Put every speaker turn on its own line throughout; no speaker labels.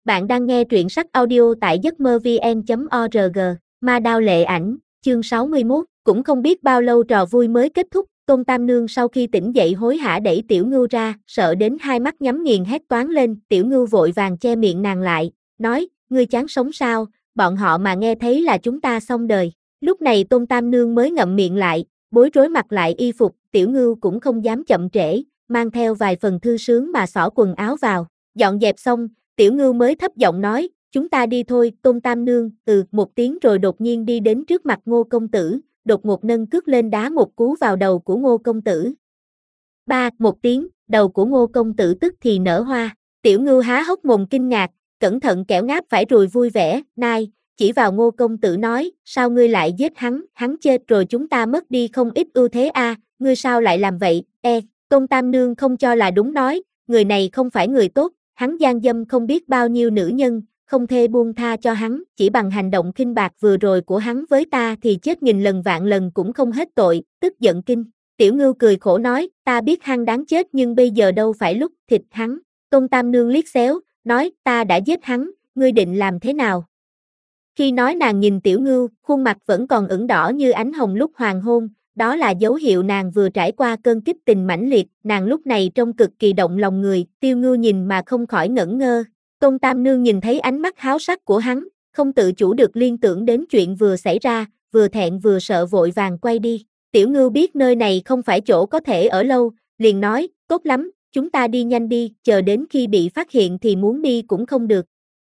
Bạn đang nghe truyện sách audio tại giấcmơ-vn.org, Ma Đao Lệ Ảnh, chương 61, cũng không biết bao lâu trò vui mới kết thúc, Tôn Tam Nương sau khi tỉnh dậy hối hả đẩy Tiểu Ngưu ra, sợ đến hai mắt nhắm nghiền hét toáng lên, Tiểu Ngưu vội vàng che miệng nàng lại, nói, ngươi chán sống sao, bọn họ mà nghe thấy là chúng ta xong đời. Lúc này Tôn Tam Nương mới ngậm miệng lại, bối rối mặc lại y phục, Tiểu Ngưu cũng không dám chậm trễ, mang theo vài phần thư sướng mà xỏ quần áo vào, dọn dẹp xong, Tiểu Ngưu mới thấp giọng nói, chúng ta đi thôi, Tôn Tam Nương, một tiếng rồi đột nhiên đi đến trước mặt Ngô Công Tử, đột ngột nâng cước lên đá một cú vào đầu của Ngô Công Tử. Một tiếng, đầu của Ngô Công Tử tức thì nở hoa, Tiểu Ngưu há hốc mồm kinh ngạc, cẩn thận kẻo ngáp phải rồi vui vẻ, nai, chỉ vào Ngô Công Tử nói, sao ngươi lại giết hắn chết rồi chúng ta mất đi không ít ưu thế ngươi sao lại làm vậy, Tôn Tam Nương không cho là đúng nói, người này không phải người tốt, hắn gian dâm không biết bao nhiêu nữ nhân, không thể buông tha cho hắn, chỉ bằng hành động khinh bạc vừa rồi của hắn với ta thì chết nghìn lần vạn lần cũng không hết tội, tức giận kinh. Tiểu Ngưu cười khổ nói, ta biết hắn đáng chết nhưng bây giờ đâu phải lúc thịt hắn. Tôn Tam Nương liếc xéo, nói, ta đã giết hắn, ngươi định làm thế nào? Khi nói nàng nhìn Tiểu Ngưu, khuôn mặt vẫn còn ửng đỏ như ánh hồng lúc hoàng hôn, đó là dấu hiệu nàng vừa trải qua cơn kích tình mãnh liệt, nàng lúc này trông cực kỳ động lòng người, Tiêu Ngưu nhìn mà không khỏi ngẩn ngơ. Tôn Tam Nương nhìn thấy ánh mắt háo sắc của hắn, không tự chủ được liên tưởng đến chuyện vừa xảy ra, vừa thẹn vừa sợ vội vàng quay đi. Tiểu Ngưu biết nơi này không phải chỗ có thể ở lâu, liền nói, tốt lắm, chúng ta đi nhanh đi, chờ đến khi bị phát hiện thì muốn đi cũng không được.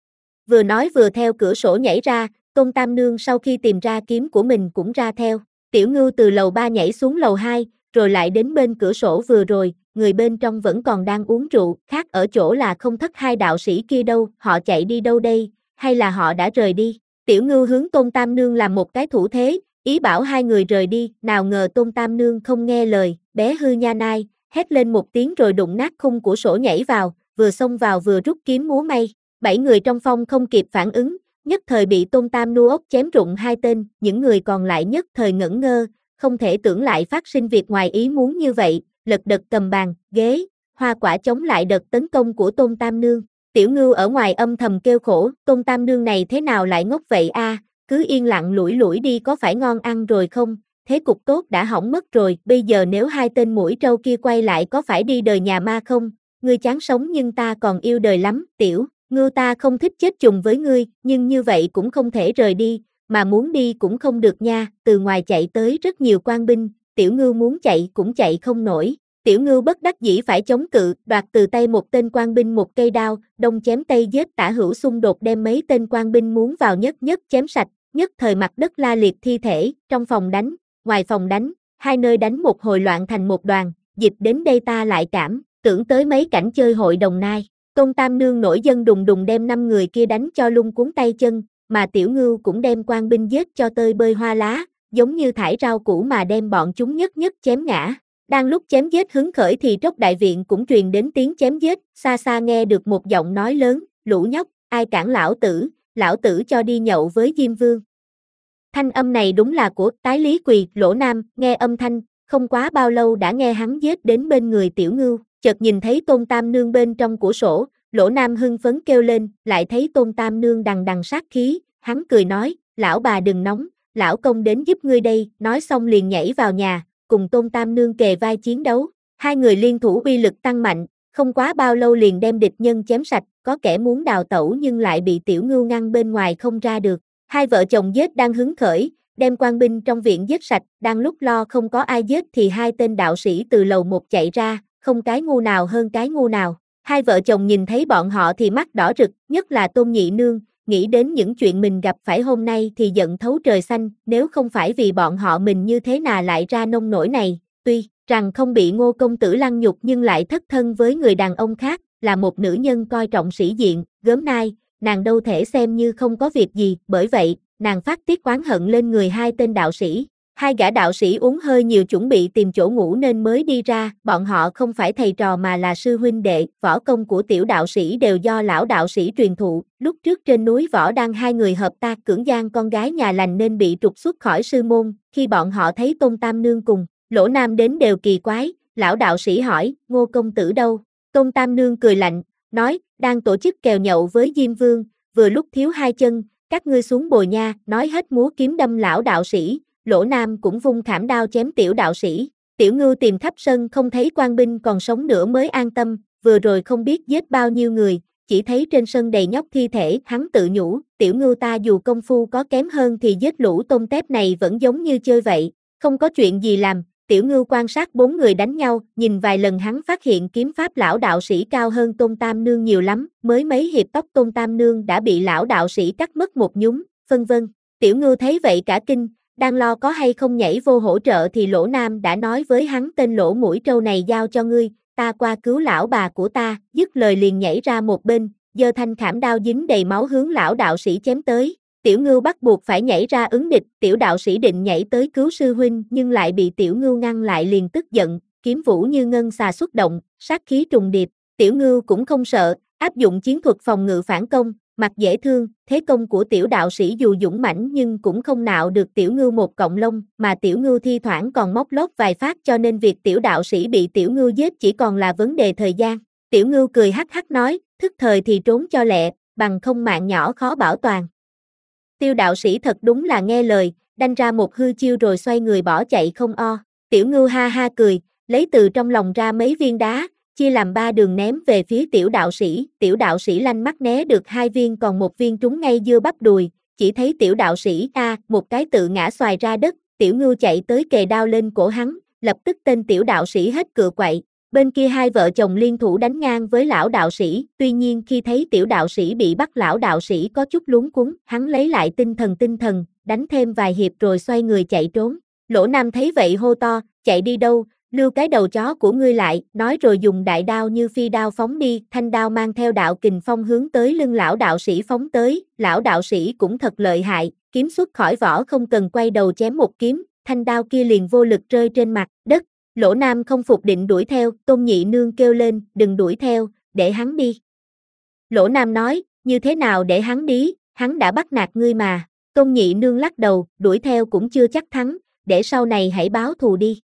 Vừa nói vừa theo cửa sổ nhảy ra, Tôn Tam Nương sau khi tìm ra kiếm của mình cũng ra theo. Tiểu Ngưu từ lầu 3 nhảy xuống lầu 2, rồi lại đến bên cửa sổ vừa rồi, người bên trong vẫn còn đang uống rượu, khác ở chỗ là không thất hai đạo sĩ kia đâu, họ chạy đi đâu đây, hay là họ đã rời đi. Tiểu Ngưu hướng Tôn Tam Nương làm một cái thủ thế, ý bảo hai người rời đi, nào ngờ Tôn Tam Nương không nghe lời, bé hư nha nai, hét lên một tiếng rồi đụng nát khung của sổ nhảy vào, vừa xông vào vừa rút kiếm múa may. 7 người trong phòng không kịp phản ứng, nhất thời bị Tôn Tam Nô ốc chém rụng 2 tên, những người còn lại nhất thời ngẩn ngơ, không thể tưởng lại phát sinh việc ngoài ý muốn như vậy, lật đật cầm bàn, ghế, hoa quả chống lại đợt tấn công của Tôn Tam Nương. Tiểu Ngưu ở ngoài âm thầm kêu khổ, Tôn Tam Nương này thế nào lại ngốc vậy cứ yên lặng lủi lủi đi có phải ngon ăn rồi không, thế cục tốt đã hỏng mất rồi, bây giờ nếu 2 tên mũi trâu kia quay lại có phải đi đời nhà ma không, ngươi chán sống nhưng ta còn yêu đời lắm, Tiểu Ngưu ta không thích chết chung với ngươi, nhưng như vậy cũng không thể rời đi, mà muốn đi cũng không được nha, từ ngoài chạy tới rất nhiều quan binh, Tiểu Ngưu muốn chạy cũng chạy không nổi. Tiểu Ngưu bất đắc dĩ phải chống cự, đoạt từ tay một tên quan binh một cây đao, đông chém tây giết tả hữu xung đột đem mấy tên quan binh muốn vào nhất chém sạch, nhất thời mặt đất la liệt thi thể, trong phòng đánh, ngoài phòng đánh, hai nơi đánh một hồi loạn thành một đoàn, dịch đến đây ta lại cảm, tưởng tới mấy cảnh chơi hội Đồng Nai. Tôn Tam Nương nổi dân đùng đùng đem 5 người kia đánh cho lung cuốn tay chân, mà Tiểu Ngưu cũng đem quan binh giết cho tơi bơi hoa lá, giống như thải rau củ mà đem bọn chúng nhất chém ngã. Đang lúc chém giết hứng khởi thì tróc đại viện cũng truyền đến tiếng chém giết, xa xa nghe được một giọng nói lớn, lũ nhóc, ai cản lão tử cho đi nhậu với Diêm Vương. Thanh âm này đúng là của Tái Lý Quỳ, Lỗ Nam, nghe âm thanh, không quá bao lâu đã nghe hắn giết đến bên người Tiểu Ngưu. Chợt nhìn thấy Tôn Tam Nương bên trong của sổ, Lỗ Nam hưng phấn kêu lên, lại thấy Tôn Tam Nương đằng đằng sát khí, hắn cười nói, lão bà đừng nóng, lão công đến giúp ngươi đây, nói xong liền nhảy vào nhà, cùng Tôn Tam Nương kề vai chiến đấu, hai người liên thủ uy lực tăng mạnh, không quá bao lâu liền đem địch nhân chém sạch, có kẻ muốn đào tẩu nhưng lại bị Tiểu Ngưu ngăn bên ngoài không ra được, hai vợ chồng giết đang hứng khởi, đem quan binh trong viện giết sạch, đang lúc lo không có ai giết thì 2 tên đạo sĩ từ lầu 1 chạy ra, không cái ngu nào hơn cái ngu nào. Hai vợ chồng nhìn thấy bọn họ thì mắt đỏ rực, nhất là Tôn Nhị Nương, nghĩ đến những chuyện mình gặp phải hôm nay thì giận thấu trời xanh, nếu không phải vì bọn họ mình như thế nào lại ra nông nổi này, tuy rằng không bị Ngô Công Tử lăng nhục nhưng lại thất thân với người đàn ông khác, là một nữ nhân coi trọng sĩ diện, gớm nai, nàng đâu thể xem như không có việc gì, bởi vậy, nàng phát tiết oán hận lên người 2 tên đạo sĩ. 2 gã đạo sĩ uống hơi nhiều chuẩn bị tìm chỗ ngủ nên mới đi ra, bọn họ không phải thầy trò mà là sư huynh đệ, võ công của tiểu đạo sĩ đều do lão đạo sĩ truyền thụ, lúc trước trên núi Võ Đăng 2 người hợp tác cưỡng gian con gái nhà lành nên bị trục xuất khỏi sư môn, khi bọn họ thấy Tôn Tam Nương cùng Lỗ Nam đến đều kỳ quái, lão đạo sĩ hỏi, Ngô công tử đâu? Tôn Tam Nương cười lạnh, nói, đang tổ chức kèo nhậu với Diêm Vương, vừa lúc thiếu hai chân, các ngươi xuống bồi nha, nói hết múa kiếm đâm lão đạo sĩ, Lỗ Nam cũng vung khảm đao chém tiểu đạo sĩ. Tiểu Ngưu tìm khắp sân không thấy quan binh còn sống nữa mới an tâm, vừa rồi không biết giết bao nhiêu người, chỉ thấy trên sân đầy nhóc thi thể, hắn tự nhủ, Tiểu Ngưu ta dù công phu có kém hơn thì giết lũ tôm tép này vẫn giống như chơi vậy, không có chuyện gì làm. Tiểu Ngưu quan sát bốn người đánh nhau, nhìn vài lần hắn phát hiện kiếm pháp lão đạo sĩ cao hơn Tôn Tam Nương nhiều lắm, mới mấy hiệp tóc Tôn Tam Nương đã bị lão đạo sĩ cắt mất một nhúm, vân vân. Tiểu Ngưu thấy vậy cả kinh, đang lo có hay không nhảy vô hỗ trợ thì Lỗ Nam đã nói với hắn tên lỗ mũi trâu này giao cho ngươi, ta qua cứu lão bà của ta, dứt lời liền nhảy ra một bên, giơ thanh khảm đao dính đầy máu hướng lão đạo sĩ chém tới. Tiểu Ngưu bắt buộc phải nhảy ra ứng địch, tiểu đạo sĩ định nhảy tới cứu sư huynh nhưng lại bị Tiểu Ngưu ngăn lại liền tức giận, kiếm vũ như ngân xà xuất động, sát khí trùng điệp. Tiểu Ngưu cũng không sợ, áp dụng chiến thuật phòng ngự phản công, mặt dễ thương, thế công của tiểu đạo sĩ dù dũng mãnh nhưng cũng không nạo được Tiểu Ngưu một cọng lông, mà Tiểu Ngưu thi thoảng còn móc lót vài phát cho nên việc tiểu đạo sĩ bị Tiểu Ngưu giết chỉ còn là vấn đề thời gian. Tiểu Ngưu cười hắc hắc nói, thức thời thì trốn cho lẹ, bằng không mạng nhỏ khó bảo toàn. Tiêu đạo sĩ thật đúng là nghe lời, đanh ra một hư chiêu rồi xoay người bỏ chạy không o. Tiểu Ngưu ha ha cười, lấy từ trong lòng ra mấy viên đá, chia làm 3 đường ném về phía tiểu đạo sĩ lanh mắt né được 2 viên còn một viên trúng ngay giữa bắp đùi, chỉ thấy tiểu đạo sĩ một cái tự ngã xoài ra đất, Tiểu Ngưu chạy tới kề đao lên cổ hắn, lập tức tên tiểu đạo sĩ hết cựa quậy. Bên kia hai vợ chồng liên thủ đánh ngang với lão đạo sĩ, tuy nhiên khi thấy tiểu đạo sĩ bị bắt lão đạo sĩ có chút luống cuống, hắn lấy lại tinh thần, đánh thêm vài hiệp rồi xoay người chạy trốn. Lỗ Nam thấy vậy hô to, chạy đi đâu, lưu cái đầu chó của ngươi lại, nói rồi dùng đại đao như phi đao phóng đi, thanh đao mang theo đạo kình phong hướng tới lưng lão đạo sĩ phóng tới, lão đạo sĩ cũng thật lợi hại, kiếm xuất khỏi vỏ không cần quay đầu chém một kiếm, thanh đao kia liền vô lực rơi trên mặt đất. Lỗ Nam không phục định đuổi theo, Tôn Nhị Nương kêu lên, đừng đuổi theo, để hắn đi. Lỗ Nam nói, như thế nào để hắn đi, hắn đã bắt nạt ngươi mà. Tôn Nhị Nương lắc đầu, đuổi theo cũng chưa chắc thắng, để sau này hãy báo thù đi.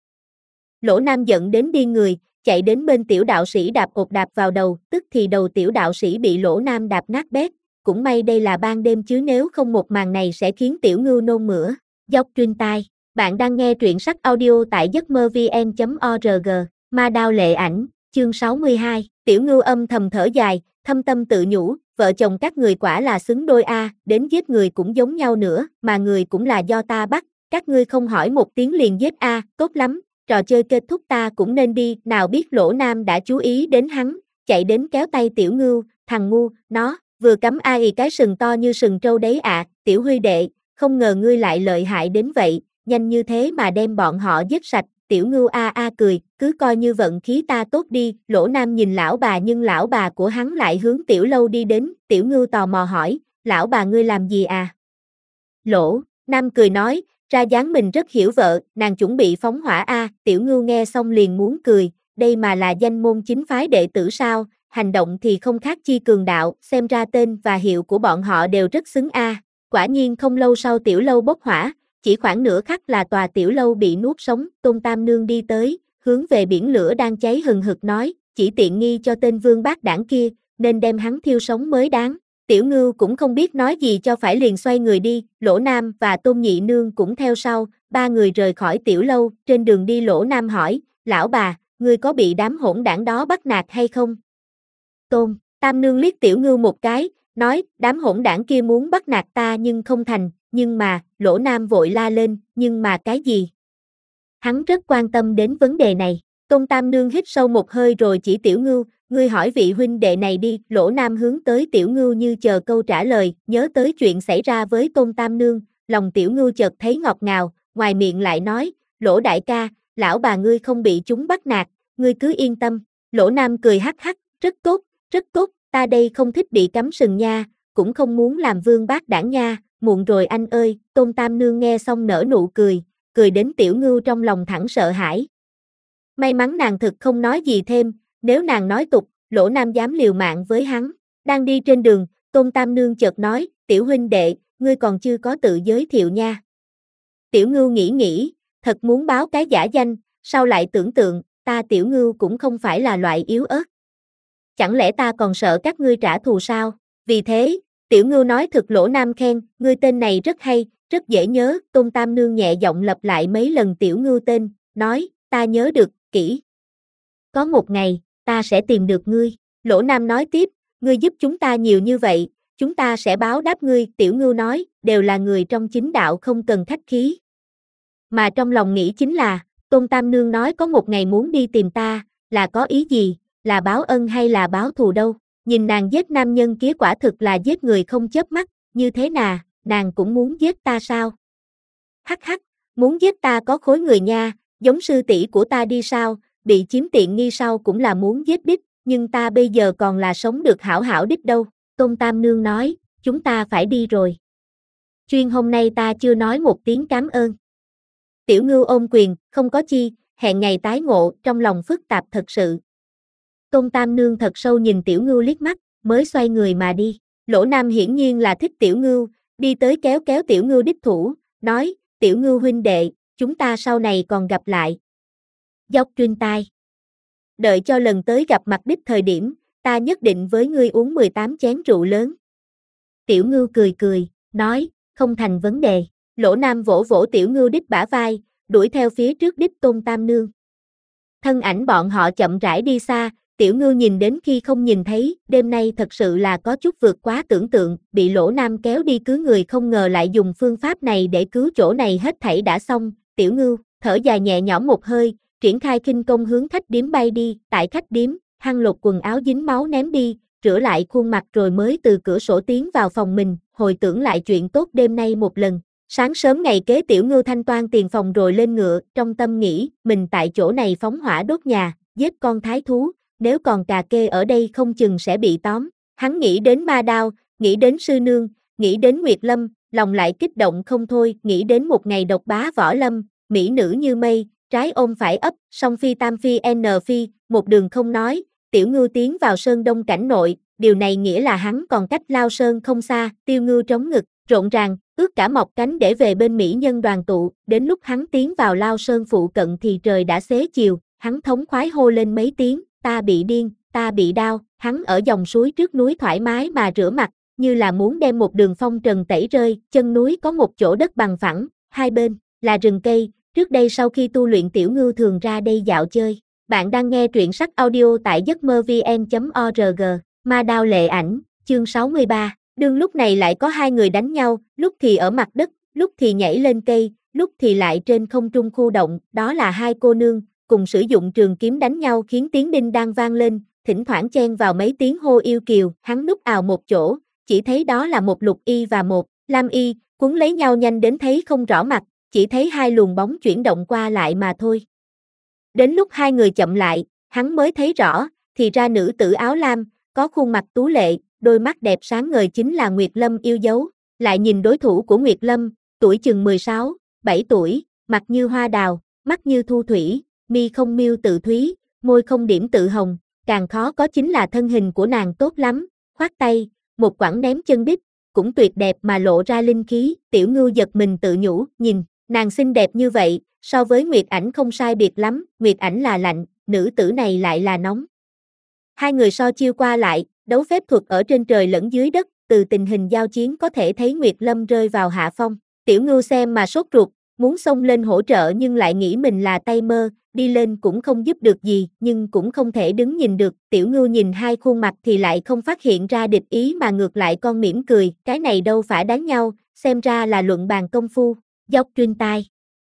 Lỗ Nam giận đến điên người, chạy đến bên tiểu đạo sĩ đạp vào đầu, tức thì đầu tiểu đạo sĩ bị Lỗ Nam đạp nát bét, cũng may đây là ban đêm chứ nếu không một màn này sẽ khiến Tiểu Ngưu nôn mửa. Dốc truyền tai. Bạn đang nghe truyện sách audio tại giấcmơ-vn.org, Ma Đao Lệ Ảnh, chương 62, Tiểu Ngưu âm thầm thở dài, thâm tâm tự nhủ, vợ chồng các người quả là xứng đôi đến giết người cũng giống nhau nữa, mà người cũng là do ta bắt, các ngươi không hỏi một tiếng liền giết tốt lắm, trò chơi kết thúc ta cũng nên đi, nào biết Lỗ Nam đã chú ý đến hắn, chạy đến kéo tay Tiểu Ngưu, thằng ngu, nó, vừa cắm cái sừng to như sừng trâu đấy Tiểu huy đệ, không ngờ ngươi lại lợi hại đến vậy. Nhanh như thế mà đem bọn họ giết sạch, Tiểu Ngưu cười, cứ coi như vận khí ta tốt đi, Lỗ Nam nhìn lão bà nhưng lão bà của hắn lại hướng Tiểu Lâu đi đến, Tiểu Ngưu tò mò hỏi, lão bà ngươi làm gì Lỗ Nam cười nói, ra dáng mình rất hiểu vợ, nàng chuẩn bị phóng hỏa Tiểu Ngưu nghe xong liền muốn cười, đây mà là danh môn chính phái đệ tử sao, hành động thì không khác chi cường đạo, xem ra tên và hiệu của bọn họ đều rất xứng Quả nhiên không lâu sau Tiểu Lâu bốc hỏa. Chỉ khoảng nửa khắc là tòa Tiểu Lâu bị nuốt sống, Tôn Tam Nương đi tới, hướng về biển lửa đang cháy hừng hực nói, chỉ tiện nghi cho tên Vương Bát Đảng kia, nên đem hắn thiêu sống mới đáng. Tiểu Ngưu cũng không biết nói gì cho phải liền xoay người đi, Lỗ Nam và Tôn Nhị Nương cũng theo sau, 3 người rời khỏi Tiểu Lâu, trên đường đi Lỗ Nam hỏi, lão bà, ngươi có bị đám hỗn đảng đó bắt nạt hay không? Tôn Tam Nương liếc Tiểu Ngưu một cái, nói, đám hỗn đảng kia muốn bắt nạt ta nhưng không thành. Nhưng mà, Lỗ Nam vội la lên, nhưng mà cái gì? Hắn rất quan tâm đến vấn đề này. Tôn Tam Nương hít sâu một hơi rồi chỉ Tiểu Ngưu, ngươi hỏi vị huynh đệ này đi. Lỗ Nam hướng tới Tiểu Ngưu như chờ câu trả lời, nhớ tới chuyện xảy ra với Tôn Tam Nương, lòng Tiểu Ngưu chợt thấy ngọt ngào, ngoài miệng lại nói, Lỗ đại ca, lão bà ngươi không bị chúng bắt nạt, ngươi cứ yên tâm. Lỗ Nam cười hắc hắc, rất tốt, ta đây không thích bị cắm sừng nha, cũng không muốn làm Vương Bát Đảng nha. Muộn rồi anh ơi, Tôn Tam Nương nghe xong nở nụ cười, cười đến Tiểu Ngưu trong lòng thẳng sợ hãi. May mắn nàng thực không nói gì thêm, nếu nàng nói tục, Lỗ Nam dám liều mạng với hắn. Đang đi trên đường, Tôn Tam Nương chợt nói, Tiểu huynh đệ, ngươi còn chưa có tự giới thiệu nha. Tiểu Ngưu nghĩ, thật muốn báo cái giả danh, sau lại tưởng tượng, ta Tiểu Ngưu cũng không phải là loại yếu ớt. chẳng lẽ ta còn sợ các ngươi trả thù sao? Vì thế, Tiểu Ngưu nói thực Lỗ Nam khen, ngươi tên này rất hay, rất dễ nhớ, Tôn Tam Nương nhẹ giọng lặp lại mấy lần Tiểu Ngưu tên, nói, ta nhớ được, kỹ. Có một ngày, ta sẽ tìm được ngươi. Lỗ Nam nói tiếp, ngươi giúp chúng ta nhiều như vậy, chúng ta sẽ báo đáp ngươi. Tiểu Ngưu nói, đều là người trong chính đạo không cần khách khí. Mà trong lòng nghĩ chính là, Tôn Tam Nương nói có một ngày muốn đi tìm ta, là có ý gì, là báo ân hay là báo thù đâu. Nhìn nàng giết nam nhân kia quả thực là giết người không chớp mắt, như thế nà, nàng cũng muốn giết ta sao? Hắc hắc, muốn giết ta có khối người nha, giống sư tỷ của ta đi sao, bị chiếm tiện nghi sau cũng là muốn giết đích, nhưng ta bây giờ còn là sống được hảo hảo đích đâu. Tôn Tam Nương nói, chúng ta phải đi rồi. Chuyên hôm nay ta chưa nói một tiếng cảm ơn. Tiểu Ngưu ôm quyền, không có chi, hẹn ngày tái ngộ, trong lòng phức tạp thật sự. Tôn Tam Nương thật sâu nhìn Tiểu Ngưu liếc mắt, mới xoay người mà đi. Lỗ Nam hiển nhiên là thích Tiểu Ngưu, đi tới kéo kéo Tiểu Ngưu đích thủ, nói, Tiểu Ngưu huynh đệ, chúng ta sau này còn gặp lại. Dốc truyền tai. Đợi cho lần tới gặp mặt đích thời điểm, ta nhất định với ngươi uống 18 chén rượu lớn. Tiểu Ngưu cười cười, nói, không thành vấn đề. Lỗ Nam vỗ vỗ Tiểu Ngưu đích bả vai, đuổi theo phía trước đích Tôn Tam Nương. Thân ảnh bọn họ chậm rãi đi xa, Tiểu Ngưu nhìn đến khi không nhìn thấy, đêm nay thật sự là có chút vượt quá tưởng tượng, bị Lỗ Nam kéo đi cứu người không ngờ lại dùng phương pháp này để cứu chỗ này hết thảy đã xong, Tiểu Ngưu, thở dài nhẹ nhõm một hơi, triển khai khinh công hướng khách điếm bay đi, tại khách điếm, hắn lột quần áo dính máu ném đi, rửa lại khuôn mặt rồi mới từ cửa sổ tiến vào phòng mình, hồi tưởng lại chuyện tốt đêm nay một lần. Sáng sớm ngày kế Tiểu Ngưu thanh toan tiền phòng rồi lên ngựa, trong tâm nghĩ, mình tại chỗ này phóng hỏa đốt nhà, giết con thái thú, nếu còn cà kê ở đây không chừng sẽ bị tóm. Hắn nghĩ đến ma đao, nghĩ đến sư nương, nghĩ đến Nguyệt Lâm, lòng lại kích động không thôi, nghĩ đến một ngày độc bá võ lâm, mỹ nữ như mây, trái ôm phải ấp, song phi tam phi n phi, một đường không nói, Tiểu Ngưu tiến vào sơn đông cảnh nội, điều này nghĩa là hắn còn cách Lao Sơn không xa, Tiêu Ngưu trống ngực, rộn ràng, ướt cả mọc cánh để về bên mỹ nhân đoàn tụ, đến lúc hắn tiến vào Lao Sơn phụ cận thì trời đã xế chiều, hắn thống khoái hô lên mấy tiếng, ta bị điên, ta bị đau, hắn ở dòng suối trước núi thoải mái mà rửa mặt, như là muốn đem một đường phong trần tẩy rơi, chân núi có một chỗ đất bằng phẳng, hai bên là rừng cây, trước đây sau khi tu luyện Tiểu Ngưu thường ra đây dạo chơi. Bạn đang nghe truyện sách audio tại giấc mơ vn.org, Ma Đao Lệ Ảnh, chương 63. Đương lúc này lại có hai người đánh nhau, lúc thì ở mặt đất, lúc thì nhảy lên cây, lúc thì lại trên không trung khu động, đó là hai cô nương, cùng sử dụng trường kiếm đánh nhau khiến tiếng đinh đang vang lên, thỉnh thoảng chen vào mấy tiếng hô yêu kiều, hắn núp ào một chỗ, chỉ thấy đó là một Lục Y và một Lam Y, cuốn lấy nhau nhanh đến thấy không rõ mặt, chỉ thấy hai luồng bóng chuyển động qua lại mà thôi. Đến lúc hai người chậm lại, hắn mới thấy rõ, thì ra nữ tử áo lam, có khuôn mặt tú lệ, đôi mắt đẹp sáng ngời chính là Nguyệt Lâm yêu dấu, lại nhìn đối thủ của Nguyệt Lâm, tuổi chừng 16, 7 tuổi, mặt như hoa đào, mắt như thu thủy, mi không miêu tự thúy, môi không điểm tự hồng, càng khó có chính là thân hình của nàng tốt lắm, khoát tay, một quẳng ném chân đích, cũng tuyệt đẹp mà lộ ra linh khí, Tiểu Ngưu giật mình tự nhủ, nhìn, nàng xinh đẹp như vậy, so với Nguyệt Ảnh không sai biệt lắm, Nguyệt Ảnh là lạnh, nữ tử này lại là nóng. Hai người so chiêu qua lại, đấu phép thuật ở trên trời lẫn dưới đất, từ tình hình giao chiến có thể thấy Nguyệt Lâm rơi vào hạ phong. Tiểu Ngưu xem mà sốt ruột, muốn xông lên hỗ trợ nhưng lại nghĩ mình là tay mơ, đi lên cũng không giúp được gì, nhưng cũng không thể đứng nhìn được. Tiểu Ngưu nhìn hai khuôn mặt thì lại không phát hiện ra địch ý mà ngược lại con mỉm cười, cái này đâu phải đánh nhau, xem ra là luận bàn công phu, dốc truyền tai.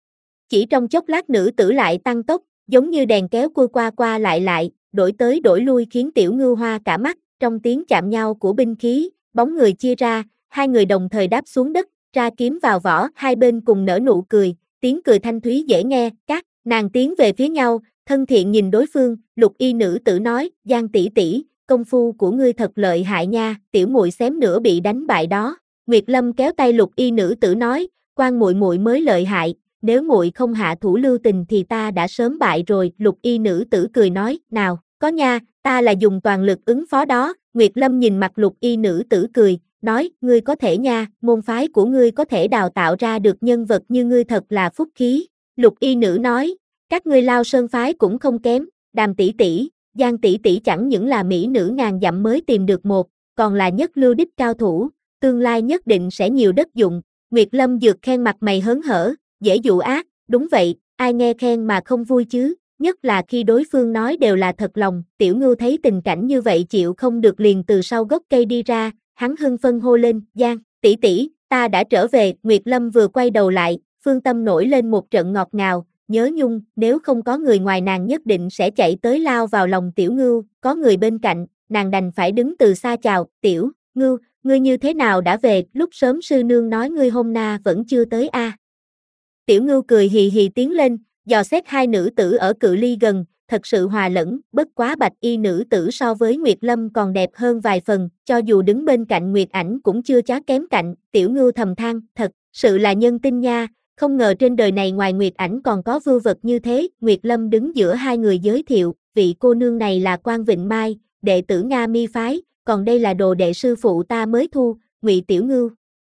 Chỉ trong chốc lát nữ tử lại tăng tốc, giống như đèn kéo cua qua lại, đổi tới đổi lui khiến Tiểu Ngưu hoa cả mắt, trong tiếng chạm nhau của binh khí, bóng người chia ra, hai người đồng thời đáp xuống đất, ra kiếm vào vỏ, hai bên cùng nở nụ cười, tiếng cười thanh thúy dễ nghe, các nàng tiến về phía nhau, thân thiện nhìn đối phương, Lục Y nữ tử nói, Giang tỷ tỷ, công phu của ngươi thật lợi hại nha, tiểu muội xém nữa bị đánh bại đó. Nguyệt Lâm kéo tay Lục Y nữ tử nói, quan muội muội mới lợi hại, nếu muội không hạ thủ lưu tình thì ta đã sớm bại rồi. Lục Y nữ tử cười nói, nào, có nha, ta là dùng toàn lực ứng phó đó. Nguyệt Lâm nhìn mặt Lục Y nữ tử cười, nói, ngươi có thể nha, môn phái của ngươi có thể đào tạo ra được nhân vật như ngươi thật là phúc khí. Lục Y nữ nói, các ngươi Lao Sơn phái cũng không kém, Đàm tỷ tỷ, Giang tỷ tỷ chẳng những là mỹ nữ ngàn dặm mới tìm được một, còn là nhất lưu đích cao thủ, tương lai nhất định sẽ nhiều đất dụng. Nguyệt Lâm Dược khen mặt mày hớn hở, dễ dụ ác, đúng vậy, ai nghe khen mà không vui chứ, nhất là khi đối phương nói đều là thật lòng. Tiểu Ngưu thấy tình cảnh như vậy chịu không được liền từ sau gốc cây đi ra, hắn hưng phân hô lên, Giang tỷ tỷ, ta đã trở về. Nguyệt Lâm vừa quay đầu lại, phương tâm nổi lên một trận ngọt ngào, nhớ nhung, nếu không có người ngoài nàng nhất định sẽ chạy tới lao vào lòng Tiểu Ngưu, có người bên cạnh, nàng đành phải đứng từ xa chào, Tiểu Ngưu, ngươi như thế nào đã về, lúc sớm sư nương nói ngươi hôm na vẫn chưa tới a. Tiểu Ngưu cười hì hì tiến lên, dò xét hai nữ tử ở cự ly gần, thật sự hòa lẫn, bất quá bạch y nữ tử so với Nguyệt Lâm còn đẹp hơn vài phần, cho dù đứng bên cạnh Nguyệt Ảnh cũng chưa chá kém cạnh. Tiểu Ngưu thầm than, thật sự là nhân tinh nha, không ngờ trên đời này ngoài Nguyệt Ảnh còn có vưu vật như thế. Nguyệt Lâm đứng giữa hai người giới thiệu, vị cô nương này là Quan Vịnh Mai, đệ tử Nga Mi phái, còn đây là đồ đệ sư phụ ta mới thu, Ngụy Tiểu Ngưu.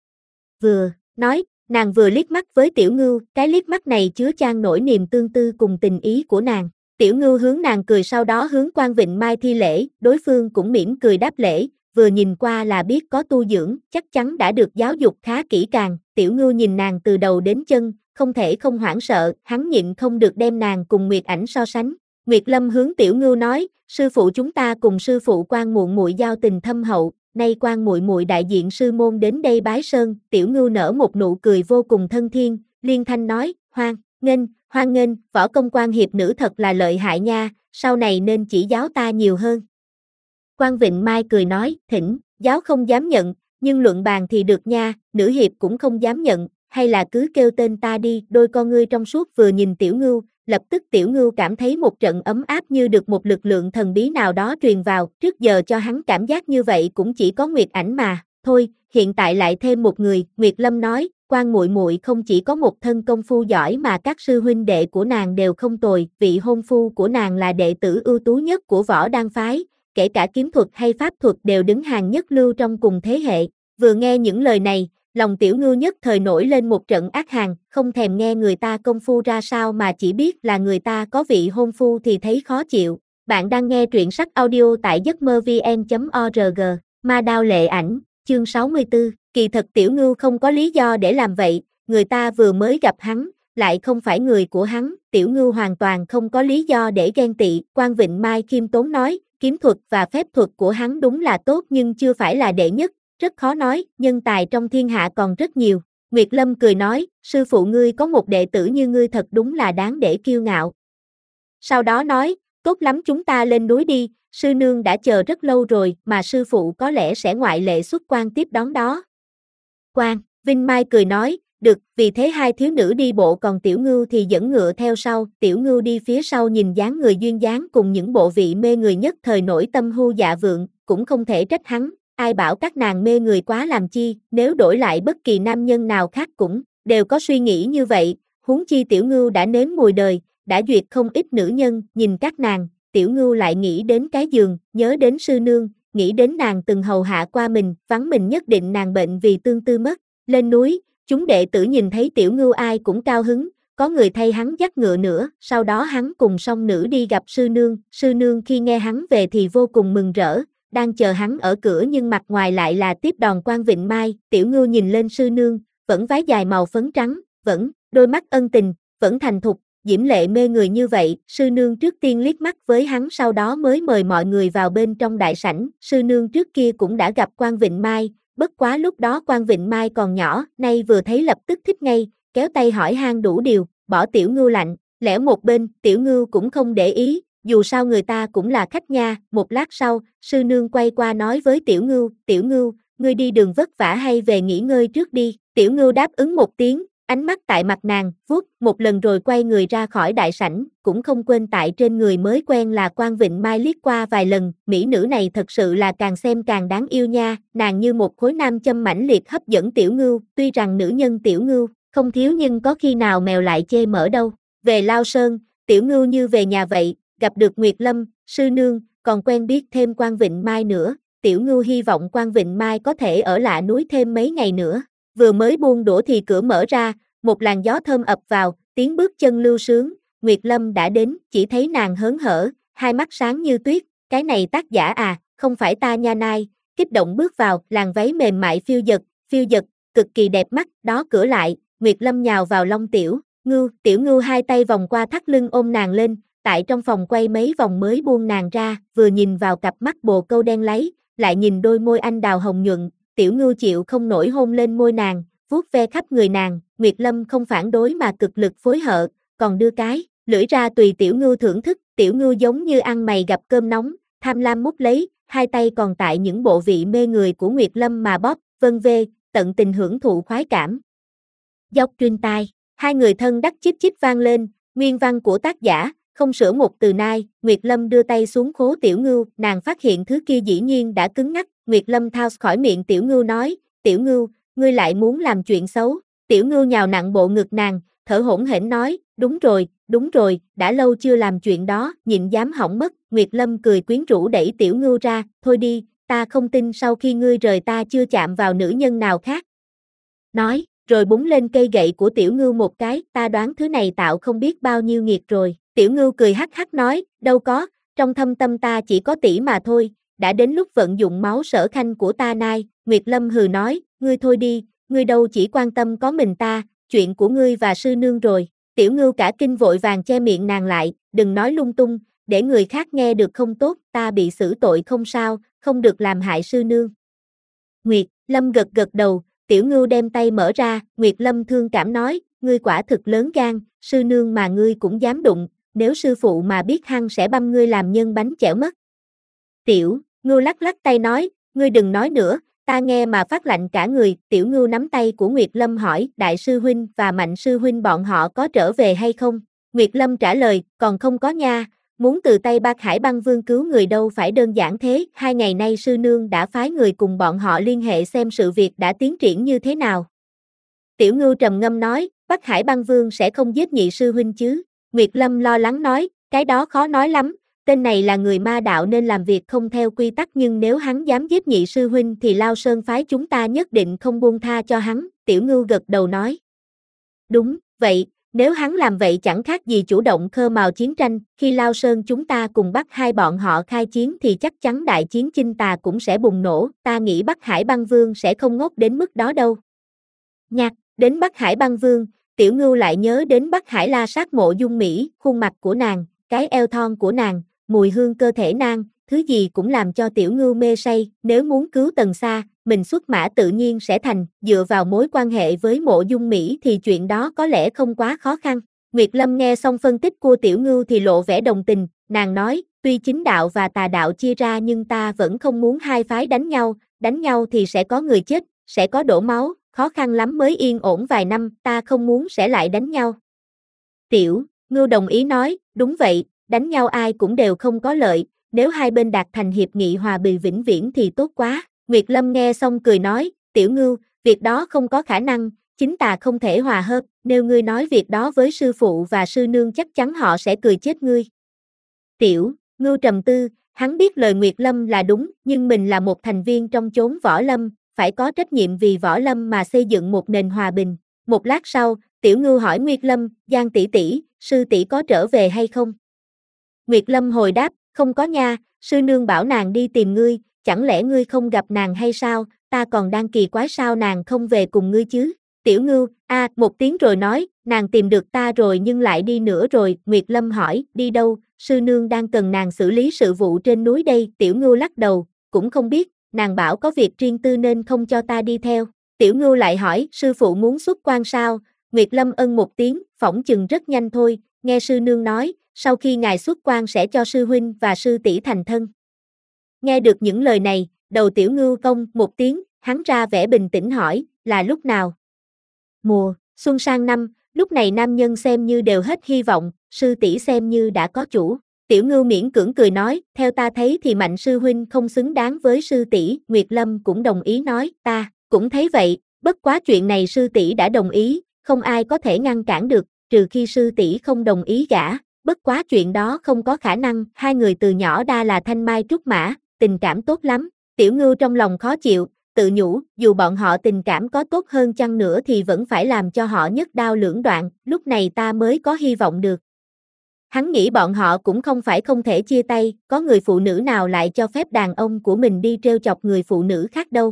Vừa nói, nàng vừa liếc mắt với Tiểu Ngưu, cái liếc mắt này chứa chan nỗi niềm tương tư cùng tình ý của nàng. Tiểu Ngưu hướng nàng cười, sau đó hướng Quan Vịnh Mai thi lễ, đối phương cũng mỉm cười đáp lễ, vừa nhìn qua là biết có tu dưỡng, chắc chắn đã được giáo dục khá kỹ càng. Tiểu Ngưu nhìn nàng từ đầu đến chân, không thể không hoảng sợ, hắn nhịn không được đem nàng cùng Nguyệt Ảnh so sánh. Nguyệt Lâm hướng Tiểu Ngưu nói, sư phụ chúng ta cùng sư phụ Quan muội muội giao tình thâm hậu, nay Quan muội muội đại diện sư môn đến đây bái sơn. Tiểu Ngưu nở một nụ cười vô cùng thân thiên, liên thanh nói, hoan nghênh, võ công Quan hiệp nữ thật là lợi hại nha, sau này nên chỉ giáo ta nhiều hơn. Quan Vịnh Mai cười nói, thỉnh, giáo không dám nhận, nhưng luận bàn thì được nha, nữ hiệp cũng không dám nhận, hay là cứ kêu tên ta đi. Đôi con ngươi trong suốt vừa nhìn Tiểu Ngưu, lập tức Tiểu Ngưu cảm thấy một trận ấm áp như được một lực lượng thần bí nào đó truyền vào, trước giờ cho hắn cảm giác như vậy cũng chỉ có Nguyệt Ảnh mà, thôi, hiện tại lại thêm một người. Nguyệt Lâm nói, Quan muội muội không chỉ có một thân công phu giỏi mà các sư huynh đệ của nàng đều không tồi, vị hôn phu của nàng là đệ tử ưu tú nhất của Võ Đan phái, kể cả kiếm thuật hay pháp thuật đều đứng hàng nhất lưu trong cùng thế hệ. Vừa nghe những lời này, lòng Tiểu Ngưu nhất thời nổi lên một trận ác hàn, không thèm nghe người ta công phu ra sao mà chỉ biết là người ta có vị hôn phu thì thấy khó chịu. Bạn đang nghe truyện sách audio tại giấcmơ-vn.org, Ma Đao Lệ Ảnh, chương 64, kỳ thật Tiểu Ngưu không có lý do để làm vậy, người ta vừa mới gặp hắn, lại không phải người của hắn, Tiểu Ngưu hoàn toàn không có lý do để ghen tị. Quan Vịnh Mai khiêm tốn nói, kiếm thuật và phép thuật của hắn đúng là tốt nhưng chưa phải là đệ nhất, rất khó nói, nhân tài trong thiên hạ còn rất nhiều. Nguyệt Lâm cười nói, sư phụ ngươi có một đệ tử như ngươi thật đúng là đáng để kiêu ngạo. Sau đó nói, tốt lắm chúng ta lên núi đi, sư nương đã chờ rất lâu rồi mà sư phụ có lẽ sẽ ngoại lệ xuất quan tiếp đón đó. Quan Vinh Mai cười nói, được, vì thế hai thiếu nữ đi bộ còn Tiểu Ngưu thì dẫn ngựa theo sau. Tiểu Ngưu đi phía sau nhìn dáng người duyên dáng cùng những bộ vị mê người nhất thời nổi tâm hưu dạ vượng, cũng không thể trách hắn, ai bảo các nàng mê người quá làm chi, nếu đổi lại bất kỳ nam nhân nào khác cũng đều có suy nghĩ như vậy, huống chi Tiểu Ngưu đã nếm mùi đời, đã duyệt không ít nữ nhân. Nhìn các nàng, Tiểu Ngưu lại nghĩ đến cái giường, nhớ đến sư nương, nghĩ đến nàng từng hầu hạ qua mình, vắng mình nhất định nàng bệnh vì tương tư mất. Lên núi, chúng đệ tử nhìn thấy Tiểu Ngưu ai cũng cao hứng, có người thay hắn dắt ngựa nữa, sau đó hắn cùng song nữ đi gặp sư nương khi nghe hắn về thì vô cùng mừng rỡ, đang chờ hắn ở cửa nhưng mặt ngoài lại là tiếp đòn Quan Vịnh Mai. Tiểu Ngưu nhìn lên sư nương, vẫn váy dài màu phấn trắng, vẫn đôi mắt ân tình, vẫn thành thục, diễm lệ mê người như vậy. Sư nương trước tiên liếc mắt với hắn sau đó mới mời mọi người vào bên trong đại sảnh. Sư nương trước kia cũng đã gặp Quan Vịnh Mai, bất quá lúc đó Quan Vịnh Mai còn nhỏ, nay vừa thấy lập tức thích ngay, kéo tay hỏi han đủ điều, bỏ Tiểu Ngưu lạnh, lẻo một bên. Tiểu Ngưu cũng không để ý, dù sao người ta cũng là khách nha. Một lát sau, sư nương quay qua nói với Tiểu Ngưu, ngươi đi đường vất vả hay về nghỉ ngơi trước đi. Tiểu Ngưu đáp ứng một tiếng, ánh mắt tại mặt nàng, vuốt một lần rồi quay người ra khỏi đại sảnh, cũng không quên tại trên người mới quen là Quan Vịnh Mai liếc qua vài lần. Mỹ nữ này thật sự là càng xem càng đáng yêu nha, nàng như một khối nam châm mãnh liệt hấp dẫn Tiểu Ngưu, tuy rằng nữ nhân Tiểu Ngưu không thiếu nhưng có khi nào mèo lại chê mỡ đâu. Về Lao Sơn, Tiểu Ngưu như về nhà vậy, gặp được Nguyệt Lâm, sư nương, còn quen biết thêm Quan Vịnh Mai nữa. Tiểu Ngưu hy vọng Quan Vịnh Mai có thể ở Lạ Núi thêm mấy ngày nữa. Vừa mới buông đũa thì cửa mở ra, một làn gió thơm ập vào, tiếng bước chân lưu sướng, Nguyệt Lâm đã đến, chỉ thấy nàng hớn hở, hai mắt sáng như tuyết, cái này tác giả à, không phải ta nha nai, kích động bước vào, làn váy mềm mại phiêu dật, cực kỳ đẹp mắt, đó cửa lại, Nguyệt Lâm nhào vào Long Tiểu Ngưu hai tay vòng qua thắt lưng ôm nàng lên, tại trong phòng quay mấy vòng mới buông nàng ra, vừa nhìn vào cặp mắt bồ câu đen láy, lại nhìn đôi môi anh đào hồng nhuận, Tiểu Ngưu chịu không nổi hôn lên môi nàng, vuốt ve khắp người nàng, Nguyệt Lâm không phản đối mà cực lực phối hợp, còn đưa cái lưỡi ra tùy Tiểu Ngưu thưởng thức, Tiểu Ngưu giống như ăn mày gặp cơm nóng, tham lam mút lấy, hai tay còn tại những bộ vị mê người của Nguyệt Lâm mà bóp, vân vê, tận tình hưởng thụ khoái cảm. Dọc truyền tai, hai người thân đắc chích chích vang lên, nguyên văn của tác giả, không sửa một từ nai, Nguyệt Lâm đưa tay xuống khố Tiểu Ngưu, nàng phát hiện thứ kia dĩ nhiên đã cứng ngắc, Nguyệt Lâm thao khỏi miệng Tiểu Ngưu nói, Tiểu Ngưu, ngươi lại muốn làm chuyện xấu, Tiểu Ngưu nhào nặng bộ ngực nàng, thở hổn hển nói, đúng rồi, đã lâu chưa làm chuyện đó, nhịn dám hỏng mất, Nguyệt Lâm cười quyến rũ đẩy Tiểu Ngưu ra, thôi đi, ta không tin sau khi ngươi rời ta chưa chạm vào nữ nhân nào khác. Nói, rồi búng lên cây gậy của Tiểu Ngưu một cái, ta đoán thứ này tạo không biết bao nhiêu nghiệt rồi, Tiểu Ngưu cười hắc hắc nói, đâu có, trong thâm tâm ta chỉ có tỷ mà thôi, đã đến lúc vận dụng máu sở khanh của ta nai, Nguyệt Lâm hừ nói, ngươi thôi đi, ngươi đâu chỉ quan tâm có mình ta, chuyện của ngươi và sư nương rồi, Tiểu Ngưu cả kinh vội vàng che miệng nàng lại, đừng nói lung tung, để người khác nghe được không tốt, ta bị xử tội không sao, không được làm hại sư nương. Nguyệt Lâm gật gật đầu, Tiểu Ngưu đem tay mở ra, Nguyệt Lâm thương cảm nói, ngươi quả thực lớn gan, sư nương mà ngươi cũng dám đụng, nếu sư phụ mà biết hăng sẽ băm ngươi làm nhân bánh chẻo mất. Tiểu Ngưu lắc lắc tay nói, ngươi đừng nói nữa, ta nghe mà phát lạnh cả người, Tiểu Ngưu nắm tay của Nguyệt Lâm hỏi, Đại sư huynh và Mạnh sư huynh bọn họ có trở về hay không? Nguyệt Lâm trả lời, còn không có nha, muốn từ tay Bác Hải Băng Vương cứu người đâu phải đơn giản thế, 2 ngày nay sư nương đã phái người cùng bọn họ liên hệ xem sự việc đã tiến triển như thế nào. Tiểu Ngưu trầm ngâm nói, Bác Hải Băng Vương sẽ không giết nhị sư huynh chứ? Nguyệt Lâm lo lắng nói, cái đó khó nói lắm, tên này là người ma đạo nên làm việc không theo quy tắc nhưng nếu hắn dám giết nhị sư huynh thì Lao Sơn phái chúng ta nhất định không buông tha cho hắn, Tiểu Ngưu gật đầu nói. Đúng, vậy, nếu hắn làm vậy chẳng khác gì chủ động khơi mào chiến tranh, khi Lao Sơn chúng ta cùng bắt hai bọn họ khai chiến thì chắc chắn đại chiến Chinh Tà cũng sẽ bùng nổ, ta nghĩ Bắc Hải Băng Vương sẽ không ngốc đến mức đó đâu. Nhạc, đến Bắc Hải Băng Vương, Tiểu Ngưu lại nhớ đến Bắc Hải La Sát Mộ Dung Mỹ, khuôn mặt của nàng, cái eo thon của nàng, mùi hương cơ thể nàng, thứ gì cũng làm cho Tiểu Ngưu mê say, nếu muốn cứu Tần Sa, mình xuất mã tự nhiên sẽ thành, dựa vào mối quan hệ với Mộ Dung Mỹ thì chuyện đó có lẽ không quá khó khăn. Nguyệt Lâm nghe xong phân tích của Tiểu Ngưu thì lộ vẻ đồng tình, nàng nói, tuy chính đạo và tà đạo chia ra nhưng ta vẫn không muốn hai phái đánh nhau thì sẽ có người chết, sẽ có đổ máu, khó khăn lắm mới yên ổn vài năm, ta không muốn sẽ lại đánh nhau. Tiểu Ngưu đồng ý nói, đúng vậy, đánh nhau ai cũng đều không có lợi, nếu hai bên đạt thành hiệp nghị hòa bình vĩnh viễn thì tốt quá. Nguyệt Lâm nghe xong cười nói, Tiểu Ngưu, việc đó không có khả năng, chính ta không thể hòa hợp, nếu ngươi nói việc đó với sư phụ và sư nương chắc chắn họ sẽ cười chết ngươi. Tiểu Ngưu trầm tư, hắn biết lời Nguyệt Lâm là đúng, nhưng mình là một thành viên trong chốn võ lâm, phải có trách nhiệm vì võ lâm mà xây dựng một nền hòa bình. Một lát sau, Tiểu Ngưu hỏi Nguyệt Lâm, Giang tỷ tỷ, sư tỷ có trở về hay không? Nguyệt Lâm hồi đáp, không có nha, sư nương bảo nàng đi tìm ngươi, chẳng lẽ ngươi không gặp nàng hay sao, ta còn đang kỳ quái sao nàng không về cùng ngươi chứ. Tiểu Ngưu, một tiếng rồi nói, nàng tìm được ta rồi nhưng lại đi nữa rồi, Nguyệt Lâm hỏi, đi đâu, sư nương đang cần nàng xử lý sự vụ trên núi đây, Tiểu Ngưu lắc đầu, cũng không biết, nàng bảo có việc riêng tư nên không cho ta đi theo. Tiểu Ngưu lại hỏi, sư phụ muốn xuất quan sao, Nguyệt Lâm ân một tiếng, phỏng chừng rất nhanh thôi, nghe sư nương nói, sau khi ngài xuất quan sẽ cho sư huynh và sư tỷ thành thân. Nghe được những lời này, đầu Tiểu Ngưu cong một tiếng, hắn ra vẻ bình tĩnh hỏi, là lúc nào? Mùa xuân sang năm, lúc này nam nhân xem như đều hết hy vọng, sư tỷ xem như đã có chủ. Tiểu Ngưu miễn cưỡng cười nói, theo ta thấy thì Mạnh sư huynh không xứng đáng với sư tỷ, Nguyệt Lâm cũng đồng ý nói, ta cũng thấy vậy, bất quá chuyện này sư tỷ đã đồng ý, không ai có thể ngăn cản được, trừ khi sư tỷ không đồng ý gả, bất quá chuyện đó không có khả năng, hai người từ nhỏ đa là thanh mai trúc mã, tình cảm tốt lắm. Tiểu Ngưu trong lòng khó chịu, tự nhủ, dù bọn họ tình cảm có tốt hơn chăng nữa thì vẫn phải làm cho họ nhất đao lưỡng đoạn, lúc này ta mới có hy vọng được. Hắn nghĩ bọn họ cũng không phải không thể chia tay, có người phụ nữ nào lại cho phép đàn ông của mình đi trêu chọc người phụ nữ khác đâu.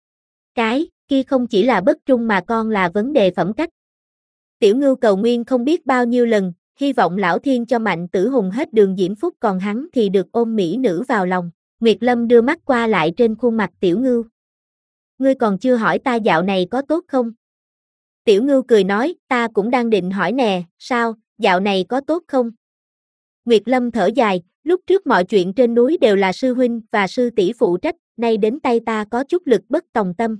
Cái kia không chỉ là bất trung mà còn là vấn đề phẩm cách. Tiểu Ngưu cầu nguyên không biết bao nhiêu lần, hy vọng lão thiên cho Mạnh Tử Hùng hết đường diễm phúc, còn hắn thì được ôm mỹ nữ vào lòng. Nguyệt Lâm đưa mắt qua lại trên khuôn mặt Tiểu Ngưu. Ngươi còn chưa hỏi ta dạo này có tốt không? Tiểu Ngưu cười nói, ta cũng đang định hỏi nè, sao, dạo này có tốt không? Nguyệt Lâm thở dài, lúc trước mọi chuyện trên núi đều là sư huynh và sư tỷ phụ trách, nay đến tay ta có chút lực bất tòng tâm.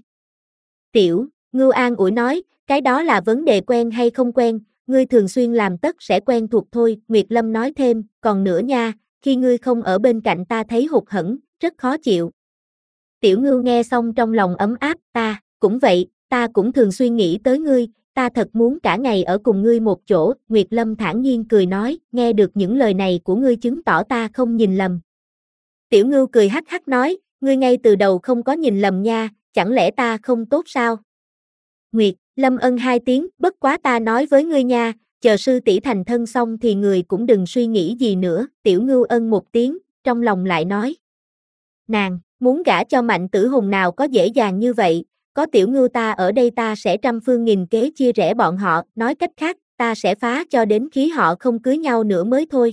Tiểu Ngưu an ủi nói, cái đó là vấn đề quen hay không quen, ngươi thường xuyên làm tất sẽ quen thuộc thôi. Nguyệt Lâm nói thêm, còn nữa nha, khi ngươi không ở bên cạnh ta thấy hụt hẫng, rất khó chịu. Tiểu Ngưu nghe xong trong lòng ấm áp, ta cũng vậy, ta cũng thường xuyên nghĩ tới ngươi, ta thật muốn cả ngày ở cùng ngươi một chỗ. Nguyệt Lâm thản nhiên cười nói, nghe được những lời này của ngươi chứng tỏ ta không nhìn lầm. Tiểu Ngưu cười hắc hắc nói, ngươi ngay từ đầu không có nhìn lầm nha, chẳng lẽ ta không tốt sao? Nguyệt Lâm ân hai tiếng, bất quá ta nói với ngươi nha, chờ sư tỷ thành thân xong thì người cũng đừng suy nghĩ gì nữa. Tiểu Ngưu ân một tiếng, trong lòng lại nói, nàng muốn gả cho Mạnh Tử Hùng nào có dễ dàng như vậy, có Tiểu Ngưu ta ở đây ta sẽ trăm phương nghìn kế chia rẽ bọn họ, nói cách khác, ta sẽ phá cho đến khi họ không cưới nhau nữa mới thôi.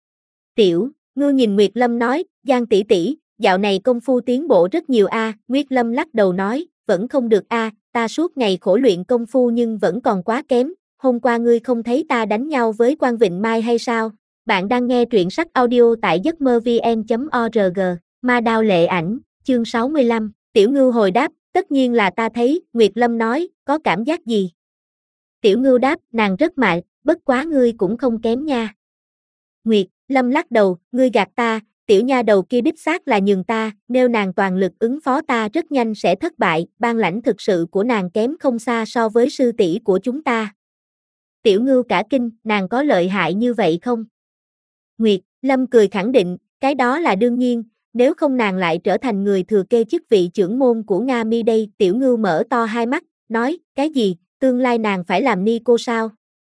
Tiểu Ngưu nhìn Nguyệt Lâm nói, Giang tỷ tỷ, dạo này công phu tiến bộ rất nhiều a. Nguyệt Lâm lắc đầu nói, vẫn không được a, ta suốt ngày khổ luyện công phu nhưng vẫn còn quá kém, hôm qua ngươi không thấy ta đánh nhau với Quan Vịnh Mai hay sao? Bạn đang nghe truyện sách audio tại giấc mơ vn.org, Ma Đao Lệ Ảnh, chương 65, Tiểu Ngưu hồi đáp, tất nhiên là ta thấy. Nguyệt Lâm nói, có cảm giác gì? Tiểu Ngưu đáp, nàng rất mạnh, bất quá ngươi cũng không kém nha. Nguyệt Lâm lắc đầu, ngươi gạt ta, tiểu nha đầu kia đích xác là nhường ta, nếu nàng toàn lực ứng phó ta rất nhanh sẽ thất bại, bản lãnh thực sự của nàng kém không xa so với sư tỷ của chúng ta. Tiểu Ngưu cả kinh, nàng có lợi hại như vậy không? Nguyệt Lâm cười khẳng định, cái đó là đương nhiên, nếu không nàng lại trở thành người thừa kế chức vị trưởng môn của Nga Mi đây. Tiểu Ngưu mở to hai mắt, nói, cái gì, tương lai nàng phải làm ni cô sao?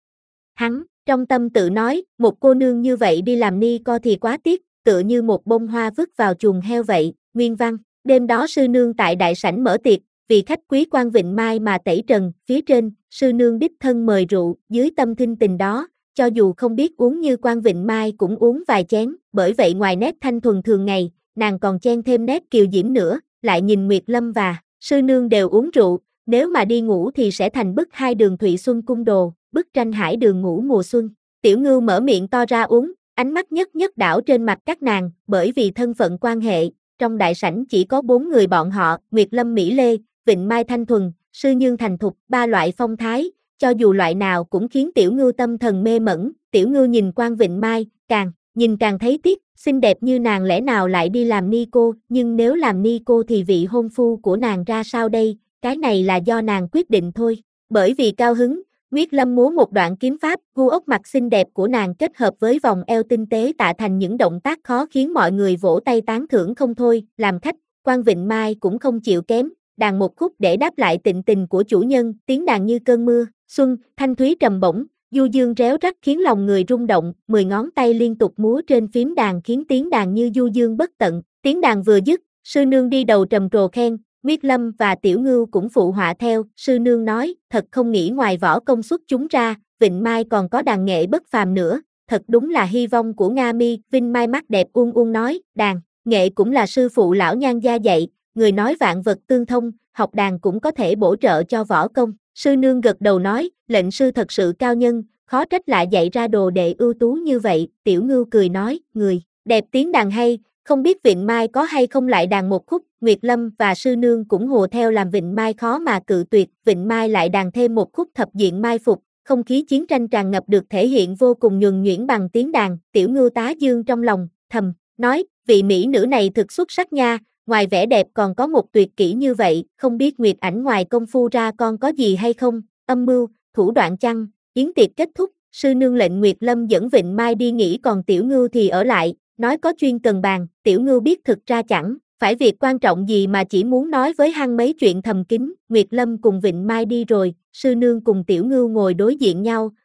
Hắn trong tâm tự nói, một cô nương như vậy đi làm ni co thì quá tiếc, tựa như một bông hoa vứt vào chuồng heo vậy. Nguyên văn, đêm đó sư nương tại đại sảnh mở tiệc, vì khách quý Quan Vịnh Mai mà tẩy trần, phía trên, sư nương đích thân mời rượu, dưới tâm thinh tình đó, cho dù không biết uống như Quan Vịnh Mai cũng uống vài chén, bởi vậy ngoài nét thanh thuần thường ngày, nàng còn chen thêm nét kiều diễm nữa, lại nhìn Nguyệt Lâm và sư nương đều uống rượu, nếu mà đi ngủ thì sẽ thành bức hai đường Thụy Xuân cung đồ, bức tranh hải đường ngủ mùa xuân. Tiểu Ngưu mở miệng to ra uống, ánh mắt nhất nhất đảo trên mặt các nàng, bởi vì thân phận quan hệ, trong đại sảnh chỉ có 4 người bọn họ, Nguyệt Lâm mỹ lê, Vịnh Mai thanh thuần, sư nhương thành thục, 3 loại phong thái, cho dù loại nào cũng khiến Tiểu Ngưu tâm thần mê mẩn. Tiểu Ngưu nhìn Quan Vịnh Mai, càng nhìn càng thấy tiếc, xinh đẹp như nàng lẽ nào lại đi làm ni cô, nhưng nếu làm ni cô thì vị hôn phu của nàng ra sao đây, cái này là do nàng quyết định thôi. Bởi vì cao hứng, Nguyệt Lâm múa một đoạn kiếm pháp, gu ốc mặt xinh đẹp của nàng kết hợp với vòng eo tinh tế tạo thành những động tác khó khiến mọi người vỗ tay tán thưởng không thôi. Làm khách, Quan Vịnh Mai cũng không chịu kém, đàn một khúc để đáp lại tịnh tình của chủ nhân, tiếng đàn như cơn mưa xuân, thanh thúy trầm bổng, du dương réo rắt khiến lòng người rung động, 10 ngón tay liên tục múa trên phím đàn khiến tiếng đàn như du dương bất tận. Tiếng đàn vừa dứt, sư nương đi đầu trầm trồ khen, Nguyệt Lâm và Tiểu Ngưu cũng phụ họa theo. Sư nương nói, thật không nghĩ ngoài võ công xuất chúng ra, Vịnh Mai còn có đàn nghệ bất phàm nữa, thật đúng là hy vọng của Nga Mi. Vinh Mai mắt đẹp uông nói, đàn nghệ cũng là sư phụ lão Nhan gia dạy, người nói vạn vật tương thông, học đàn cũng có thể bổ trợ cho võ công. Sư nương gật đầu nói, lệnh sư thật sự cao nhân, khó trách lại dạy ra đồ đệ ưu tú như vậy. Tiểu Ngưu cười nói, người đẹp tiếng đàn hay, không biết Vịnh Mai có hay không lại đàn một khúc. Nguyệt Lâm và sư nương cũng hùa theo làm Vịnh Mai khó mà cự tuyệt. Vịnh Mai lại đàn thêm một khúc thập diện mai phục, không khí chiến tranh tràn ngập được thể hiện vô cùng nhuần nhuyễn bằng tiếng đàn. Tiểu Ngưu tá dương trong lòng, thầm nói, vị mỹ nữ này thực xuất sắc nha, ngoài vẻ đẹp còn có một tuyệt kỹ như vậy, không biết Nguyệt ảnh ngoài công phu ra con có gì hay không, âm mưu, thủ đoạn chăng. Yến tiệc kết thúc, sư nương lệnh Nguyệt Lâm dẫn Vịnh Mai đi nghỉ, còn Tiểu Ngưu thì ở lại, nói có chuyên cần bàn. Tiểu Ngưu biết thực ra chẳng phải việc quan trọng gì mà chỉ muốn nói với hắn mấy chuyện thầm kín. Nguyệt Lâm cùng Vịnh Mai đi rồi, sư nương cùng Tiểu Ngưu ngồi đối diện nhau,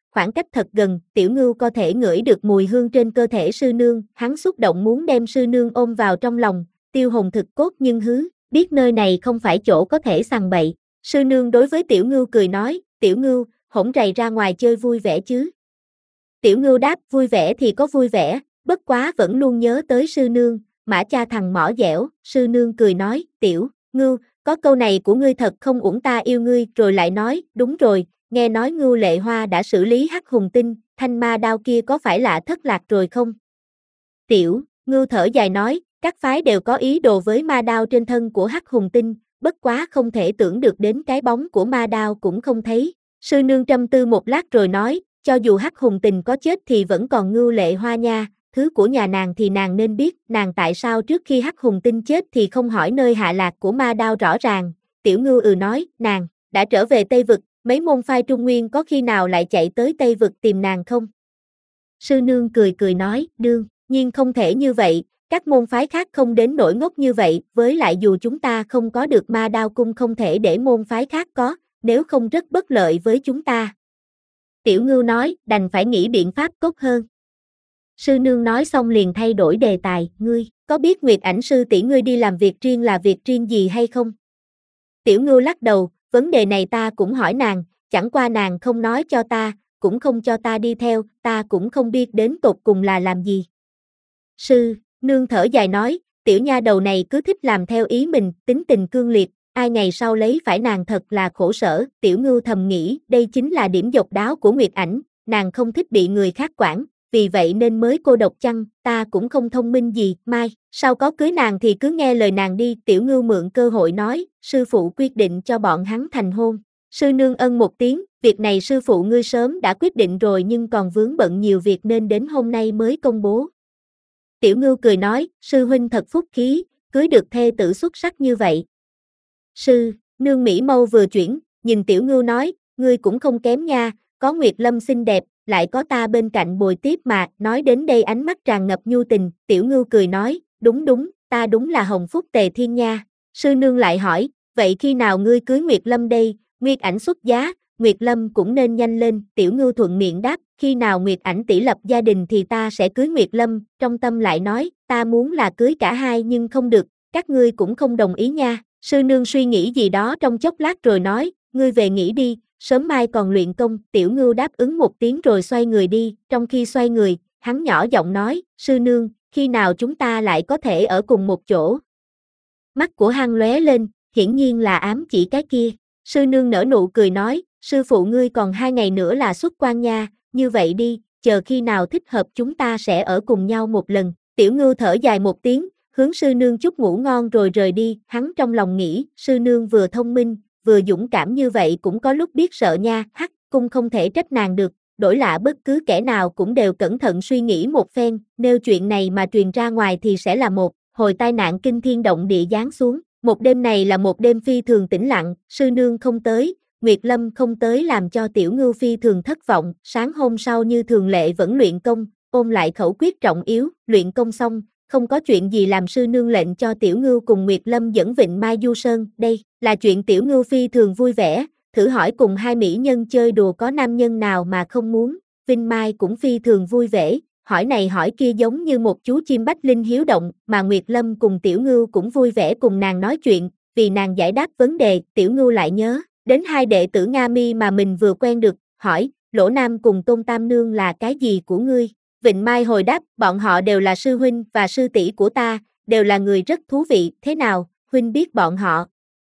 khoảng cách thật gần, Tiểu Ngưu có thể ngửi được mùi hương trên cơ thể sư nương, hắn xúc động muốn đem sư nương ôm vào trong lòng, tiêu hồn thực cốt nhưng biết nơi này không phải chỗ có thể sằng bậy. Sư nương đối với Tiểu Ngưu cười nói, Tiểu Ngưu, hỗn rầy ra ngoài chơi vui vẻ chứ. Tiểu Ngưu đáp, vui vẻ thì có vui vẻ, bất quá vẫn luôn nhớ tới sư nương, mã cha thằng mỏ dẻo, sư nương cười nói, Tiểu Ngưu, có câu này của ngươi thật không uổng ta yêu ngươi, rồi lại nói, đúng rồi, nghe nói Ngưu Lệ Hoa đã xử lý Hắc Hùng Tinh, thanh ma đao kia có phải là thất lạc rồi không? Tiểu Ngưu thở dài nói, các phái đều có ý đồ với ma đao trên thân của Hắc Hùng Tinh, bất quá không thể tưởng được đến cái bóng của ma đao cũng không thấy. Sư nương trầm tư một lát rồi nói, cho dù Hắc Hùng Tình có chết thì vẫn còn Ngưu Lệ Hoa nha, thứ của nhà nàng thì nàng nên biết, nàng tại sao trước khi Hắc Hùng Tinh chết thì không hỏi nơi hạ lạc của ma đao rõ ràng. Tiểu Ngưu nói, nàng đã trở về Tây Vực, mấy môn phái Trung Nguyên có khi nào lại chạy tới Tây Vực tìm nàng không? Sư nương cười cười nói, đương nhiên không thể như vậy, các môn phái khác không đến nỗi ngốc như vậy, với lại dù chúng ta không có được ma đao cung không thể để môn phái khác có, nếu không rất bất lợi với chúng ta. Tiểu Ngưu nói, đành phải nghĩ biện pháp tốt hơn. Sư nương nói xong liền thay đổi đề tài, ngươi, có biết Nguyệt Ảnh sư tỷ ngươi đi làm việc riêng là việc riêng gì hay không? Tiểu Ngưu lắc đầu, vấn đề này ta cũng hỏi nàng, chẳng qua nàng không nói cho ta, cũng không cho ta đi theo, ta cũng không biết đến tột cùng là làm gì. Sư nương thở dài nói, tiểu nha đầu này cứ thích làm theo ý mình, tính tình cương liệt, ai ngày sau lấy phải nàng thật là khổ sở. Tiểu Ngưu thầm nghĩ, đây chính là điểm độc đáo của Nguyệt Ảnh, nàng không thích bị người khác quản, vì vậy nên mới cô độc chăng, ta cũng không thông minh gì, mai, sau có cưới nàng thì cứ nghe lời nàng đi. Tiểu Ngưu mượn cơ hội nói, sư phụ quyết định cho bọn hắn thành hôn. Sư nương ân một tiếng, việc này sư phụ ngươi sớm đã quyết định rồi nhưng còn vướng bận nhiều việc nên đến hôm nay mới công bố. Tiểu Ngưu cười nói, sư huynh thật phúc khí, cưới được thê tử xuất sắc như vậy. Sư nương mỹ mâu vừa chuyển, nhìn Tiểu Ngưu nói, ngươi cũng không kém nha, có Nguyệt Lâm xinh đẹp, lại có ta bên cạnh bồi tiếp mà. Nói đến đây ánh mắt tràn ngập nhu tình, Tiểu Ngưu cười nói, đúng, ta đúng là hồng phúc tề thiên nha. Sư nương lại hỏi, vậy khi nào ngươi cưới Nguyệt Lâm đây? Nguyệt Ảnh xuất giá, Nguyệt Lâm cũng nên nhanh lên. Tiểu Ngưu thuận miệng đáp, khi nào Nguyệt Ảnh tỷ lập gia đình thì ta sẽ cưới Nguyệt Lâm, trong tâm lại nói, ta muốn là cưới cả hai nhưng không được, các ngươi cũng không đồng ý nha. Sư nương suy nghĩ gì đó trong chốc lát rồi nói, ngươi về nghỉ đi, sớm mai còn luyện công. Tiểu Ngưu đáp ứng một tiếng rồi xoay người đi, trong khi xoay người, hắn nhỏ giọng nói, sư nương, khi nào chúng ta lại có thể ở cùng một chỗ? Mắt của hắn lóe lên, hiển nhiên là ám chỉ cái kia. Sư nương nở nụ cười nói, sư phụ ngươi còn 2 ngày nữa là xuất quan nha, như vậy đi, chờ khi nào thích hợp chúng ta sẽ ở cùng nhau một lần. Tiểu Ngưu thở dài một tiếng, hướng sư nương chúc ngủ ngon rồi rời đi, hắn trong lòng nghĩ, sư nương vừa thông minh, vừa dũng cảm như vậy cũng có lúc biết sợ nha, Hắc Cung không thể trách nàng được, đổi lạ bất cứ kẻ nào cũng đều cẩn thận suy nghĩ một phen, nếu chuyện này mà truyền ra ngoài thì sẽ là một hồi tai nạn kinh thiên động địa giáng xuống. Một đêm này là một đêm phi thường tĩnh lặng, sư nương không tới, Nguyệt Lâm không tới làm cho Tiểu Ngưu phi thường thất vọng, sáng hôm sau như thường lệ vẫn luyện công, ôn lại khẩu quyết trọng yếu, luyện công xong, không có chuyện gì làm sư nương lệnh cho Tiểu Ngưu cùng Nguyệt Lâm dẫn Vịnh Mai du sơn, đây là chuyện Tiểu Ngưu phi thường vui vẻ, thử hỏi cùng hai mỹ nhân chơi đùa có nam nhân nào mà không muốn, Vinh Mai cũng phi thường vui vẻ, hỏi này hỏi kia giống như một chú chim bách linh hiếu động, mà Nguyệt Lâm cùng Tiểu Ngưu cũng vui vẻ cùng nàng nói chuyện, vì nàng giải đáp vấn đề, Tiểu Ngưu lại nhớ đến hai đệ tử Nga Mi mà mình vừa quen được, hỏi, Lỗ Nam cùng Tôn Tam Nương là cái gì của ngươi? Vịnh Mai hồi đáp, bọn họ đều là sư huynh và sư tỷ của ta, đều là người rất thú vị, thế nào, huynh biết bọn họ?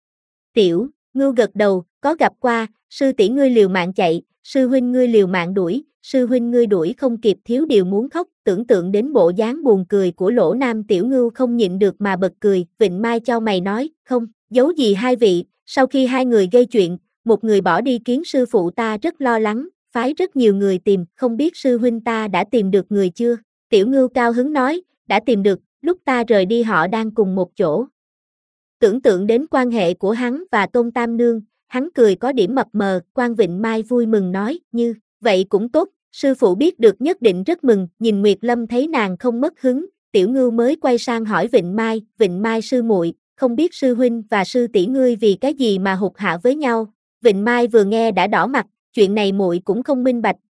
Tiểu Ngưu gật đầu, có gặp qua, sư tỷ ngươi liều mạng chạy, sư huynh ngươi liều mạng đuổi, sư huynh ngươi đuổi không kịp thiếu điều muốn khóc, tưởng tượng đến bộ dáng buồn cười của Lỗ Nam. Tiểu Ngưu không nhịn được mà bật cười, Vịnh Mai cho mày nói, không, giấu gì hai vị, sau khi hai người gây chuyện, một người bỏ đi kiến sư phụ ta rất lo lắng, phái rất nhiều người tìm, không biết sư huynh ta đã tìm được người chưa? Tiểu Ngưu cao hứng nói, đã tìm được, lúc ta rời đi họ đang cùng một chỗ. Tưởng tượng đến quan hệ của hắn và Tôn Tam Nương, hắn cười có điểm mập mờ, Quan Vịnh Mai vui mừng nói, như vậy cũng tốt, sư phụ biết được nhất định rất mừng, nhìn Nguyệt Lâm thấy nàng không mất hứng, Tiểu Ngưu mới quay sang hỏi Vịnh Mai sư muội, không biết sư huynh và sư tỷ ngươi vì cái gì mà hụt hạ với nhau. Vịnh Mai vừa nghe đã đỏ mặt, chuyện này muội cũng không minh bạch,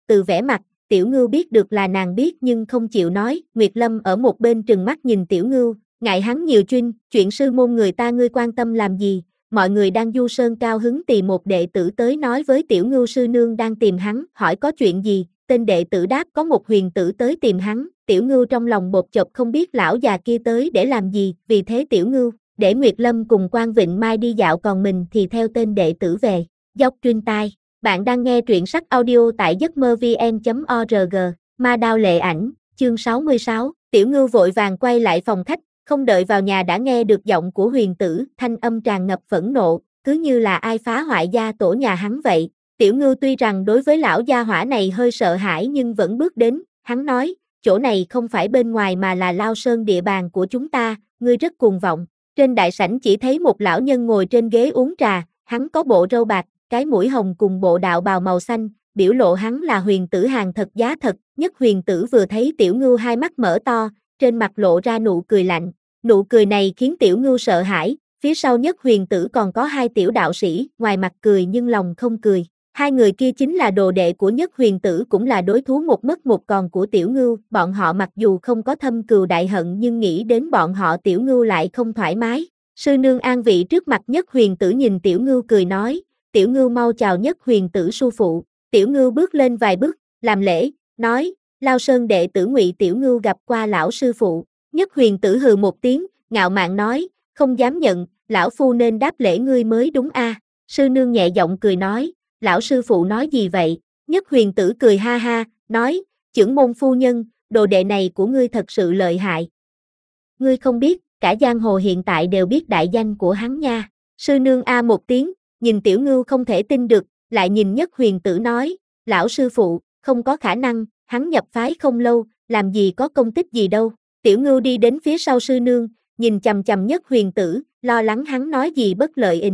từ vẻ mặt, Tiểu Ngưu biết được là nàng biết nhưng không chịu nói, Nguyệt Lâm ở một bên trừng mắt nhìn Tiểu Ngưu, ngại hắn nhiều chuyện sư môn người ta ngươi quan tâm làm gì, mọi người đang du sơn cao hứng tìm một đệ tử tới nói với Tiểu Ngưu sư nương đang tìm hắn, hỏi có chuyện gì, tên đệ tử đáp có một huyền tử tới tìm hắn, Tiểu Ngưu trong lòng bột chộp không biết lão già kia tới để làm gì, vì thế Tiểu Ngưu để Nguyệt Lâm cùng Quan Vịnh Mai đi dạo còn mình thì theo tên đệ tử về, dốc truyền tai. Bạn đang nghe truyện sách audio tại giấc mơ vn.org, Ma Đao Lệ Ảnh, chương 66, Tiểu Ngưu vội vàng quay lại phòng khách, không đợi vào nhà đã nghe được giọng của huyền tử, thanh âm tràn ngập phẫn nộ, cứ như là ai phá hoại gia tổ nhà hắn vậy. Tiểu Ngưu tuy rằng đối với lão gia hỏa này hơi sợ hãi nhưng vẫn bước đến, hắn nói, chỗ này không phải bên ngoài mà là Lao Sơn địa bàn của chúng ta, ngươi rất cuồng vọng. Trên đại sảnh chỉ thấy một lão nhân ngồi trên ghế uống trà, hắn có bộ râu bạc, cái mũi hồng cùng bộ đạo bào màu xanh, biểu lộ hắn là huyền tử hàng thật giá thật, Nhất huyền tử vừa thấy Tiểu Ngưu hai mắt mở to, trên mặt lộ ra nụ cười lạnh, nụ cười này khiến Tiểu Ngưu sợ hãi, phía sau Nhất huyền tử còn có hai tiểu đạo sĩ, ngoài mặt cười nhưng lòng không cười. Hai người kia chính là đồ đệ của Nhất huyền tử cũng là đối thú một mất một còn của Tiểu Ngưu, bọn họ mặc dù không có thâm cừu đại hận nhưng nghĩ đến bọn họ Tiểu Ngưu lại không thoải mái. Sư nương an vị trước mặt Nhất huyền tử nhìn Tiểu Ngưu cười nói, Tiểu Ngưu mau chào Nhất huyền tử sư phụ. Tiểu Ngưu bước lên vài bước, làm lễ, nói, Lao Sơn đệ tử Ngụy Tiểu Ngưu gặp qua lão sư phụ. Nhất huyền tử hừ một tiếng, ngạo mạn nói, không dám nhận, lão phu nên đáp lễ ngươi mới đúng a. Sư nương nhẹ giọng cười nói, lão sư phụ nói gì vậy? Nhất huyền tử cười ha ha, nói, chưởng môn phu nhân, đồ đệ này của ngươi thật sự lợi hại. Ngươi không biết, cả giang hồ hiện tại đều biết đại danh của hắn nha. Sư nương a một tiếng, nhìn Tiểu Ngưu không thể tin được, lại nhìn Nhất huyền tử nói, lão sư phụ, không có khả năng, hắn nhập phái không lâu, làm gì có công tích gì đâu. Tiểu Ngưu đi đến phía sau sư nương, nhìn chằm chằm Nhất huyền tử, lo lắng hắn nói gì bất lợi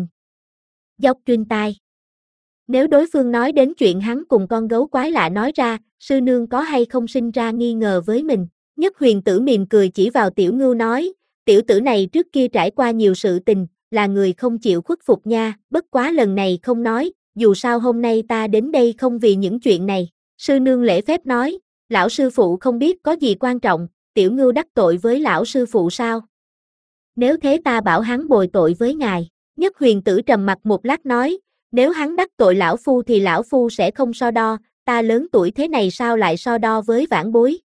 dốc truyền tai. Nếu đối phương nói đến chuyện hắn cùng con gấu quái lạ nói ra, sư nương có hay không sinh ra nghi ngờ với mình. Nhất huyền tử mỉm cười chỉ vào Tiểu Ngưu nói, tiểu tử này trước kia trải qua nhiều sự tình, là người không chịu khuất phục nha, bất quá lần này không nói, dù sao hôm nay ta đến đây không vì những chuyện này. Sư nương lễ phép nói, lão sư phụ không biết có gì quan trọng, Tiểu Ngưu đắc tội với lão sư phụ sao? Nếu thế ta bảo hắn bồi tội với ngài. Nhất huyền tử trầm mặt một lát nói, nếu hắn đắc tội lão phu thì lão phu sẽ không so đo, ta lớn tuổi thế này sao lại so đo với vãn bối.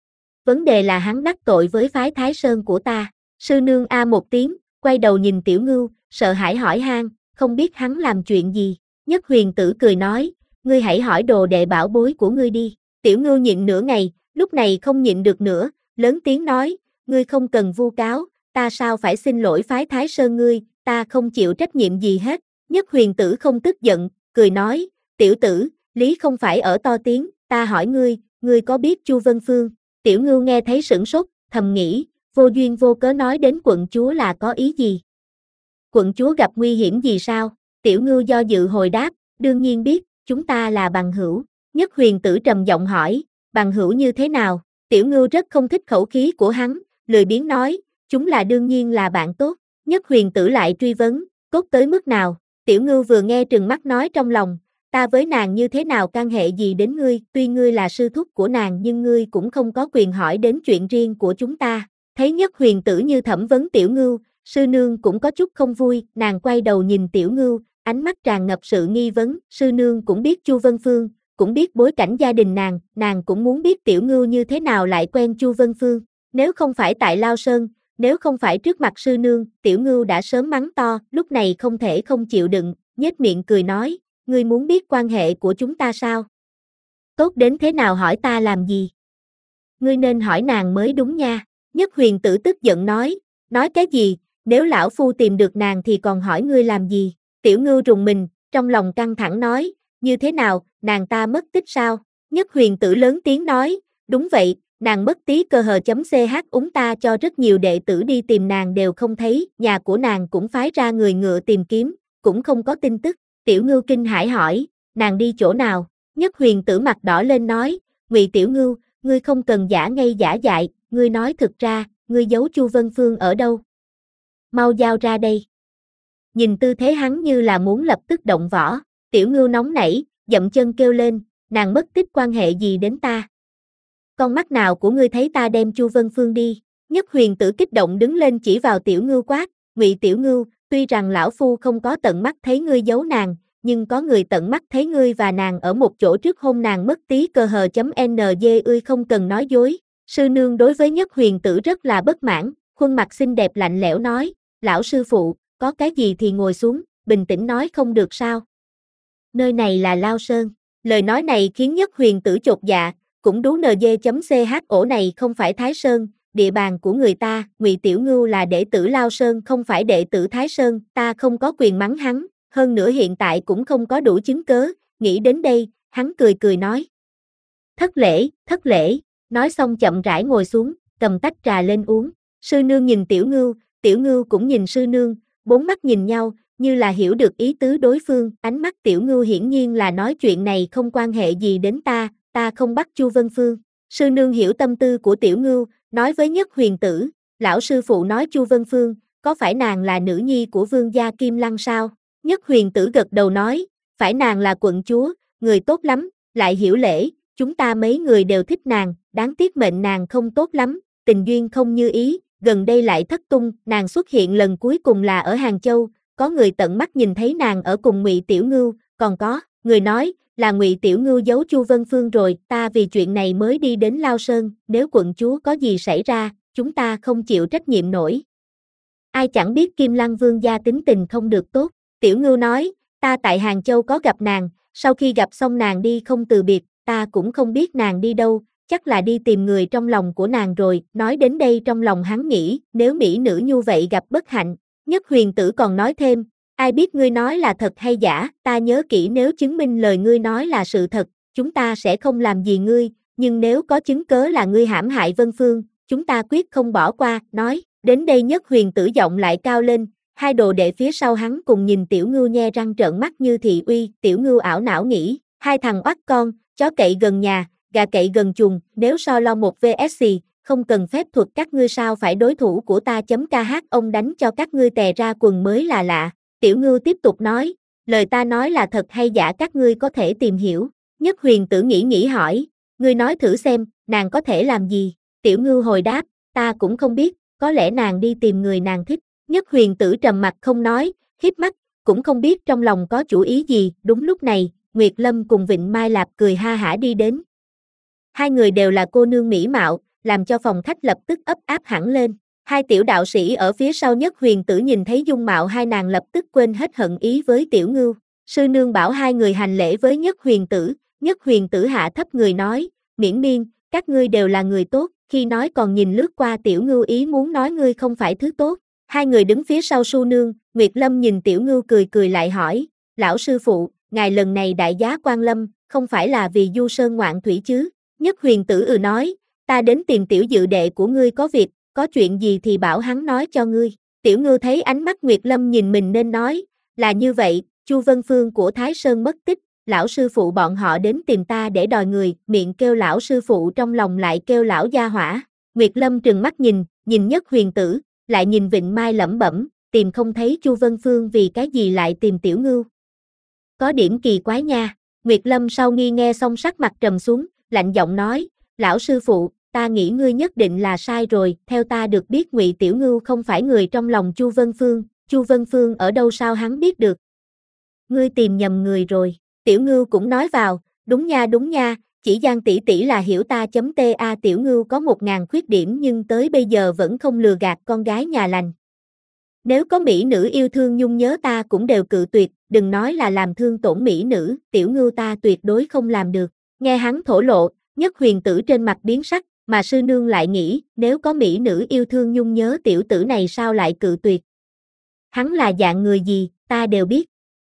Vấn đề là hắn đắc tội với phái Thái Sơn của ta. Sư nương a một tiếng, quay đầu nhìn Tiểu Ngưu, sợ hãi hỏi han, không biết hắn làm chuyện gì. Nhất huyền tử cười nói, ngươi hãy hỏi đồ đệ bảo bối của ngươi đi. Tiểu Ngưu nhịn nửa ngày, lúc này không nhịn được nữa, lớn tiếng nói, ngươi không cần vu cáo, ta sao phải xin lỗi phái Thái Sơn ngươi, ta không chịu trách nhiệm gì hết. Nhất huyền tử không tức giận, cười nói, tiểu tử, lý không phải ở to tiếng, ta hỏi ngươi có biết Chu Vân Phương? Tiểu Ngưu nghe thấy sửng sốt, thầm nghĩ, vô duyên vô cớ nói đến quận chúa là có ý gì? Quận chúa gặp nguy hiểm gì sao? Tiểu Ngưu do dự hồi đáp, đương nhiên biết, chúng ta là bằng hữu. Nhất huyền tử trầm giọng hỏi, bằng hữu như thế nào? Tiểu Ngưu rất không thích khẩu khí của hắn, lười biếng nói, chúng là đương nhiên là bạn tốt. Nhất huyền tử lại truy vấn, cốt tới mức nào? Tiểu Ngưu vừa nghe trừng mắt nói trong lòng, ta với nàng như thế nào can hệ gì đến ngươi, tuy ngươi là sư thúc của nàng nhưng ngươi cũng không có quyền hỏi đến chuyện riêng của chúng ta. Thấy Nhất huyền tử như thẩm vấn Tiểu Ngưu, sư nương cũng có chút không vui, nàng quay đầu nhìn Tiểu Ngưu, ánh mắt tràn ngập sự nghi vấn, sư nương cũng biết Chu Vân Phương, cũng biết bối cảnh gia đình nàng cũng muốn biết Tiểu Ngưu như thế nào lại quen Chu Vân Phương. Nếu không phải tại Lao Sơn, nếu không phải trước mặt sư nương, Tiểu Ngưu đã sớm mắng to, lúc này không thể không chịu đựng, nhếch miệng cười nói, ngươi muốn biết quan hệ của chúng ta sao? Tốt đến thế nào hỏi ta làm gì? Ngươi nên hỏi nàng mới đúng nha. Nhất huyền tử tức giận nói cái gì, nếu lão phu tìm được nàng thì còn hỏi ngươi làm gì? Tiểu Ngưu rùng mình, trong lòng căng thẳng nói, như thế nào, nàng ta mất tích sao? Nhất huyền tử lớn tiếng nói, đúng vậy, nàng mất tí cơ hờ.ch ta cho rất nhiều đệ tử đi tìm nàng đều không thấy, nhà của nàng cũng phái ra người ngựa tìm kiếm, cũng không có tin tức. Tiểu Ngưu kinh hãi hỏi, nàng đi chỗ nào? Nhất huyền tử mặt đỏ lên nói, Ngụy Tiểu Ngưu, ngươi không cần giả ngây giả dại, ngươi nói thực ra, ngươi giấu Chu Vân Phương ở đâu? Mau giao ra đây. Nhìn tư thế hắn như là muốn lập tức động võ, Tiểu Ngưu nóng nảy, dậm chân kêu lên, nàng mất tích quan hệ gì đến ta? Con mắt nào của ngươi thấy ta đem Chu Vân Phương đi? Nhất Huyền Tử kích động đứng lên chỉ vào Tiểu Ngưu quát, Ngụy Tiểu Ngưu, tuy rằng lão phu không có tận mắt thấy ngươi giấu nàng, nhưng có người tận mắt thấy ngươi và nàng ở một chỗ trước hôn nàng mất tí cờ hờ.ng ươi không cần nói dối. Sư nương đối với Nhất Huyền Tử rất là bất mãn, khuôn mặt xinh đẹp lạnh lẽo nói, lão sư phụ, có cái gì thì ngồi xuống, bình tĩnh nói không được sao? Nơi này là Lao Sơn. Lời nói này khiến Nhất Huyền Tử chột dạ, cũng đú nd.ch ổ này không phải Thái Sơn, địa bàn của người ta, Ngụy Tiểu Ngưu là đệ tử Lao Sơn không phải đệ tử Thái Sơn, ta không có quyền mắng hắn, hơn nữa hiện tại cũng không có đủ chứng cớ, nghĩ đến đây, hắn cười cười nói. Thất lễ, nói xong chậm rãi ngồi xuống, cầm tách trà lên uống, sư nương nhìn Tiểu Ngưu cũng nhìn sư nương, bốn mắt nhìn nhau, như là hiểu được ý tứ đối phương, ánh mắt Tiểu Ngưu hiển nhiên là nói chuyện này không quan hệ gì đến ta không bắt Chu Vân Phương. Sư nương hiểu tâm tư của Tiểu Ngưu, nói với Nhất Huyền Tử, lão sư phụ nói Chu Vân Phương, có phải nàng là nữ nhi của vương gia Kim Lăng sao? Nhất Huyền Tử gật đầu nói, phải nàng là quận chúa, người tốt lắm, lại hiểu lễ, chúng ta mấy người đều thích nàng, đáng tiếc mệnh nàng không tốt lắm, tình duyên không như ý, gần đây lại thất tung, nàng xuất hiện lần cuối cùng là ở Hàng Châu, có người tận mắt nhìn thấy nàng ở cùng Ngụy Tiểu Ngưu, còn có người nói là Ngụy Tiểu Ngưu giấu Chu Vân Phương rồi, ta vì chuyện này mới đi đến Lao Sơn, nếu quận chúa có gì xảy ra, chúng ta không chịu trách nhiệm nổi. Ai chẳng biết Kim Lăng vương gia tính tình không được tốt, Tiểu Ngưu nói, ta tại Hàng Châu có gặp nàng, sau khi gặp xong nàng đi không từ biệt, ta cũng không biết nàng đi đâu, chắc là đi tìm người trong lòng của nàng rồi, nói đến đây trong lòng hắn nghĩ, nếu mỹ nữ như vậy gặp bất hạnh. Nhất Huyền Tử còn nói thêm, ai biết ngươi nói là thật hay giả, ta nhớ kỹ nếu chứng minh lời ngươi nói là sự thật, chúng ta sẽ không làm gì ngươi, nhưng nếu có chứng cớ là ngươi hãm hại Vân Phương, chúng ta quyết không bỏ qua, nói, đến đây Nhất Huyền Tử giọng lại cao lên, hai đồ đệ phía sau hắn cùng nhìn Tiểu Ngưu nhe răng trợn mắt như thị uy, Tiểu Ngưu ảo não nghĩ, hai thằng oắt con, chó cậy gần nhà, gà cậy gần chuồng, nếu so lo một vs không cần phép thuật các ngươi sao phải đối thủ của ta.kh ông đánh cho các ngươi tè ra quần mới là lạ. Tiểu Ngưu tiếp tục nói, lời ta nói là thật hay giả các ngươi có thể tìm hiểu. Nhất Huyền Tử nghĩ hỏi, ngươi nói thử xem, nàng có thể làm gì? Tiểu Ngưu hồi đáp, ta cũng không biết, có lẽ nàng đi tìm người nàng thích. Nhất Huyền Tử trầm mặt không nói, híp mắt, cũng không biết trong lòng có chủ ý gì. Đúng lúc này, Nguyệt Lâm cùng Vịnh Mai Lạp cười ha hả đi đến. Hai người đều là cô nương mỹ mạo, làm cho phòng khách lập tức ấp áp hẳn lên. Hai tiểu đạo sĩ ở phía sau Nhất Huyền Tử nhìn thấy dung mạo hai nàng lập tức quên hết hận ý với Tiểu Ngưu. Sư nương bảo hai người hành lễ với Nhất Huyền Tử. Nhất Huyền Tử hạ thấp người nói, miễn miên, các ngươi đều là người tốt, khi nói còn nhìn lướt qua Tiểu Ngưu ý muốn nói ngươi không phải thứ tốt. Hai người đứng phía sau Su nương, Nguyệt Lâm nhìn Tiểu Ngưu cười cười lại hỏi, lão sư phụ, ngài lần này đại giá quan lâm, không phải là vì du sơn ngoạn thủy chứ? Nhất Huyền Tử nói, ta đến tìm Tiểu dự đệ của ngươi có việc, có chuyện gì thì bảo hắn nói cho ngươi. Tiểu Ngưu thấy ánh mắt Nguyệt Lâm nhìn mình nên nói, là như vậy, Chu Vân Phương của Thái Sơn mất tích, lão sư phụ bọn họ đến tìm ta để đòi người, miệng kêu lão sư phụ trong lòng lại kêu lão gia hỏa. Nguyệt Lâm trừng mắt nhìn Nhất Huyền Tử, lại nhìn Vịnh Mai lẩm bẩm, tìm không thấy Chu Vân Phương vì cái gì lại tìm Tiểu Ngưu. Có điểm kỳ quái nha. Nguyệt Lâm sau nghi nghe xong sắc mặt trầm xuống, lạnh giọng nói, lão sư phụ, ta nghĩ ngươi nhất định là sai rồi, theo ta được biết Ngụy Tiểu Ngưu không phải người trong lòng Chu Vân Phương ở đâu sao hắn biết được? Ngươi tìm nhầm người rồi. Tiểu Ngưu cũng nói vào, đúng nha, chỉ Giang tỷ tỷ là hiểu ta.ta Tiểu Ngưu có 1000 khuyết điểm nhưng tới bây giờ vẫn không lừa gạt con gái nhà lành. Nếu có mỹ nữ yêu thương nhung nhớ ta cũng đều cự tuyệt, đừng nói là làm thương tổn mỹ nữ, Tiểu Ngưu ta tuyệt đối không làm được. Nghe hắn thổ lộ, Nhất Huyền Tử trên mặt biến sắc, mà sư nương lại nghĩ, nếu có mỹ nữ yêu thương nhung nhớ tiểu tử này sao lại cự tuyệt. Hắn là dạng người gì, ta đều biết.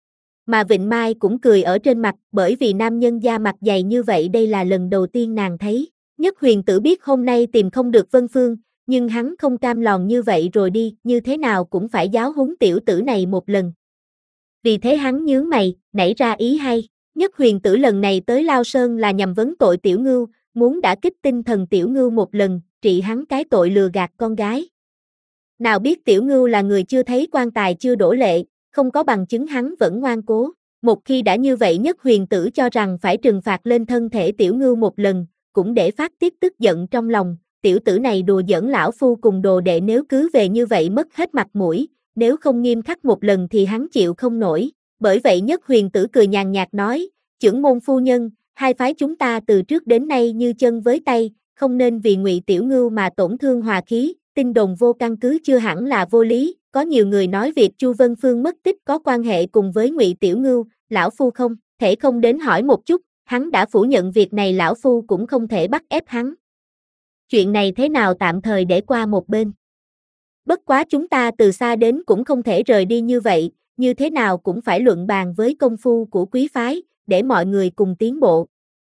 Mà Vịnh Mai cũng cười ở trên mặt, bởi vì nam nhân da mặt dày như vậy đây là lần đầu tiên nàng thấy. Nhất Huyền Tử biết hôm nay tìm không được Vân Phương, nhưng hắn không cam lòng như vậy rồi đi, như thế nào cũng phải giáo huấn tiểu tử này một lần. Vì thế hắn nhướng mày, nảy ra ý hay. Nhất Huyền Tử lần này tới Lao Sơn là nhằm vấn tội Tiểu Ngưu, muốn đả kích tinh thần Tiểu Ngưu một lần, trị hắn cái tội lừa gạt con gái. Nào biết Tiểu Ngưu là người chưa thấy quan tài chưa đổ lệ, không có bằng chứng hắn vẫn ngoan cố. Một khi đã như vậy Nhất Huyền Tử cho rằng phải trừng phạt lên thân thể Tiểu Ngưu một lần, cũng để phát tiết tức giận trong lòng, tiểu tử này đùa giỡn lão phu cùng đồ đệ nếu cứ về như vậy mất hết mặt mũi, nếu không nghiêm khắc một lần thì hắn chịu không nổi. Bởi vậy Nhất Huyền Tử cười nhàn nhạt nói, chưởng môn phu nhân, hai phái chúng ta từ trước đến nay như chân với tay, không nên vì Ngụy Tiểu Ngưu mà tổn thương hòa khí, tin đồn vô căn cứ chưa hẳn là vô lý, có nhiều người nói việc Chu Vân Phương mất tích có quan hệ cùng với Ngụy Tiểu Ngưu, lão phu không thể không đến hỏi một chút, hắn đã phủ nhận việc này lão phu cũng không thể bắt ép hắn. Chuyện này thế nào tạm thời để qua một bên. Bất quá chúng ta từ xa đến cũng không thể rời đi như vậy, như thế nào cũng phải luận bàn với công phu của quý phái, để mọi người cùng tiến bộ.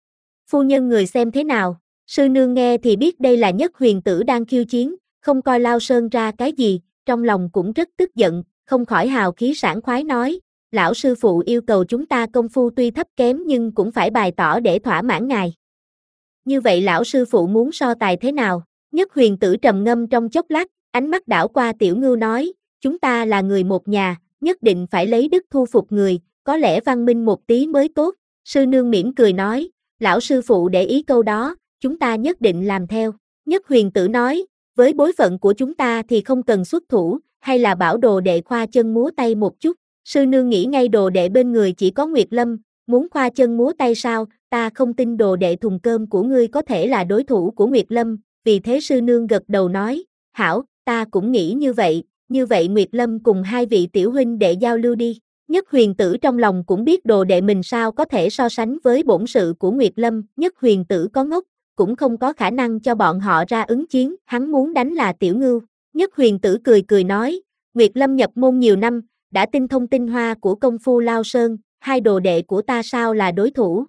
Phu nhân người xem thế nào, sư nương nghe thì biết đây là Nhất Huyền Tử đang khiêu chiến, không coi Lao Sơn ra cái gì, trong lòng cũng rất tức giận, không khỏi hào khí sảng khoái nói, lão sư phụ yêu cầu chúng ta công phu tuy thấp kém nhưng cũng phải bày tỏ để thỏa mãn ngài. Như vậy lão sư phụ muốn so tài thế nào? Nhất Huyền Tử trầm ngâm trong chốc lát, ánh mắt đảo qua Tiểu Ngưu nói, chúng ta là người một nhà, nhất định phải lấy đức thu phục người, có lẽ văn minh một tí mới tốt. Sư nương mỉm cười nói, lão sư phụ để ý câu đó, chúng ta nhất định làm theo. Nhất Huyền Tử nói, với bối phận của chúng ta thì không cần xuất thủ, hay là bảo đồ đệ khoa chân múa tay một chút. Sư nương nghĩ ngay đồ đệ bên người chỉ có Nguyệt Lâm, muốn khoa chân múa tay sao, ta không tin đồ đệ thùng cơm của ngươi có thể là đối thủ của Nguyệt Lâm, vì thế sư nương gật đầu nói, hảo, ta cũng nghĩ như vậy Nguyệt Lâm cùng hai vị tiểu huynh đệ giao lưu đi. Nhất Huyền Tử trong lòng cũng biết đồ đệ mình sao có thể so sánh với bổn sự của Nguyệt Lâm, Nhất Huyền Tử có ngốc, cũng không có khả năng cho bọn họ ra ứng chiến, hắn muốn đánh là Tiểu Ngưu. Nhất Huyền Tử cười nói, Nguyệt Lâm nhập môn nhiều năm, đã tinh thông tinh hoa của công phu Lao Sơn, hai đồ đệ của ta sao là đối thủ.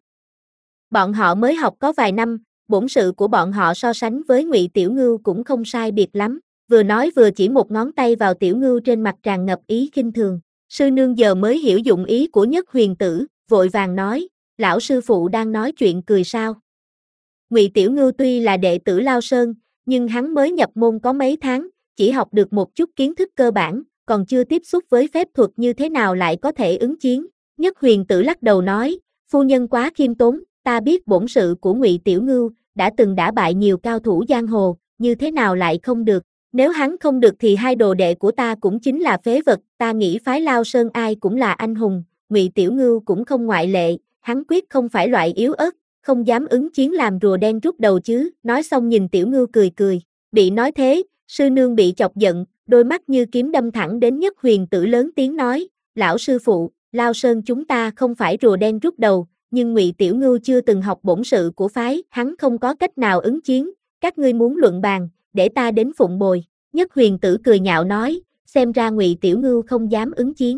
Bọn họ mới học có vài năm, bổn sự của bọn họ so sánh với Ngụy Tiểu Ngưu cũng không sai biệt lắm, vừa nói vừa chỉ một ngón tay vào Tiểu Ngưu trên mặt tràn ngập ý khinh thường. Sư nương giờ mới hiểu dụng ý của Nhất Huyền Tử, vội vàng nói, lão sư phụ đang nói chuyện cười sao. Ngụy Tiểu Ngưu tuy là đệ tử Lao Sơn, nhưng hắn mới nhập môn có mấy tháng, chỉ học được một chút kiến thức cơ bản, còn chưa tiếp xúc với phép thuật như thế nào lại có thể ứng chiến. Nhất Huyền Tử lắc đầu nói, phu nhân quá khiêm tốn, ta biết bổn sự của Ngụy Tiểu Ngưu, đã từng đả bại nhiều cao thủ giang hồ, như thế nào lại không được. Nếu hắn không được thì hai đồ đệ của ta cũng chính là phế vật, ta nghĩ phái Lao Sơn ai cũng là anh hùng, Ngụy Tiểu Ngưu cũng không ngoại lệ, hắn quyết không phải loại yếu ớt, không dám ứng chiến làm rùa đen rút đầu chứ. Nói xong nhìn Tiểu Ngưu cười, bị nói thế, sư nương bị chọc giận, đôi mắt như kiếm đâm thẳng đến Nhất Huyền Tử lớn tiếng nói, lão sư phụ, Lao Sơn chúng ta không phải rùa đen rút đầu, nhưng Ngụy Tiểu Ngưu chưa từng học bổn sự của phái, hắn không có cách nào ứng chiến, các ngươi muốn luận bàn, để ta đến phụng bồi. Nhất Huyền Tử cười nhạo nói, xem ra Ngụy Tiểu Ngưu không dám ứng chiến.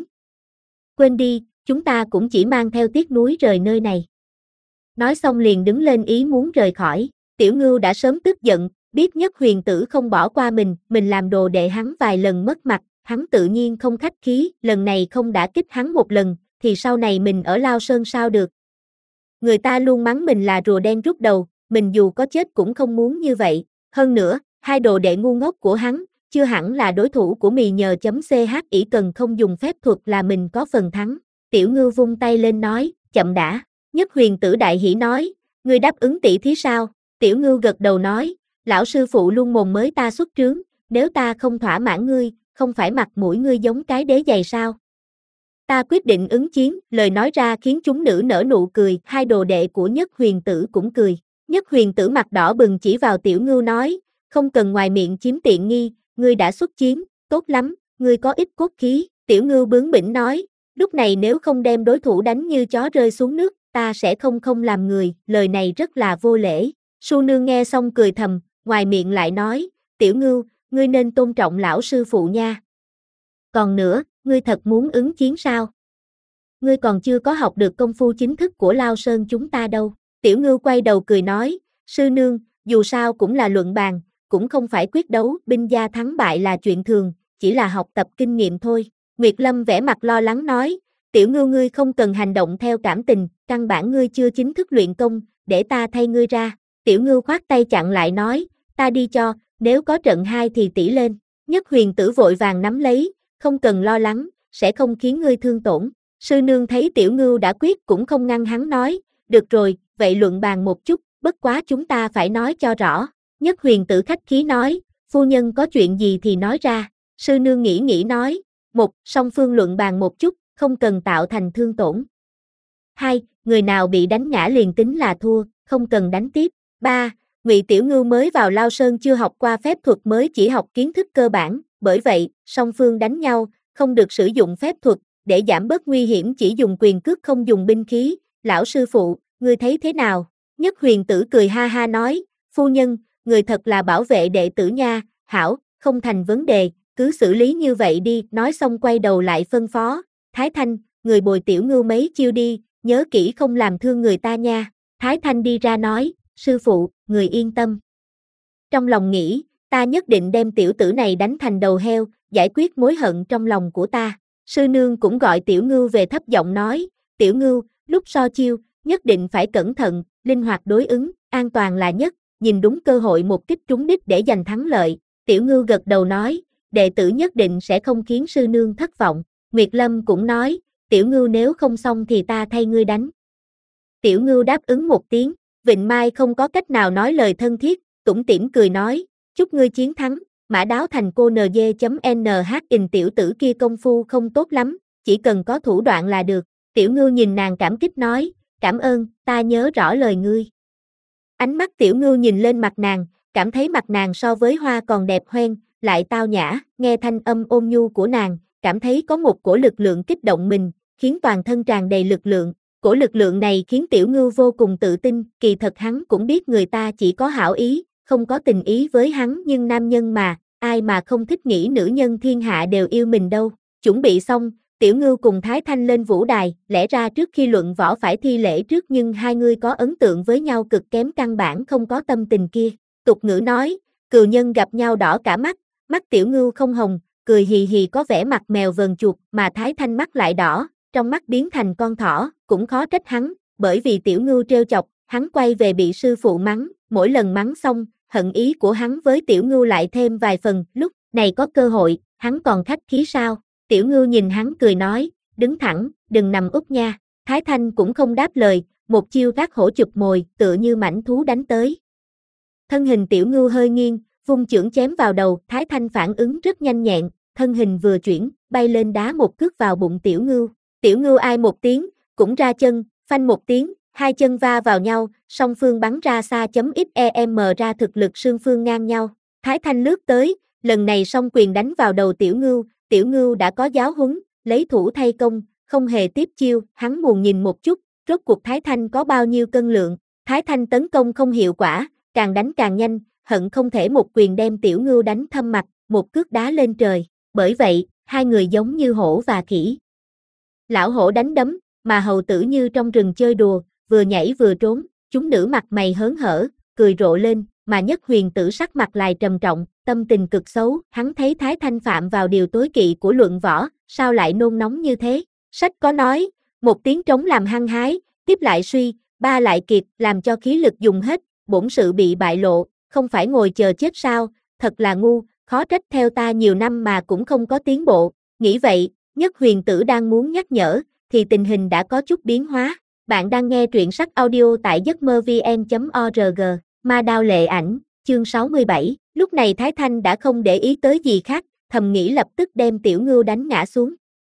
Quên đi, chúng ta cũng chỉ mang theo tiếc nuối rời nơi này. Nói xong liền đứng lên ý muốn rời khỏi, Tiểu Ngưu đã sớm tức giận, biết Nhất Huyền Tử không bỏ qua mình làm đồ đệ hắn vài lần mất mặt, hắn tự nhiên không khách khí, lần này không đã kích hắn một lần, thì sau này mình ở Lao Sơn sao được. Người ta luôn mắng mình là rùa đen rút đầu, mình dù có chết cũng không muốn như vậy, hơn nữa, hai đồ đệ ngu ngốc của hắn, chưa hẳn là đối thủ của mì nhờ .ch ỷ cần không dùng phép thuật là mình có phần thắng. Tiểu Ngưu vung tay lên nói, chậm đã. Nhất Huyền Tử đại hỉ nói, ngươi đáp ứng tỷ thí sao? Tiểu Ngưu gật đầu nói, lão sư phụ luôn mồm mới ta xuất trướng, nếu ta không thỏa mãn ngươi, không phải mặt mũi ngươi giống cái đế giày sao? Ta quyết định ứng chiến, lời nói ra khiến chúng nữ nở nụ cười, hai đồ đệ của Nhất Huyền Tử cũng cười. Nhất Huyền Tử mặt đỏ bừng chỉ vào Tiểu Ngưu nói, không cần ngoài miệng chiếm tiện nghi, ngươi đã xuất chiến, tốt lắm, ngươi có ít cốt khí. Tiểu Ngưu bướng bỉnh nói, lúc này nếu không đem đối thủ đánh như chó rơi xuống nước, ta sẽ không làm người, lời này rất là vô lễ. Su nương nghe xong cười thầm, ngoài miệng lại nói, Tiểu Ngưu, ngươi nên tôn trọng lão sư phụ nha. Còn nữa, ngươi thật muốn ứng chiến sao? Ngươi còn chưa có học được công phu chính thức của Lao Sơn chúng ta đâu. Tiểu Ngưu quay đầu cười nói, sư nương, dù sao cũng là luận bàn, cũng không phải quyết đấu, binh gia thắng bại là chuyện thường, chỉ là học tập kinh nghiệm thôi. Nguyệt Lâm vẻ mặt lo lắng nói, Tiểu Ngưu ngươi không cần hành động theo cảm tình, căn bản ngươi chưa chính thức luyện công, để ta thay ngươi ra. Tiểu Ngưu khoát tay chặn lại nói, ta đi cho, nếu có trận hai thì tỷ lên. Nhất Huyền Tử vội vàng nắm lấy, không cần lo lắng, sẽ không khiến ngươi thương tổn. Sư nương thấy Tiểu Ngưu đã quyết cũng không ngăn hắn nói, được rồi, vậy luận bàn một chút, bất quá chúng ta phải nói cho rõ. Nhất Huyền Tử khách khí nói, phu nhân có chuyện gì thì nói ra. Sư nương nghĩ nói, một, song phương luận bàn một chút, không cần tạo thành thương tổn. 2. Người nào bị đánh ngã liền tính là thua, không cần đánh tiếp. 3. Ngụy Tiểu Ngưu mới vào Lao Sơn chưa học qua phép thuật mới chỉ học kiến thức cơ bản, bởi vậy, song phương đánh nhau, không được sử dụng phép thuật, để giảm bớt nguy hiểm chỉ dùng quyền cước không dùng binh khí. Lão sư phụ, ngươi thấy thế nào? Nhất Huyền Tử cười ha ha nói, phu nhân, người thật là bảo vệ đệ tử nha, hảo, không thành vấn đề, cứ xử lý như vậy đi. Nói xong quay đầu lại phân phó, Thái Thanh, người bồi Tiểu Ngưu mấy chiêu đi, nhớ kỹ không làm thương người ta nha. Thái Thanh đi ra nói, sư phụ, người yên tâm. Trong lòng nghĩ, ta nhất định đem tiểu tử này đánh thành đầu heo, giải quyết mối hận trong lòng của ta. Sư nương cũng gọi Tiểu Ngưu về thấp giọng nói, Tiểu Ngưu, lúc so chiêu, nhất định phải cẩn thận, linh hoạt đối ứng, an toàn là nhất, nhìn đúng cơ hội một kích trúng đích để giành thắng lợi. Tiểu Ngưu gật đầu nói, đệ tử nhất định sẽ không khiến sư nương thất vọng. Nguyệt Lâm cũng nói, Tiểu Ngưu nếu không xong thì ta thay ngươi đánh. Tiểu Ngưu đáp ứng một tiếng, Vịnh Mai không có cách nào nói lời thân thiết, tủm tỉm cười nói, chúc ngươi chiến thắng. Mã Đáo Thành cô NG.NH tiểu tử kia công phu không tốt lắm, chỉ cần có thủ đoạn là được. Tiểu Ngưu nhìn nàng cảm kích nói, cảm ơn, ta nhớ rõ lời ngươi. Ánh mắt Tiểu Ngưu nhìn lên mặt nàng, cảm thấy mặt nàng so với hoa còn đẹp hoen, lại tao nhã, nghe thanh âm ôn nhu của nàng, cảm thấy có một cổ lực lượng kích động mình, khiến toàn thân tràn đầy lực lượng. Cổ lực lượng này khiến Tiểu Ngưu vô cùng tự tin, kỳ thật hắn cũng biết người ta chỉ có hảo ý, không có tình ý với hắn, nhưng nam nhân mà, ai mà không thích nghĩ nữ nhân thiên hạ đều yêu mình đâu. Chuẩn bị xong, Tiểu Ngưu cùng Thái Thanh lên vũ đài, lẽ ra trước khi luận võ phải thi lễ trước nhưng hai người có ấn tượng với nhau cực kém, căn bản không có tâm tình kia. Tục ngữ nói, cừu nhân gặp nhau đỏ cả mắt, mắt Tiểu Ngưu không hồng, cười hì hì có vẻ mặt mèo vờn chuột, mà Thái Thanh mắt lại đỏ, trong mắt biến thành con thỏ, cũng khó trách hắn, bởi vì Tiểu Ngưu trêu chọc, hắn quay về bị sư phụ mắng, mỗi lần mắng xong, hận ý của hắn với Tiểu Ngưu lại thêm vài phần, lúc này có cơ hội, hắn còn khách khí sao? Tiểu Ngưu nhìn hắn cười nói, đứng thẳng, đừng nằm úp nha. Thái Thanh cũng không đáp lời, một chiêu gác hổ chụp mồi, tựa như mãnh thú đánh tới. Thân hình Tiểu Ngưu hơi nghiêng, vung chưởng chém vào đầu, Thái Thanh phản ứng rất nhanh nhẹn, thân hình vừa chuyển, bay lên đá một cước vào bụng Tiểu Ngưu. Tiểu Ngưu ai một tiếng, cũng ra chân, phanh một tiếng, hai chân va vào nhau, song phương bắn ra xa .xem ra thực lực sương phương ngang nhau. Thái Thanh lướt tới, lần này song quyền đánh vào đầu Tiểu Ngưu đã có giáo huấn, lấy thủ thay công, không hề tiếp chiêu, hắn buồn nhìn một chút, rốt cuộc Thái Thanh có bao nhiêu cân lượng. Thái Thanh tấn công không hiệu quả, càng đánh càng nhanh, hận không thể một quyền đem Tiểu Ngưu đánh thâm mặt, một cước đá lên trời. Bởi vậy, hai người giống như hổ và khỉ. Lão hổ đánh đấm, mà hầu tử như trong rừng chơi đùa, vừa nhảy vừa trốn, chúng nữ mặt mày hớn hở, cười rộ lên, mà Nhất Huyền Tử sắc mặt lại trầm trọng, tâm tình cực xấu, hắn thấy Thái Thanh phạm vào điều tối kỵ của luận võ, sao lại nôn nóng như thế? Sách có nói, một tiếng trống làm hăng hái, tiếp lại suy, ba lại kiệt, làm cho khí lực dùng hết, bổn sự bị bại lộ, không phải ngồi chờ chết sao, thật là ngu, khó trách theo ta nhiều năm mà cũng không có tiến bộ. Nghĩ vậy, Nhất Huyền Tử đang muốn nhắc nhở, thì tình hình đã có chút biến hóa. Bạn đang nghe truyện sách audio tại giấcmơ-vn.org, Ma Đao Lệ Ảnh, chương 67. Lúc này Thái Thanh đã không để ý tới gì khác, thầm nghĩ lập tức đem Tiểu Ngưu đánh ngã xuống.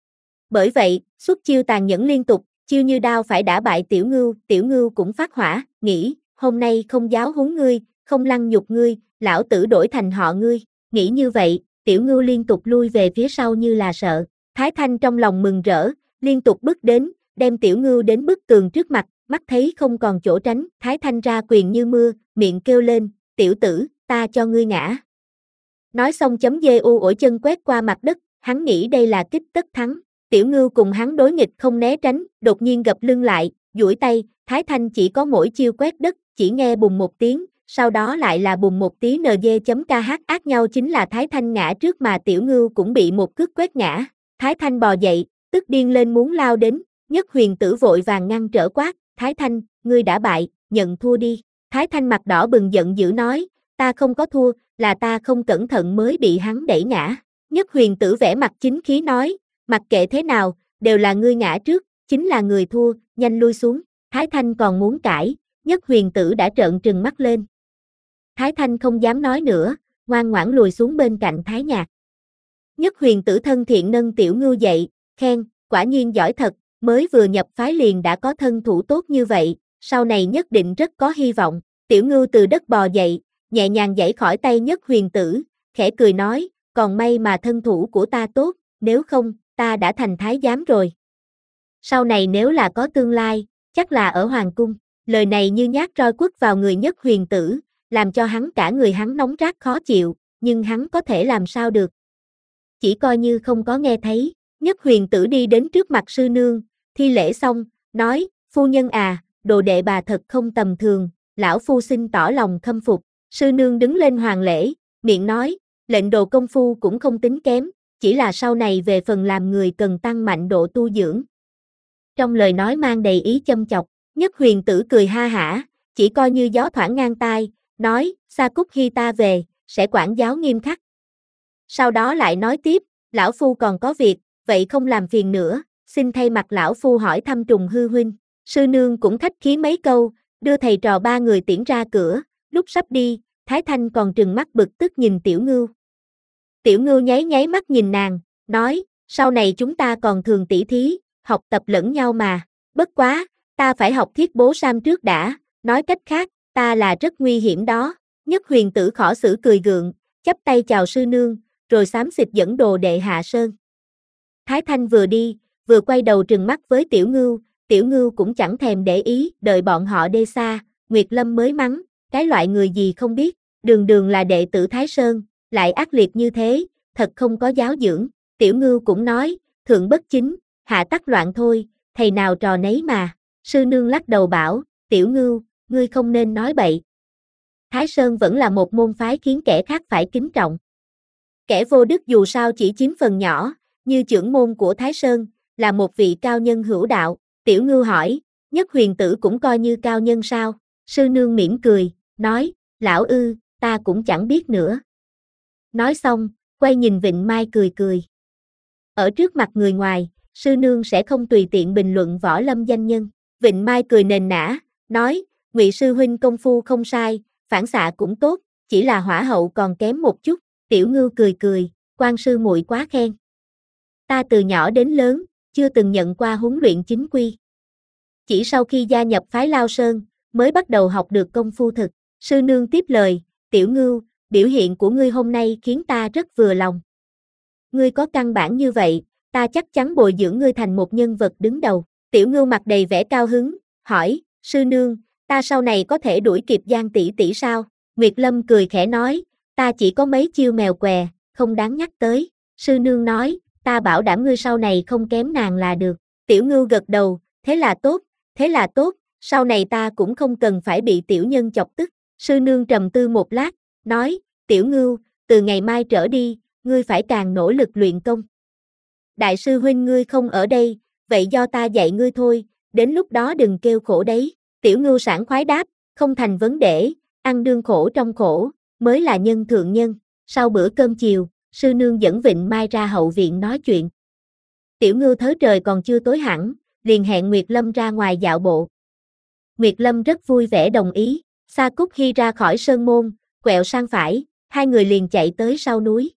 Bởi vậy, xuất chiêu tàn nhẫn liên tục, chiêu như đao phải đả bại Tiểu Ngưu cũng phát hỏa, nghĩ, hôm nay không giáo huấn ngươi, không lăng nhục ngươi, lão tử đổi thành họ ngươi. Nghĩ như vậy, Tiểu Ngưu liên tục lui về phía sau như là sợ. Thái Thanh trong lòng mừng rỡ, liên tục bước đến, đem Tiểu Ngưu đến bức tường trước mặt, mắt thấy không còn chỗ tránh, Thái Thanh ra quyền như mưa, miệng kêu lên, tiểu tử, ta cho ngươi ngã. Nói xong chấm dê u ổi chân quét qua mặt đất, hắn nghĩ đây là kích tất thắng. Tiểu Ngưu cùng hắn đối nghịch không né tránh, đột nhiên gập lưng lại, duỗi tay, Thái Thanh chỉ có mỗi chiêu quét đất, chỉ nghe bùng một tiếng, sau đó lại là bùng một tí NG.KH ác nhau, chính là Thái Thanh ngã trước mà Tiểu Ngưu cũng bị một cước quét ngã. Thái Thanh bò dậy, tức điên lên muốn lao đến, Nhất Huyền Tử vội vàng ngăn trở quát, Thái Thanh, ngươi đã bại, nhận thua đi. Thái Thanh mặt đỏ bừng giận dữ nói, ta không có thua, là ta không cẩn thận mới bị hắn đẩy ngã. Nhất Huyền Tử vẻ mặt chính khí nói, mặc kệ thế nào, đều là ngươi ngã trước, chính là người thua, nhanh lui xuống. Thái Thanh còn muốn cãi, Nhất Huyền Tử đã trợn trừng mắt lên. Thái Thanh không dám nói nữa, ngoan ngoãn lùi xuống bên cạnh Thái Nhạc. Nhất Huyền Tử thân thiện nâng Tiểu Ngưu dậy, khen, quả nhiên giỏi thật, mới vừa nhập phái liền đã có thân thủ tốt như vậy, sau này nhất định rất có hy vọng. Tiểu Ngưu từ đất bò dậy, nhẹ nhàng giãy khỏi tay Nhất Huyền Tử, khẽ cười nói, còn may mà thân thủ của ta tốt, nếu không, ta đã thành thái giám rồi. Sau này nếu là có tương lai, chắc là ở hoàng cung. Lời này như nhát roi quất vào người Nhất Huyền Tử, làm cho hắn cả người hắn nóng rát khó chịu, nhưng hắn có thể làm sao được. Chỉ coi như không có nghe thấy. Nhất Huyền Tử đi đến trước mặt sư nương, thi lễ xong, nói, phu nhân à, đồ đệ bà thật không tầm thường, lão phu xin tỏ lòng khâm phục. Sư nương đứng lên hoàn lễ, miệng nói, lệnh đồ công phu cũng không tính kém, chỉ là sau này về phần làm người cần tăng mạnh độ tu dưỡng. Trong lời nói mang đầy ý châm chọc, Nhất Huyền Tử cười ha hả, chỉ coi như gió thoảng ngang tai, nói, Sa Cúc khi ta về, sẽ quản giáo nghiêm khắc. Sau đó lại nói tiếp, lão phu còn có việc, vậy không làm phiền nữa, xin thay mặt lão phu hỏi thăm Trùng Hư huynh. Sư nương cũng khách khí mấy câu, đưa thầy trò ba người tiễn ra cửa, lúc sắp đi, Thái Thanh còn trừng mắt bực tức nhìn Tiểu Ngưu. Tiểu Ngưu nháy nháy mắt nhìn nàng, nói, sau này chúng ta còn thường tỉ thí, học tập lẫn nhau mà, bất quá, ta phải học Thiết Bố Sam trước đã, nói cách khác, ta là rất nguy hiểm đó. Nhất Huyền Tử khỏ xử cười gượng, chắp tay chào sư nương, rồi xám xịt dẫn đồ đệ hạ sơn. Thái Thanh vừa đi, vừa quay đầu trừng mắt với Tiểu Ngưu cũng chẳng thèm để ý, đợi bọn họ đi xa, Nguyệt Lâm mới mắng, cái loại người gì không biết, đường đường là đệ tử Thái Sơn, lại ác liệt như thế, thật không có giáo dưỡng. Tiểu Ngưu cũng nói, thượng bất chính, hạ tắc loạn thôi, thầy nào trò nấy mà. Sư nương lắc đầu bảo, Tiểu Ngưu, ngươi không nên nói bậy. Thái Sơn vẫn là một môn phái khiến kẻ khác phải kính trọng. Kẻ vô đức dù sao chỉ chiếm phần nhỏ, như trưởng môn của Thái Sơn, là một vị cao nhân hữu đạo. Tiểu Ngưu hỏi, Nhất Huyền Tử cũng coi như cao nhân sao? Sư nương mỉm cười, nói, lão ư, ta cũng chẳng biết nữa. Nói xong, quay nhìn Vịnh Mai cười cười. Ở trước mặt người ngoài, sư nương sẽ không tùy tiện bình luận võ lâm danh nhân. Vịnh Mai cười nền nã, nói, Ngụy sư huynh công phu không sai, phản xạ cũng tốt, chỉ là hỏa hậu còn kém một chút. Tiểu Ngưu cười cười, quan sư muội quá khen. Ta từ nhỏ đến lớn, chưa từng nhận qua huấn luyện chính quy. Chỉ sau khi gia nhập phái Lao Sơn, mới bắt đầu học được công phu thực. Sư nương tiếp lời, Tiểu Ngưu, biểu hiện của ngươi hôm nay khiến ta rất vừa lòng. Ngươi có căn bản như vậy, ta chắc chắn bồi dưỡng ngươi thành một nhân vật đứng đầu. Tiểu Ngưu mặt đầy vẻ cao hứng, hỏi, sư nương, ta sau này có thể đuổi kịp Giang tỷ tỷ sao? Nguyệt Lâm cười khẽ nói, ta chỉ có mấy chiêu mèo què, không đáng nhắc tới. Sư nương nói, ta bảo đảm ngươi sau này không kém nàng là được. Tiểu Ngưu gật đầu, thế là tốt, sau này ta cũng không cần phải bị tiểu nhân chọc tức. Sư nương trầm tư một lát, nói, Tiểu Ngưu, từ ngày mai trở đi, ngươi phải càng nỗ lực luyện công. Đại sư huynh ngươi không ở đây, vậy do ta dạy ngươi thôi, đến lúc đó đừng kêu khổ đấy. Tiểu Ngưu sảng khoái đáp, không thành vấn đề, ăn đương khổ trong khổ, mới là nhân thượng nhân. Sau bữa cơm chiều, sư nương dẫn Vịnh Mai ra hậu viện nói chuyện. Tiểu Ngưu thớ trời còn chưa tối hẳn, liền hẹn Nguyệt Lâm ra ngoài dạo bộ. Nguyệt Lâm rất vui vẻ đồng ý, Sa Cúc khi ra khỏi sơn môn, quẹo sang phải, hai người liền chạy tới sau núi.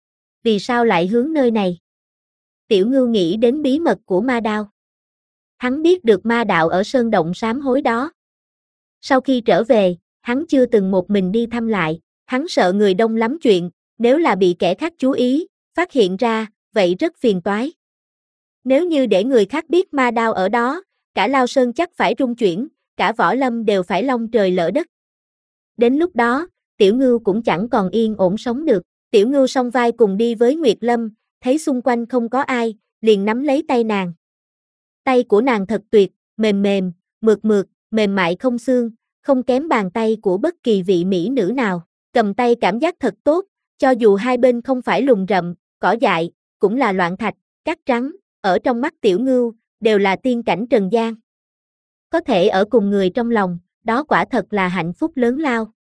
Vì sao lại hướng nơi này? Tiểu Ngưu nghĩ đến bí mật của ma đao. Hắn biết được ma đạo ở sơn động sám hối đó. Sau khi trở về, hắn chưa từng một mình đi thăm lại, hắn sợ người đông lắm chuyện, nếu là bị kẻ khác chú ý, phát hiện ra, vậy rất phiền toái. Nếu như để người khác biết ma đao ở đó, cả Lao Sơn chắc phải rung chuyển, cả võ lâm đều phải long trời lỡ đất. Đến lúc đó, Tiểu Ngưu cũng chẳng còn yên ổn sống được. Tiểu Ngưu song vai cùng đi với Nguyệt Lâm, thấy xung quanh không có ai, liền nắm lấy tay nàng. Tay của nàng thật tuyệt, mềm mềm, mượt mượt, mềm mại không xương, không kém bàn tay của bất kỳ vị mỹ nữ nào. Cầm tay cảm giác thật tốt, cho dù hai bên không phải lùng rậm, cỏ dại, cũng là loạn thạch, cát trắng, ở trong mắt Tiểu Ngưu, đều là tiên cảnh trần gian. Có thể ở cùng người trong lòng, đó quả thật là hạnh phúc lớn lao.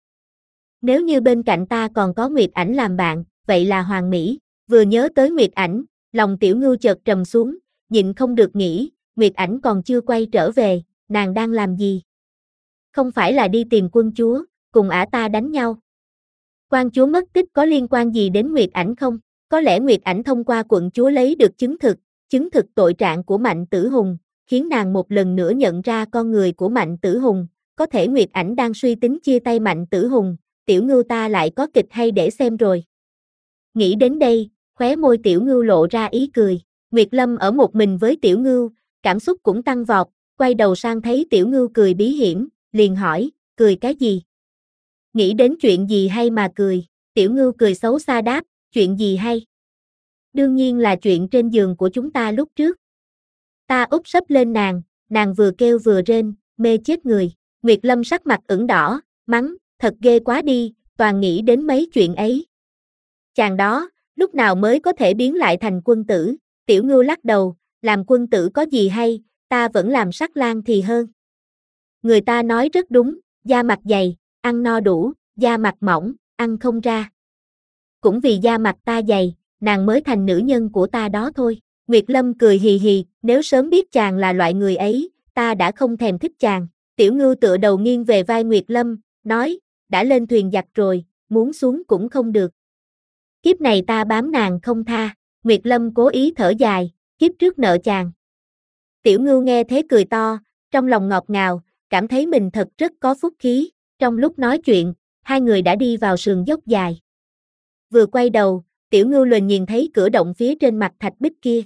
Nếu như bên cạnh ta còn có Nguyệt Ảnh làm bạn, vậy là hoàn mỹ. Vừa nhớ tới Nguyệt Ảnh, lòng Tiểu Ngưu chợt trầm xuống, nhịn không được nghĩ, Nguyệt Ảnh còn chưa quay trở về, nàng đang làm gì? Không phải là đi tìm quân chúa, cùng ả ta đánh nhau. Quan chúa mất tích có liên quan gì đến Nguyệt Ảnh không? Có lẽ Nguyệt Ảnh thông qua quận chúa lấy được chứng thực tội trạng của Mạnh Tử Hùng, khiến nàng một lần nữa nhận ra con người của Mạnh Tử Hùng, có thể Nguyệt Ảnh đang suy tính chia tay Mạnh Tử Hùng, Tiểu Ngưu ta lại có kịch hay để xem rồi. Nghĩ đến đây, khóe môi Tiểu Ngưu lộ ra ý cười, Nguyệt Lâm ở một mình với Tiểu Ngưu, cảm xúc cũng tăng vọt, quay đầu sang thấy Tiểu Ngưu cười bí hiểm, liền hỏi, cười cái gì? Nghĩ đến chuyện gì hay mà cười? Tiểu Ngưu cười xấu xa đáp, chuyện gì hay? Đương nhiên là chuyện trên giường của chúng ta lúc trước. Ta úp sấp lên nàng vừa kêu vừa rên, mê chết người. Nguyệt Lâm sắc mặt ửng đỏ, mắng, thật ghê quá đi, toàn nghĩ đến mấy chuyện ấy. Chàng đó, lúc nào mới có thể biến lại thành quân tử? Tiểu Ngưu lắc đầu, làm quân tử có gì hay, ta vẫn làm sắc lang thì hơn. Người ta nói rất đúng, da mặt dày, ăn no đủ, da mặt mỏng, ăn không ra. Cũng vì da mặt ta dày, nàng mới thành nữ nhân của ta đó thôi. Nguyệt Lâm cười hì hì, nếu sớm biết chàng là loại người ấy, ta đã không thèm thích chàng. Tiểu Ngưu tựa đầu nghiêng về vai Nguyệt Lâm, nói, đã lên thuyền giặc rồi, muốn xuống cũng không được. Kiếp này ta bám nàng không tha. Nguyệt Lâm cố ý thở dài, kiếp trước nợ chàng. Tiểu Ngưu nghe thế cười to, trong lòng ngọt ngào, cảm thấy mình thật rất có phúc khí. Trong lúc nói chuyện, hai người đã đi vào sườn dốc dài. Vừa quay đầu, Tiểu Ngưu liền nhìn thấy cửa động phía trên mặt thạch bích kia.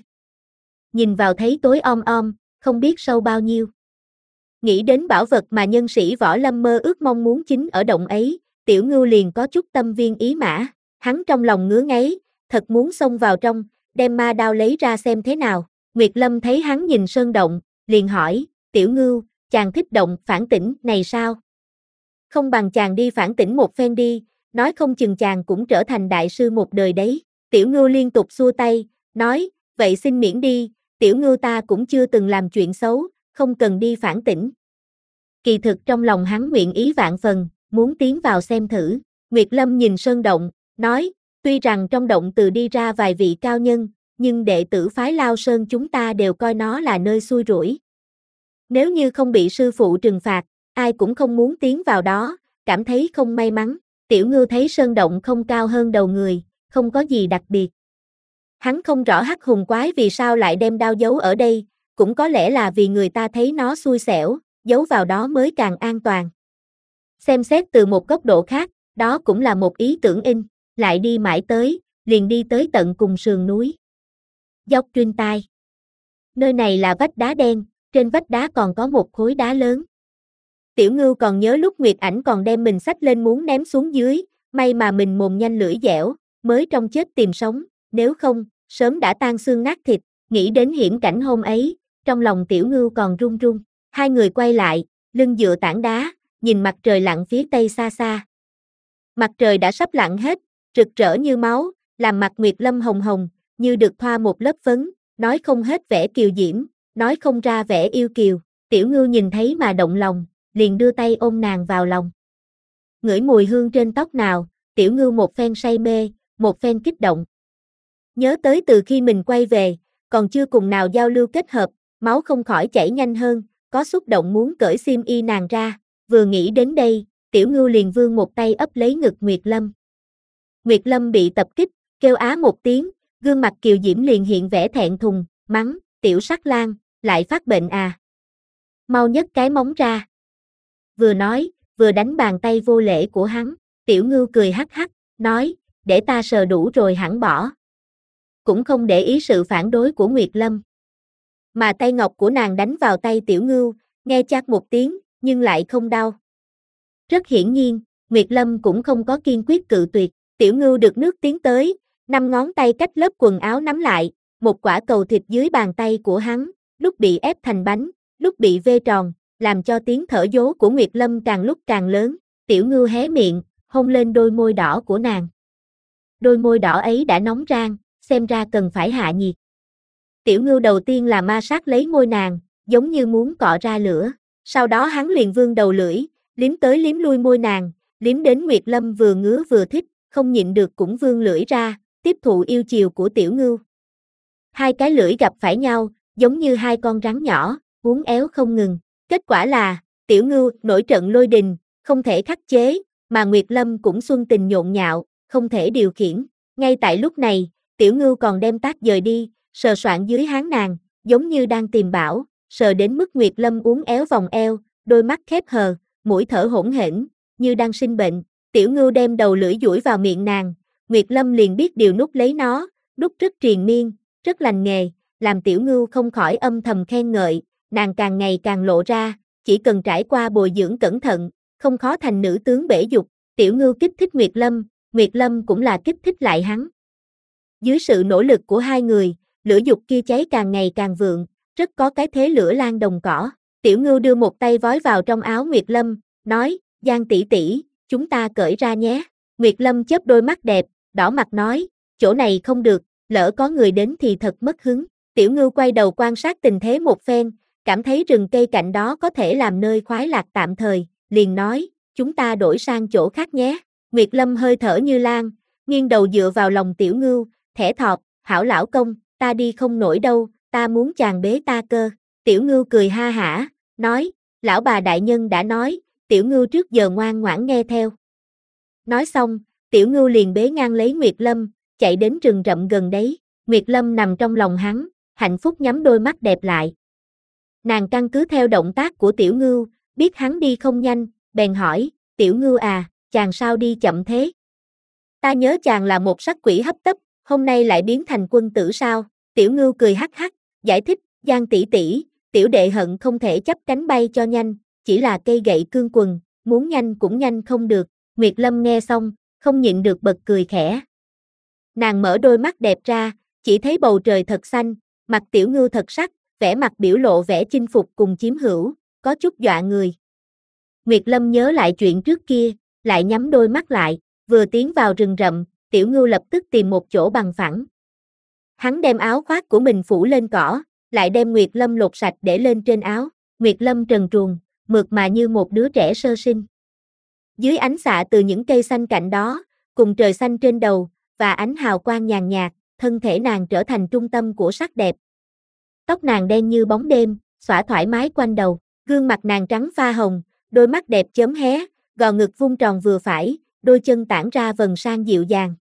Nhìn vào thấy tối om om, không biết sâu bao nhiêu. Nghĩ đến bảo vật mà nhân sĩ Võ Lâm mơ ước mong muốn chính ở động ấy, Tiểu Ngưu liền có chút tâm viên ý mã. Hắn trong lòng ngứa ngáy, thật muốn xông vào trong, đem ma đao lấy ra xem thế nào. Nguyệt Lâm thấy hắn nhìn sơn động, liền hỏi, Tiểu Ngưu, chàng thích động phản tỉnh này sao? Không bằng chàng đi phản tỉnh một phen đi, nói không chừng chàng cũng trở thành đại sư một đời đấy. Tiểu Ngưu liên tục xua tay, nói, vậy xin miễn đi, Tiểu Ngưu ta cũng chưa từng làm chuyện xấu, không cần đi phản tỉnh. Kỳ thực trong lòng hắn nguyện ý vạn phần, muốn tiến vào xem thử. Nguyệt Lâm nhìn sơn động, nói, tuy rằng trong động từ đi ra vài vị cao nhân, nhưng đệ tử phái Lao Sơn chúng ta đều coi nó là nơi xui rủi. Nếu như không bị sư phụ trừng phạt, ai cũng không muốn tiến vào đó, cảm thấy không may mắn. Tiểu Ngưu thấy sơn động không cao hơn đầu người, không có gì đặc biệt. Hắn không rõ Hắc Hùng Quái vì sao lại đem đao giấu ở đây, cũng có lẽ là vì người ta thấy nó xui xẻo, giấu vào đó mới càng an toàn. Xem xét từ một góc độ khác, đó cũng là một ý tưởng lại đi mãi tới, liền đi tới tận cùng sườn núi. Dốc Truyên Tai. Nơi này là vách đá đen, trên vách đá còn có một khối đá lớn. Tiểu Ngưu còn nhớ lúc Nguyệt Ảnh còn đem mình xách lên muốn ném xuống dưới, may mà mình mồm nhanh lưỡi dẻo, mới trong chết tìm sống, nếu không, sớm đã tan xương nát thịt. Nghĩ đến hiểm cảnh hôm ấy, trong lòng Tiểu Ngưu còn run run. Hai người quay lại, lưng dựa tảng đá, nhìn mặt trời lặn phía tây xa xa. Mặt trời đã sắp lặn hết, rực rỡ như máu, làm mặt Nguyệt Lâm hồng hồng, như được thoa một lớp phấn, nói không hết vẻ kiều diễm, nói không ra vẻ yêu kiều. Tiểu Ngưu nhìn thấy mà động lòng, liền đưa tay ôm nàng vào lòng. Ngửi mùi hương trên tóc nào, Tiểu Ngưu một phen say mê, một phen kích động. Nhớ tới từ khi mình quay về, còn chưa cùng nào giao lưu kết hợp, máu không khỏi chảy nhanh hơn, có xúc động muốn cởi xiêm y nàng ra. Vừa nghĩ đến đây, Tiểu Ngưu liền vươn một tay ấp lấy ngực Nguyệt Lâm. Nguyệt Lâm bị tập kích, kêu á một tiếng, gương mặt kiều diễm liền hiện vẻ thẹn thùng, mắng, tiểu sắc lang, lại phát bệnh à. Mau nhấc cái móng ra. Vừa nói, vừa đánh bàn tay vô lễ của hắn. Tiểu Ngưu cười hắc hắc, nói, để ta sờ đủ rồi hẳn bỏ. Cũng không để ý sự phản đối của Nguyệt Lâm. Mà tay ngọc của nàng đánh vào tay Tiểu Ngưu, nghe chát một tiếng, nhưng lại không đau. Rất hiển nhiên, Nguyệt Lâm cũng không có kiên quyết cự tuyệt. Tiểu Ngưu được nước tiến tới, 5 ngón tay cách lớp quần áo nắm lại, một quả cầu thịt dưới bàn tay của hắn, lúc bị ép thành bánh, lúc bị vê tròn, làm cho tiếng thở dố của Nguyệt Lâm càng lúc càng lớn. Tiểu Ngưu hé miệng, hôn lên đôi môi đỏ của nàng. Đôi môi đỏ ấy đã nóng rang, xem ra cần phải hạ nhiệt. Tiểu Ngưu đầu tiên là ma sát lấy môi nàng, giống như muốn cọ ra lửa. Sau đó hắn liền vươn đầu lưỡi, liếm tới liếm lui môi nàng, liếm đến Nguyệt Lâm vừa ngứa vừa thích, không nhịn được cũng vươn lưỡi ra, tiếp thụ yêu chiều của Tiểu Ngưu. Hai cái lưỡi gặp phải nhau, giống như hai con rắn nhỏ, uốn éo không ngừng. Kết quả là, Tiểu Ngưu nổi trận lôi đình, không thể khắc chế, mà Nguyệt Lâm cũng xuân tình nhộn nhạo, không thể điều khiển. Ngay tại lúc này, Tiểu Ngưu còn đem tác dời đi, sờ soạng dưới háng nàng, giống như đang tìm bảo, sờ đến mức Nguyệt Lâm uốn éo vòng eo, đôi mắt khép hờ, mũi thở hỗn hển, như đang sinh bệnh. Tiểu Ngưu đem đầu lưỡi duỗi vào miệng nàng, Nguyệt Lâm liền biết điều nút lấy nó, nút rất triền miên, rất lành nghề, làm Tiểu Ngưu không khỏi âm thầm khen ngợi, nàng càng ngày càng lộ ra, chỉ cần trải qua bồi dưỡng cẩn thận, không khó thành nữ tướng bể dục. Tiểu Ngưu kích thích Nguyệt Lâm cũng là kích thích lại hắn. Dưới sự nỗ lực của hai người, lửa dục kia cháy càng ngày càng vượng, rất có cái thế lửa lan đồng cỏ. Tiểu Ngưu đưa một tay vói vào trong áo Nguyệt Lâm, nói, Giang tỷ tỷ, chúng ta cởi ra nhé. Nguyệt Lâm chớp đôi mắt đẹp, đỏ mặt nói, chỗ này không được, lỡ có người đến thì thật mất hứng. Tiểu Ngưu quay đầu quan sát tình thế một phen, cảm thấy rừng cây cạnh đó có thể làm nơi khoái lạc tạm thời, liền nói, chúng ta đổi sang chỗ khác nhé. Nguyệt Lâm hơi thở như lan, nghiêng đầu dựa vào lòng Tiểu Ngưu, thẻ thọt, hảo lão công, ta đi không nổi đâu, ta muốn chàng bế ta cơ. Tiểu Ngưu cười ha hả, nói, lão bà đại nhân đã nói, Tiểu Ngưu trước giờ ngoan ngoãn nghe theo. Nói xong, Tiểu Ngưu liền bế ngang lấy Nguyệt Lâm, chạy đến rừng rậm gần đấy. Nguyệt Lâm nằm trong lòng hắn, hạnh phúc nhắm đôi mắt đẹp lại. Nàng căn cứ theo động tác của Tiểu Ngưu, biết hắn đi không nhanh, bèn hỏi, Tiểu Ngưu à, chàng sao đi chậm thế? Ta nhớ chàng là một sắc quỷ hấp tấp, hôm nay lại biến thành quân tử sao? Tiểu Ngưu cười hắc hắc, giải thích, Giang tỷ tỷ, tiểu đệ hận không thể chắp cánh bay cho nhanh, chỉ là cây gậy cương quần, muốn nhanh cũng nhanh không được. Nguyệt Lâm nghe xong, không nhịn được bật cười khẽ. Nàng mở đôi mắt đẹp ra, chỉ thấy bầu trời thật xanh, mặt Tiểu Ngưu thật sắc, vẻ mặt biểu lộ vẻ chinh phục cùng chiếm hữu, có chút dọa người. Nguyệt Lâm nhớ lại chuyện trước kia, lại nhắm đôi mắt lại, vừa tiến vào rừng rậm, Tiểu Ngưu lập tức tìm một chỗ bằng phẳng. Hắn đem áo khoác của mình phủ lên cỏ, lại đem Nguyệt Lâm lột sạch để lên trên áo. Nguyệt Lâm trần truồng, mượt mà như một đứa trẻ sơ sinh. Dưới ánh xạ từ những cây xanh cạnh đó, cùng trời xanh trên đầu, và ánh hào quang nhàn nhạt, thân thể nàng trở thành trung tâm của sắc đẹp. Tóc nàng đen như bóng đêm, xõa thoải mái quanh đầu, gương mặt nàng trắng pha hồng, đôi mắt đẹp chớm hé, gò ngực vuông tròn vừa phải, đôi chân tản ra vầng sang dịu dàng.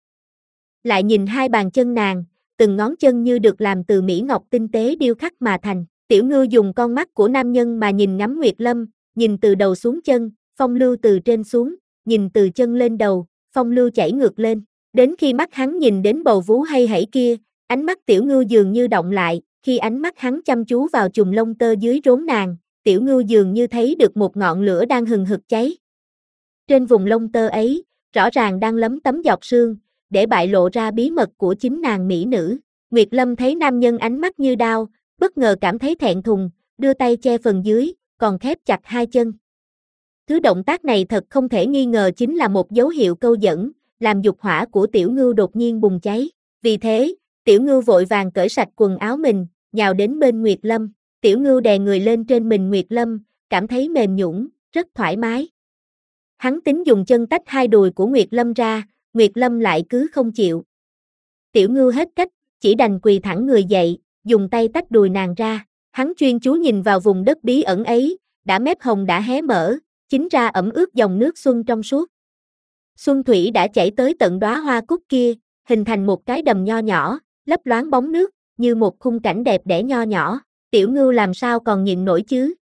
Lại nhìn hai bàn chân nàng, từng ngón chân như được làm từ mỹ ngọc tinh tế điêu khắc mà thành. Tiểu Ngưu dùng con mắt của nam nhân mà nhìn ngắm Nguyệt Lâm, nhìn từ đầu xuống chân, phong lưu từ trên xuống, nhìn từ chân lên đầu, phong lưu chảy ngược lên. Đến khi mắt hắn nhìn đến bầu vú hay hãy kia, ánh mắt Tiểu Ngưu dường như động lại, khi ánh mắt hắn chăm chú vào chùm lông tơ dưới rốn nàng, Tiểu Ngưu dường như thấy được một ngọn lửa đang hừng hực cháy. Trên vùng lông tơ ấy, rõ ràng đang lấm tấm giọt sương, để bại lộ ra bí mật của chính nàng mỹ nữ. Nguyệt Lâm thấy nam nhân ánh mắt như đao, bất ngờ cảm thấy thẹn thùng, đưa tay che phần dưới, còn khép chặt hai chân. Thứ động tác này thật không thể nghi ngờ chính là một dấu hiệu câu dẫn, làm dục hỏa của Tiểu Ngưu đột nhiên bùng cháy. Vì thế, Tiểu Ngưu vội vàng cởi sạch quần áo mình, nhào đến bên Nguyệt Lâm. Tiểu Ngưu đè người lên trên mình Nguyệt Lâm, cảm thấy mềm nhũn, rất thoải mái. Hắn tính dùng chân tách hai đùi của Nguyệt Lâm ra, Nguyệt Lâm lại cứ không chịu. Tiểu Ngưu hết cách, chỉ đành quỳ thẳng người dậy, dùng tay tách đùi nàng ra. Hắn chuyên chú nhìn vào vùng đất bí ẩn ấy, đã mép hồng đã hé mở, chính ra ẩm ướt dòng nước xuân trong suốt. Xuân thủy đã chảy tới tận đóa hoa cúc kia, hình thành một cái đầm nho nhỏ, lấp loáng bóng nước, như một khung cảnh đẹp đẽ nho nhỏ. Tiểu Ngưu làm sao còn nhịn nổi chứ?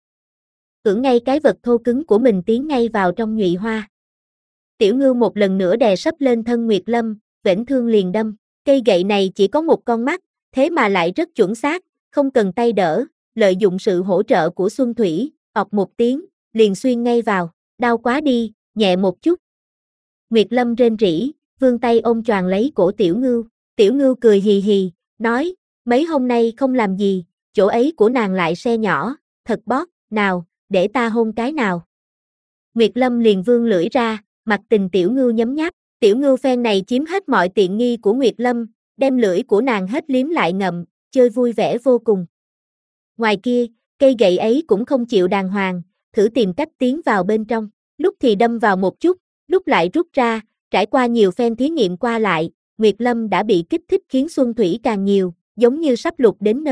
Ưỡn ngay cái vật thô cứng của mình tiến ngay vào trong nhụy hoa. Tiểu Ngưu một lần nữa đè sấp lên thân Nguyệt Lâm, vểnh thương liền đâm. Cây gậy này chỉ có một con mắt, thế mà lại rất chuẩn xác, không cần tay đỡ, lợi dụng sự hỗ trợ của Xuân Thủy, ọc một tiếng, liền xuyên ngay vào. Đau quá đi, nhẹ một chút. Nguyệt Lâm rên rỉ, vươn tay ôm choàng lấy cổ Tiểu Ngưu. Tiểu Ngưu cười hì hì, nói, mấy hôm nay không làm gì, chỗ ấy của nàng lại se nhỏ, thật bóp, nào, để ta hôn cái nào. Nguyệt Lâm liền vươn lưỡi ra, mặt tình Tiểu Ngưu nhấm nháp. Tiểu Ngưu phen này chiếm hết mọi tiện nghi của Nguyệt Lâm, đem lưỡi của nàng hết liếm lại ngậm, chơi vui vẻ vô cùng. Ngoài kia, cây gậy ấy cũng không chịu đàng hoàng, thử tìm cách tiến vào bên trong, lúc thì đâm vào một chút, lúc lại rút ra, trải qua nhiều phen thí nghiệm qua lại, Nguyệt Lâm đã bị kích thích khiến Xuân Thủy càng nhiều, giống như sắp lục đến nơi.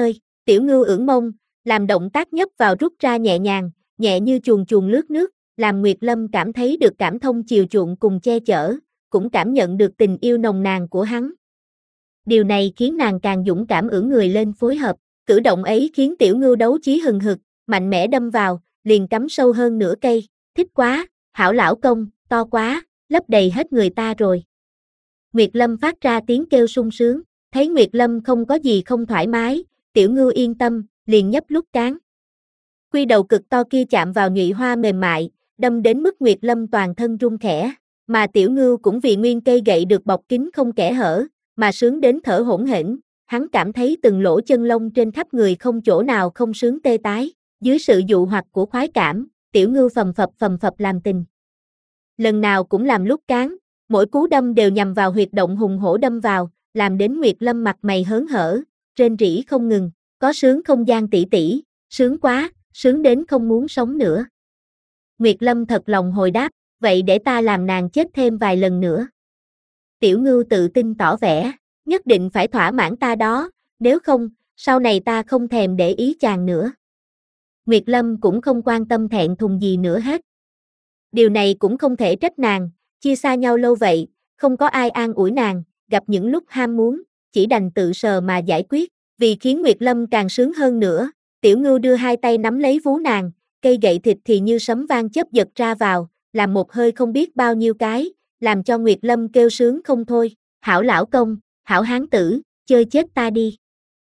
Tiểu Ngưu ưỡn mông, làm động tác nhấp vào rút ra nhẹ nhàng, nhẹ như chuồn chuồn lướt nước, làm Nguyệt Lâm cảm thấy được cảm thông chiều chuộng cùng che chở, cũng cảm nhận được tình yêu nồng nàn của hắn. Điều này khiến nàng càng dũng cảm ưỡn người lên phối hợp, cử động ấy khiến Tiểu Ngưu đấu chí hừng hực, mạnh mẽ đâm vào, liền cắm sâu hơn nửa cây, thích quá, hảo lão công, to quá, lấp đầy hết người ta rồi. Nguyệt Lâm phát ra tiếng kêu sung sướng, thấy Nguyệt Lâm không có gì không thoải mái, Tiểu Ngưu yên tâm, liền nhấp lúc cán. Quy đầu cực to kia chạm vào nhụy hoa mềm mại, đâm đến mức Nguyệt Lâm toàn thân run khẽ, mà Tiểu Ngưu cũng vì nguyên cây gậy được bọc kín không kẽ hở, mà sướng đến thở hổn hển, hắn cảm thấy từng lỗ chân lông trên khắp người không chỗ nào không sướng tê tái, dưới sự dụ hoặc của khoái cảm, Tiểu Ngưu phầm phập làm tình. Lần nào cũng làm lúc cán, mỗi cú đâm đều nhằm vào huyệt động hùng hổ đâm vào, làm đến Nguyệt Lâm mặt mày hớn hở, rên rỉ không ngừng, có sướng không gian tỷ tỷ, sướng quá, sướng đến không muốn sống nữa. Nguyệt Lâm thật lòng hồi đáp, vậy để ta làm nàng chết thêm vài lần nữa. Tiểu Ngưu tự tin tỏ vẻ, nhất định phải thỏa mãn ta đó, nếu không, sau này ta không thèm để ý chàng nữa. Nguyệt Lâm cũng không quan tâm thẹn thùng gì nữa hết. Điều này cũng không thể trách nàng, chia xa nhau lâu vậy, không có ai an ủi nàng, gặp những lúc ham muốn, chỉ đành tự sờ mà giải quyết, vì khiến Nguyệt Lâm càng sướng hơn nữa. Tiểu Ngưu đưa hai tay nắm lấy vú nàng, cây gậy thịt thì như sấm vang chớp giật ra vào, làm một hơi không biết bao nhiêu cái, làm cho Nguyệt Lâm kêu sướng không thôi, hảo lão công, hảo hán tử, chơi chết ta đi.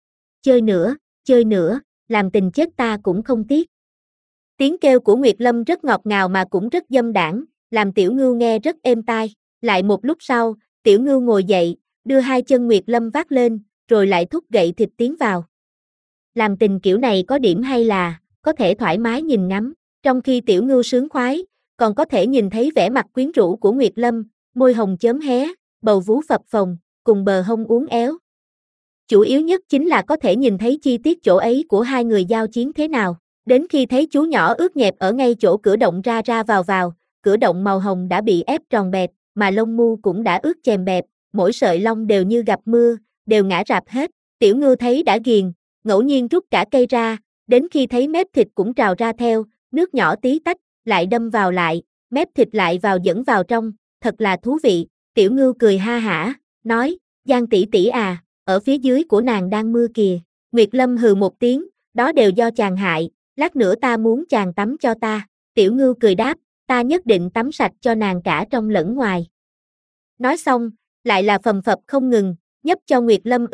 Chơi nữa, làm tình chết ta cũng không tiếc. Tiếng kêu của Nguyệt Lâm rất ngọt ngào mà cũng rất dâm đãng, làm Tiểu Ngưu nghe rất êm tai. Lại một lúc sau, Tiểu Ngưu ngồi dậy, đưa hai chân Nguyệt Lâm vác lên, rồi lại thúc gậy thịt tiến vào. Làm tình kiểu này có điểm hay là, có thể thoải mái nhìn ngắm, trong khi Tiểu Ngưu sướng khoái, còn có thể nhìn thấy vẻ mặt quyến rũ của Nguyệt Lâm, môi hồng chớm hé, bầu vú phập phồng, cùng bờ hông uốn éo. Chủ yếu nhất chính là có thể nhìn thấy chi tiết chỗ ấy của hai người giao chiến thế nào. Đến khi thấy chú nhỏ ướt nhẹp ở ngay chỗ cửa động ra ra vào, cửa động màu hồng đã bị ép tròn bẹt, mà lông mu cũng đã ướt chèm bẹp, mỗi sợi lông đều như gặp mưa, đều ngã rạp hết. Tiểu Ngưu thấy đã ghiền, ngẫu nhiên rút cả cây ra, đến khi thấy mép thịt cũng trào ra theo, nước nhỏ tí tách, lại đâm vào lại, mép thịt lại vào dẫn vào trong, thật là thú vị. Tiểu Ngưu cười ha hả, nói, Giang tỷ tỷ à, ở phía dưới của nàng đang mưa kìa. Nguyệt Lâm hừ một tiếng, đó đều do chàng hại, lát nữa ta muốn chàng tắm cho ta. Tiểu Ngưu cười đáp, ta nhất định tắm sạch cho nàng cả trong lẫn ngoài. Nói xong, lại là phầm phập không ngừng, nhấp cho Nguyệt Lâm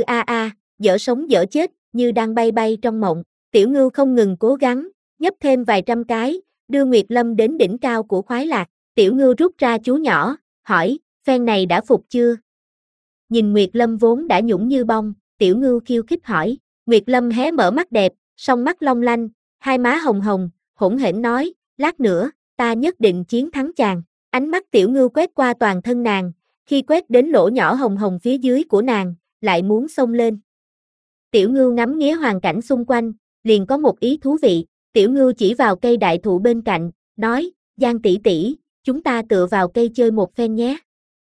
dở sống dở chết, như đang bay bay trong mộng. Tiểu Ngưu không ngừng cố gắng, nhấp thêm vài trăm cái, đưa Nguyệt Lâm đến đỉnh cao của khoái lạc. Tiểu Ngưu rút ra chú nhỏ, hỏi, phen này đã phục chưa? Nhìn Nguyệt Lâm vốn đã nhũng như bông, Tiểu Ngưu khiêu khích hỏi. Nguyệt Lâm hé mở mắt đẹp, song mắt long lanh, hai má hồng hồng, hỗn hển nói, lát nữa, ta nhất định chiến thắng chàng. Ánh mắt Tiểu Ngưu quét qua toàn thân nàng, khi quét đến lỗ nhỏ hồng hồng phía dưới của nàng, lại muốn xông lên. Tiểu Ngưu ngắm nghía hoàn cảnh xung quanh, liền có một ý thú vị. Tiểu Ngưu chỉ vào cây đại thụ bên cạnh, nói, Giang tỷ tỷ, chúng ta tựa vào cây chơi một phen nhé.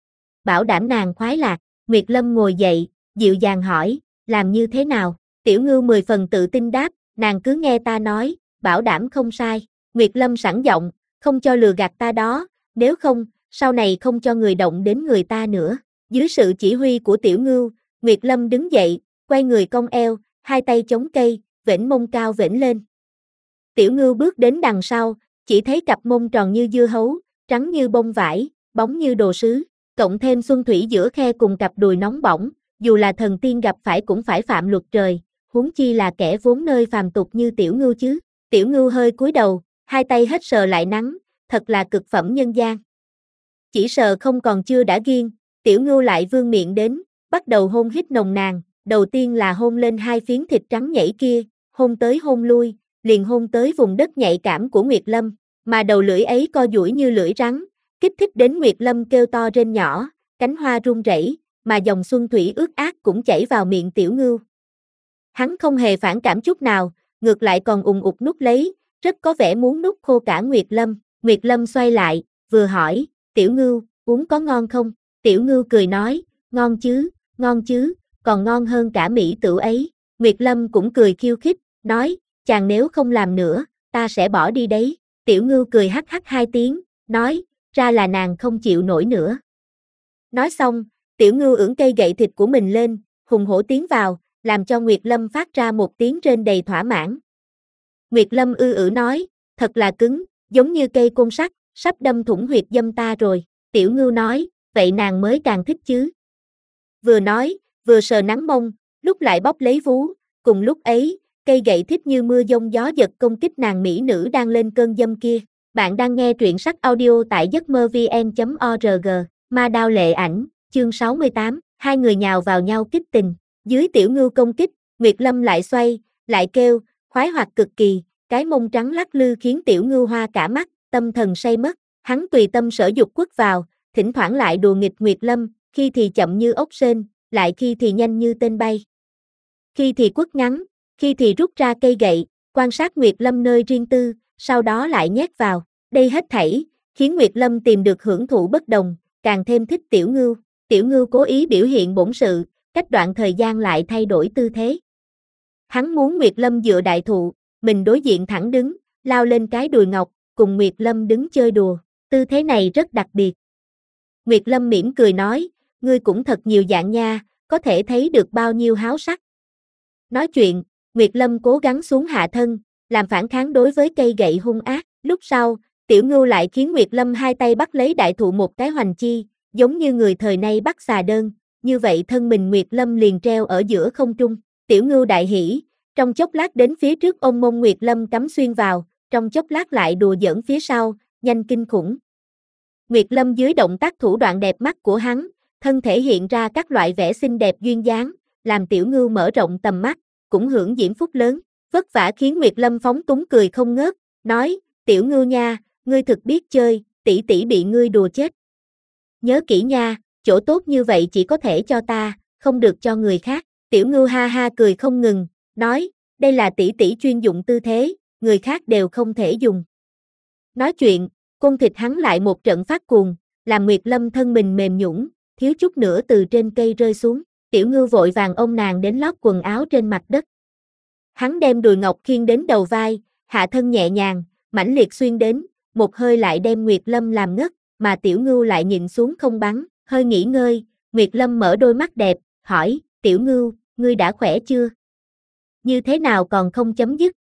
Bảo đảm nàng khoái lạc. Nguyệt Lâm ngồi dậy, dịu dàng hỏi, làm như thế nào? Tiểu Ngưu 10 phần tự tin đáp, nàng cứ nghe ta nói, bảo đảm không sai. Nguyệt Lâm sẵn giọng, không cho lừa gạt ta đó, nếu không, sau này không cho người động đến người ta nữa. Dưới sự chỉ huy của Tiểu Ngưu, Nguyệt Lâm đứng dậy, quay người cong eo, hai tay chống cây, vểnh mông cao vểnh lên. Tiểu Ngưu bước đến đằng sau, chỉ thấy cặp mông tròn như dưa hấu, trắng như bông vải, bóng như đồ sứ, cộng thêm xuân thủy giữa khe cùng cặp đùi nóng bỏng, dù là thần tiên gặp phải cũng phải phạm luật trời, huống chi là kẻ vốn nơi phàm tục như Tiểu Ngưu chứ. Tiểu Ngưu hơi cúi đầu, hai tay hết sờ lại nắng, thật là cực phẩm nhân gian. Chỉ sờ không còn chưa đã ghiên, Tiểu Ngưu lại vươn miệng đến, bắt đầu hôn hít nồng nàn, đầu tiên là hôn lên hai phiến thịt trắng nhảy kia, hôn tới hôn lui, liền hôn tới vùng đất nhạy cảm của Nguyệt Lâm, mà đầu lưỡi ấy co duỗi như lưỡi rắn, kích thích đến Nguyệt Lâm kêu to rên nhỏ, cánh hoa rung rẩy, mà dòng xuân thủy ướt át cũng chảy vào miệng Tiểu Ngưu. Hắn không hề phản cảm chút nào, ngược lại còn ùng ục nuốt lấy, rất có vẻ muốn nuốt khô cả Nguyệt Lâm. Nguyệt Lâm xoay lại, vừa hỏi, Tiểu Ngưu, uống có ngon không? Tiểu Ngưu cười nói, ngon chứ, còn ngon hơn cả mỹ tửu ấy. Nguyệt Lâm cũng cười khiêu khích, nói, chàng nếu không làm nữa, ta sẽ bỏ đi đấy. Tiểu Ngưu cười hắc hắc 2 tiếng, nói, ra là nàng không chịu nổi nữa. Nói xong, Tiểu Ngưu ưỡn cây gậy thịt của mình lên, hùng hổ tiến vào, làm cho Nguyệt Lâm phát ra một tiếng rên đầy thỏa mãn. Nguyệt Lâm nói, thật là cứng, giống như cây côn sắt, sắp đâm thủng huyệt dâm ta rồi. Tiểu Ngưu nói, vậy nàng mới càng thích chứ. Vừa nói, vừa sờ nắng mông, lúc lại bóp lấy vú, cùng lúc ấy, cây gậy thít như mưa giông gió giật công kích nàng mỹ nữ đang lên cơn dâm kia. Bạn đang nghe truyện sách audio tại giấc mơ vn.org, Ma Đao Lệ Ảnh, chương 68, hai người nhào vào nhau kích tình. Dưới Tiểu Ngưu công kích, Nguyệt Lâm lại xoay, lại kêu, khoái hoạt cực kỳ, cái mông trắng lắc lư khiến Tiểu Ngưu hoa cả mắt, tâm thần say mất. Hắn tùy tâm sở dục quất vào, thỉnh thoảng lại đùa nghịch Nguyệt Lâm, khi thì chậm như ốc sên, lại khi thì nhanh như tên bay. Khi thì quất ngắn, khi thì rút ra cây gậy, quan sát Nguyệt Lâm nơi riêng tư, sau đó lại nhét vào. Đây hết thảy, khiến Nguyệt Lâm tìm được hưởng thụ bất đồng, càng thêm thích Tiểu Ngưu. Tiểu Ngưu cố ý biểu hiện bổn sự, cách đoạn thời gian lại thay đổi tư thế. Hắn muốn Nguyệt Lâm dựa đại thụ, mình đối diện thẳng đứng, lao lên cái đùi ngọc, cùng Nguyệt Lâm đứng chơi đùa. Tư thế này rất đặc biệt. Nguyệt Lâm mỉm cười nói, ngươi cũng thật nhiều dạng nha, có thể thấy được bao nhiêu háo sắc. Nói chuyện, Nguyệt Lâm cố gắng xuống hạ thân, làm phản kháng đối với cây gậy hung ác. Lúc sau, Tiểu Ngưu lại khiến Nguyệt Lâm hai tay bắt lấy đại thụ một cái hoành chi, giống như người thời nay bắt xà đơn, như vậy thân mình Nguyệt Lâm liền treo ở giữa không trung. Tiểu Ngưu đại hỉ, trong chốc lát đến phía trước ôm mông Nguyệt Lâm cắm xuyên vào, trong chốc lát lại đùa giỡn phía sau, nhanh kinh khủng. Nguyệt Lâm dưới động tác thủ đoạn đẹp mắt của hắn, thân thể hiện ra các loại vẻ xinh đẹp duyên dáng, làm Tiểu Ngưu mở rộng tầm mắt, cũng hưởng diễm phúc lớn. Vất vả khiến Nguyệt Lâm phóng túng cười không ngớt, nói, Tiểu Ngưu nha, ngươi thực biết chơi, tỷ tỷ bị ngươi đùa chết. Nhớ kỹ nha, chỗ tốt như vậy chỉ có thể cho ta, không được cho người khác. Tiểu Ngưu ha ha cười không ngừng, nói, đây là tỷ tỷ chuyên dụng tư thế, người khác đều không thể dùng. Nói chuyện, côn thịt hắn lại một trận phát cuồng, làm Nguyệt Lâm thân mình mềm nhũn, thiếu chút nữa từ trên cây rơi xuống. Tiểu Ngưu vội vàng ôm nàng đến lót quần áo trên mặt đất. Hắn đem đùi ngọc khiêng đến đầu vai, hạ thân nhẹ nhàng, mãnh liệt xuyên đến, một hơi lại đem Nguyệt Lâm làm ngất, mà Tiểu Ngưu lại nhìn xuống không bắn, hơi nghỉ ngơi. Nguyệt Lâm mở đôi mắt đẹp, hỏi, Tiểu Ngưu, ngươi đã khỏe chưa? Như thế nào còn không chấm dứt?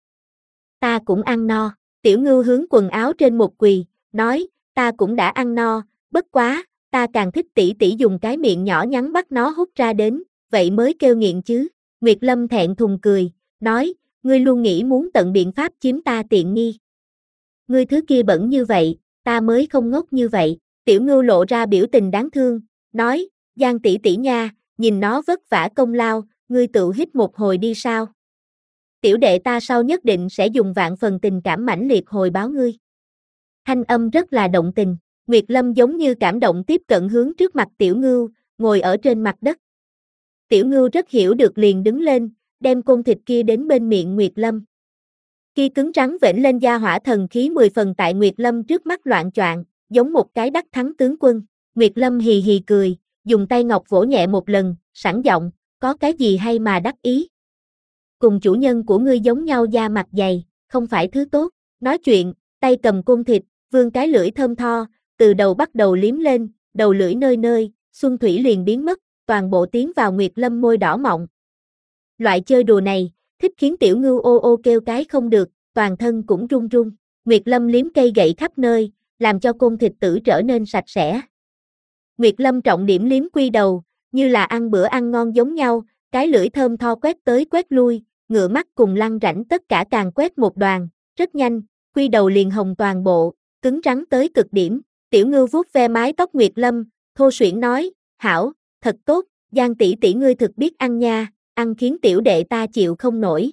Ta cũng ăn no. Tiểu Ngưu hướng quần áo trên một quỳ, nói, ta cũng đã ăn no, bất quá, ta càng thích tỷ tỷ dùng cái miệng nhỏ nhắn bắt nó hút ra đến, vậy mới kêu nghiện chứ. Nguyệt Lâm thẹn thùng cười, nói, ngươi luôn nghĩ muốn tận biện pháp chiếm ta tiện nghi. Ngươi thứ kia bẩn như vậy, ta mới không ngốc như vậy. Tiểu Ngưu lộ ra biểu tình đáng thương, nói, Giang tỷ tỷ nha, nhìn nó vất vả công lao, ngươi tự hít một hồi đi sao? Tiểu đệ ta sau nhất định sẽ dùng vạn phần tình cảm mãnh liệt hồi báo ngươi. Thanh âm rất là động tình, Nguyệt Lâm giống như cảm động tiếp cận hướng trước mặt Tiểu Ngưu, ngồi ở trên mặt đất. Tiểu Ngưu rất hiểu được liền đứng lên, đem côn thịt kia đến bên miệng Nguyệt Lâm. Kia cứng rắn vểnh lên da hỏa thần khí 10 phần tại Nguyệt Lâm trước mắt loạn choạng, giống một cái đắc thắng tướng quân. Nguyệt Lâm hì hì cười, dùng tay ngọc vỗ nhẹ một lần, sẵn giọng, có cái gì hay mà đắc ý? Cùng chủ nhân của ngươi giống nhau da mặt dày, không phải thứ tốt. Nói chuyện, tay cầm côn thịt, vươn cái lưỡi thơm tho, từ đầu bắt đầu liếm lên, đầu lưỡi nơi nơi, xuân thủy liền biến mất, toàn bộ tiến vào Nguyệt Lâm môi đỏ mọng. Loại chơi đùa này, thích khiến Tiểu Ngưu ô ô kêu cái không được, toàn thân cũng run run. Nguyệt Lâm liếm cây gậy khắp nơi, làm cho côn thịt tử trở nên sạch sẽ. Nguyệt Lâm trọng điểm liếm quy đầu, như là ăn bữa ăn ngon giống nhau, cái lưỡi thơm tho quét tới quét lui, ngựa mắt cùng lăng rãnh tất cả càng quét một đoàn, rất nhanh, quy đầu liền hồng toàn bộ, cứng rắn tới cực điểm. Tiểu Ngưu vuốt ve mái tóc Nguyệt Lâm, thô suyễn nói, hảo, thật tốt, Giang tỷ tỷ ngươi thực biết ăn nha, ăn khiến tiểu đệ ta chịu không nổi.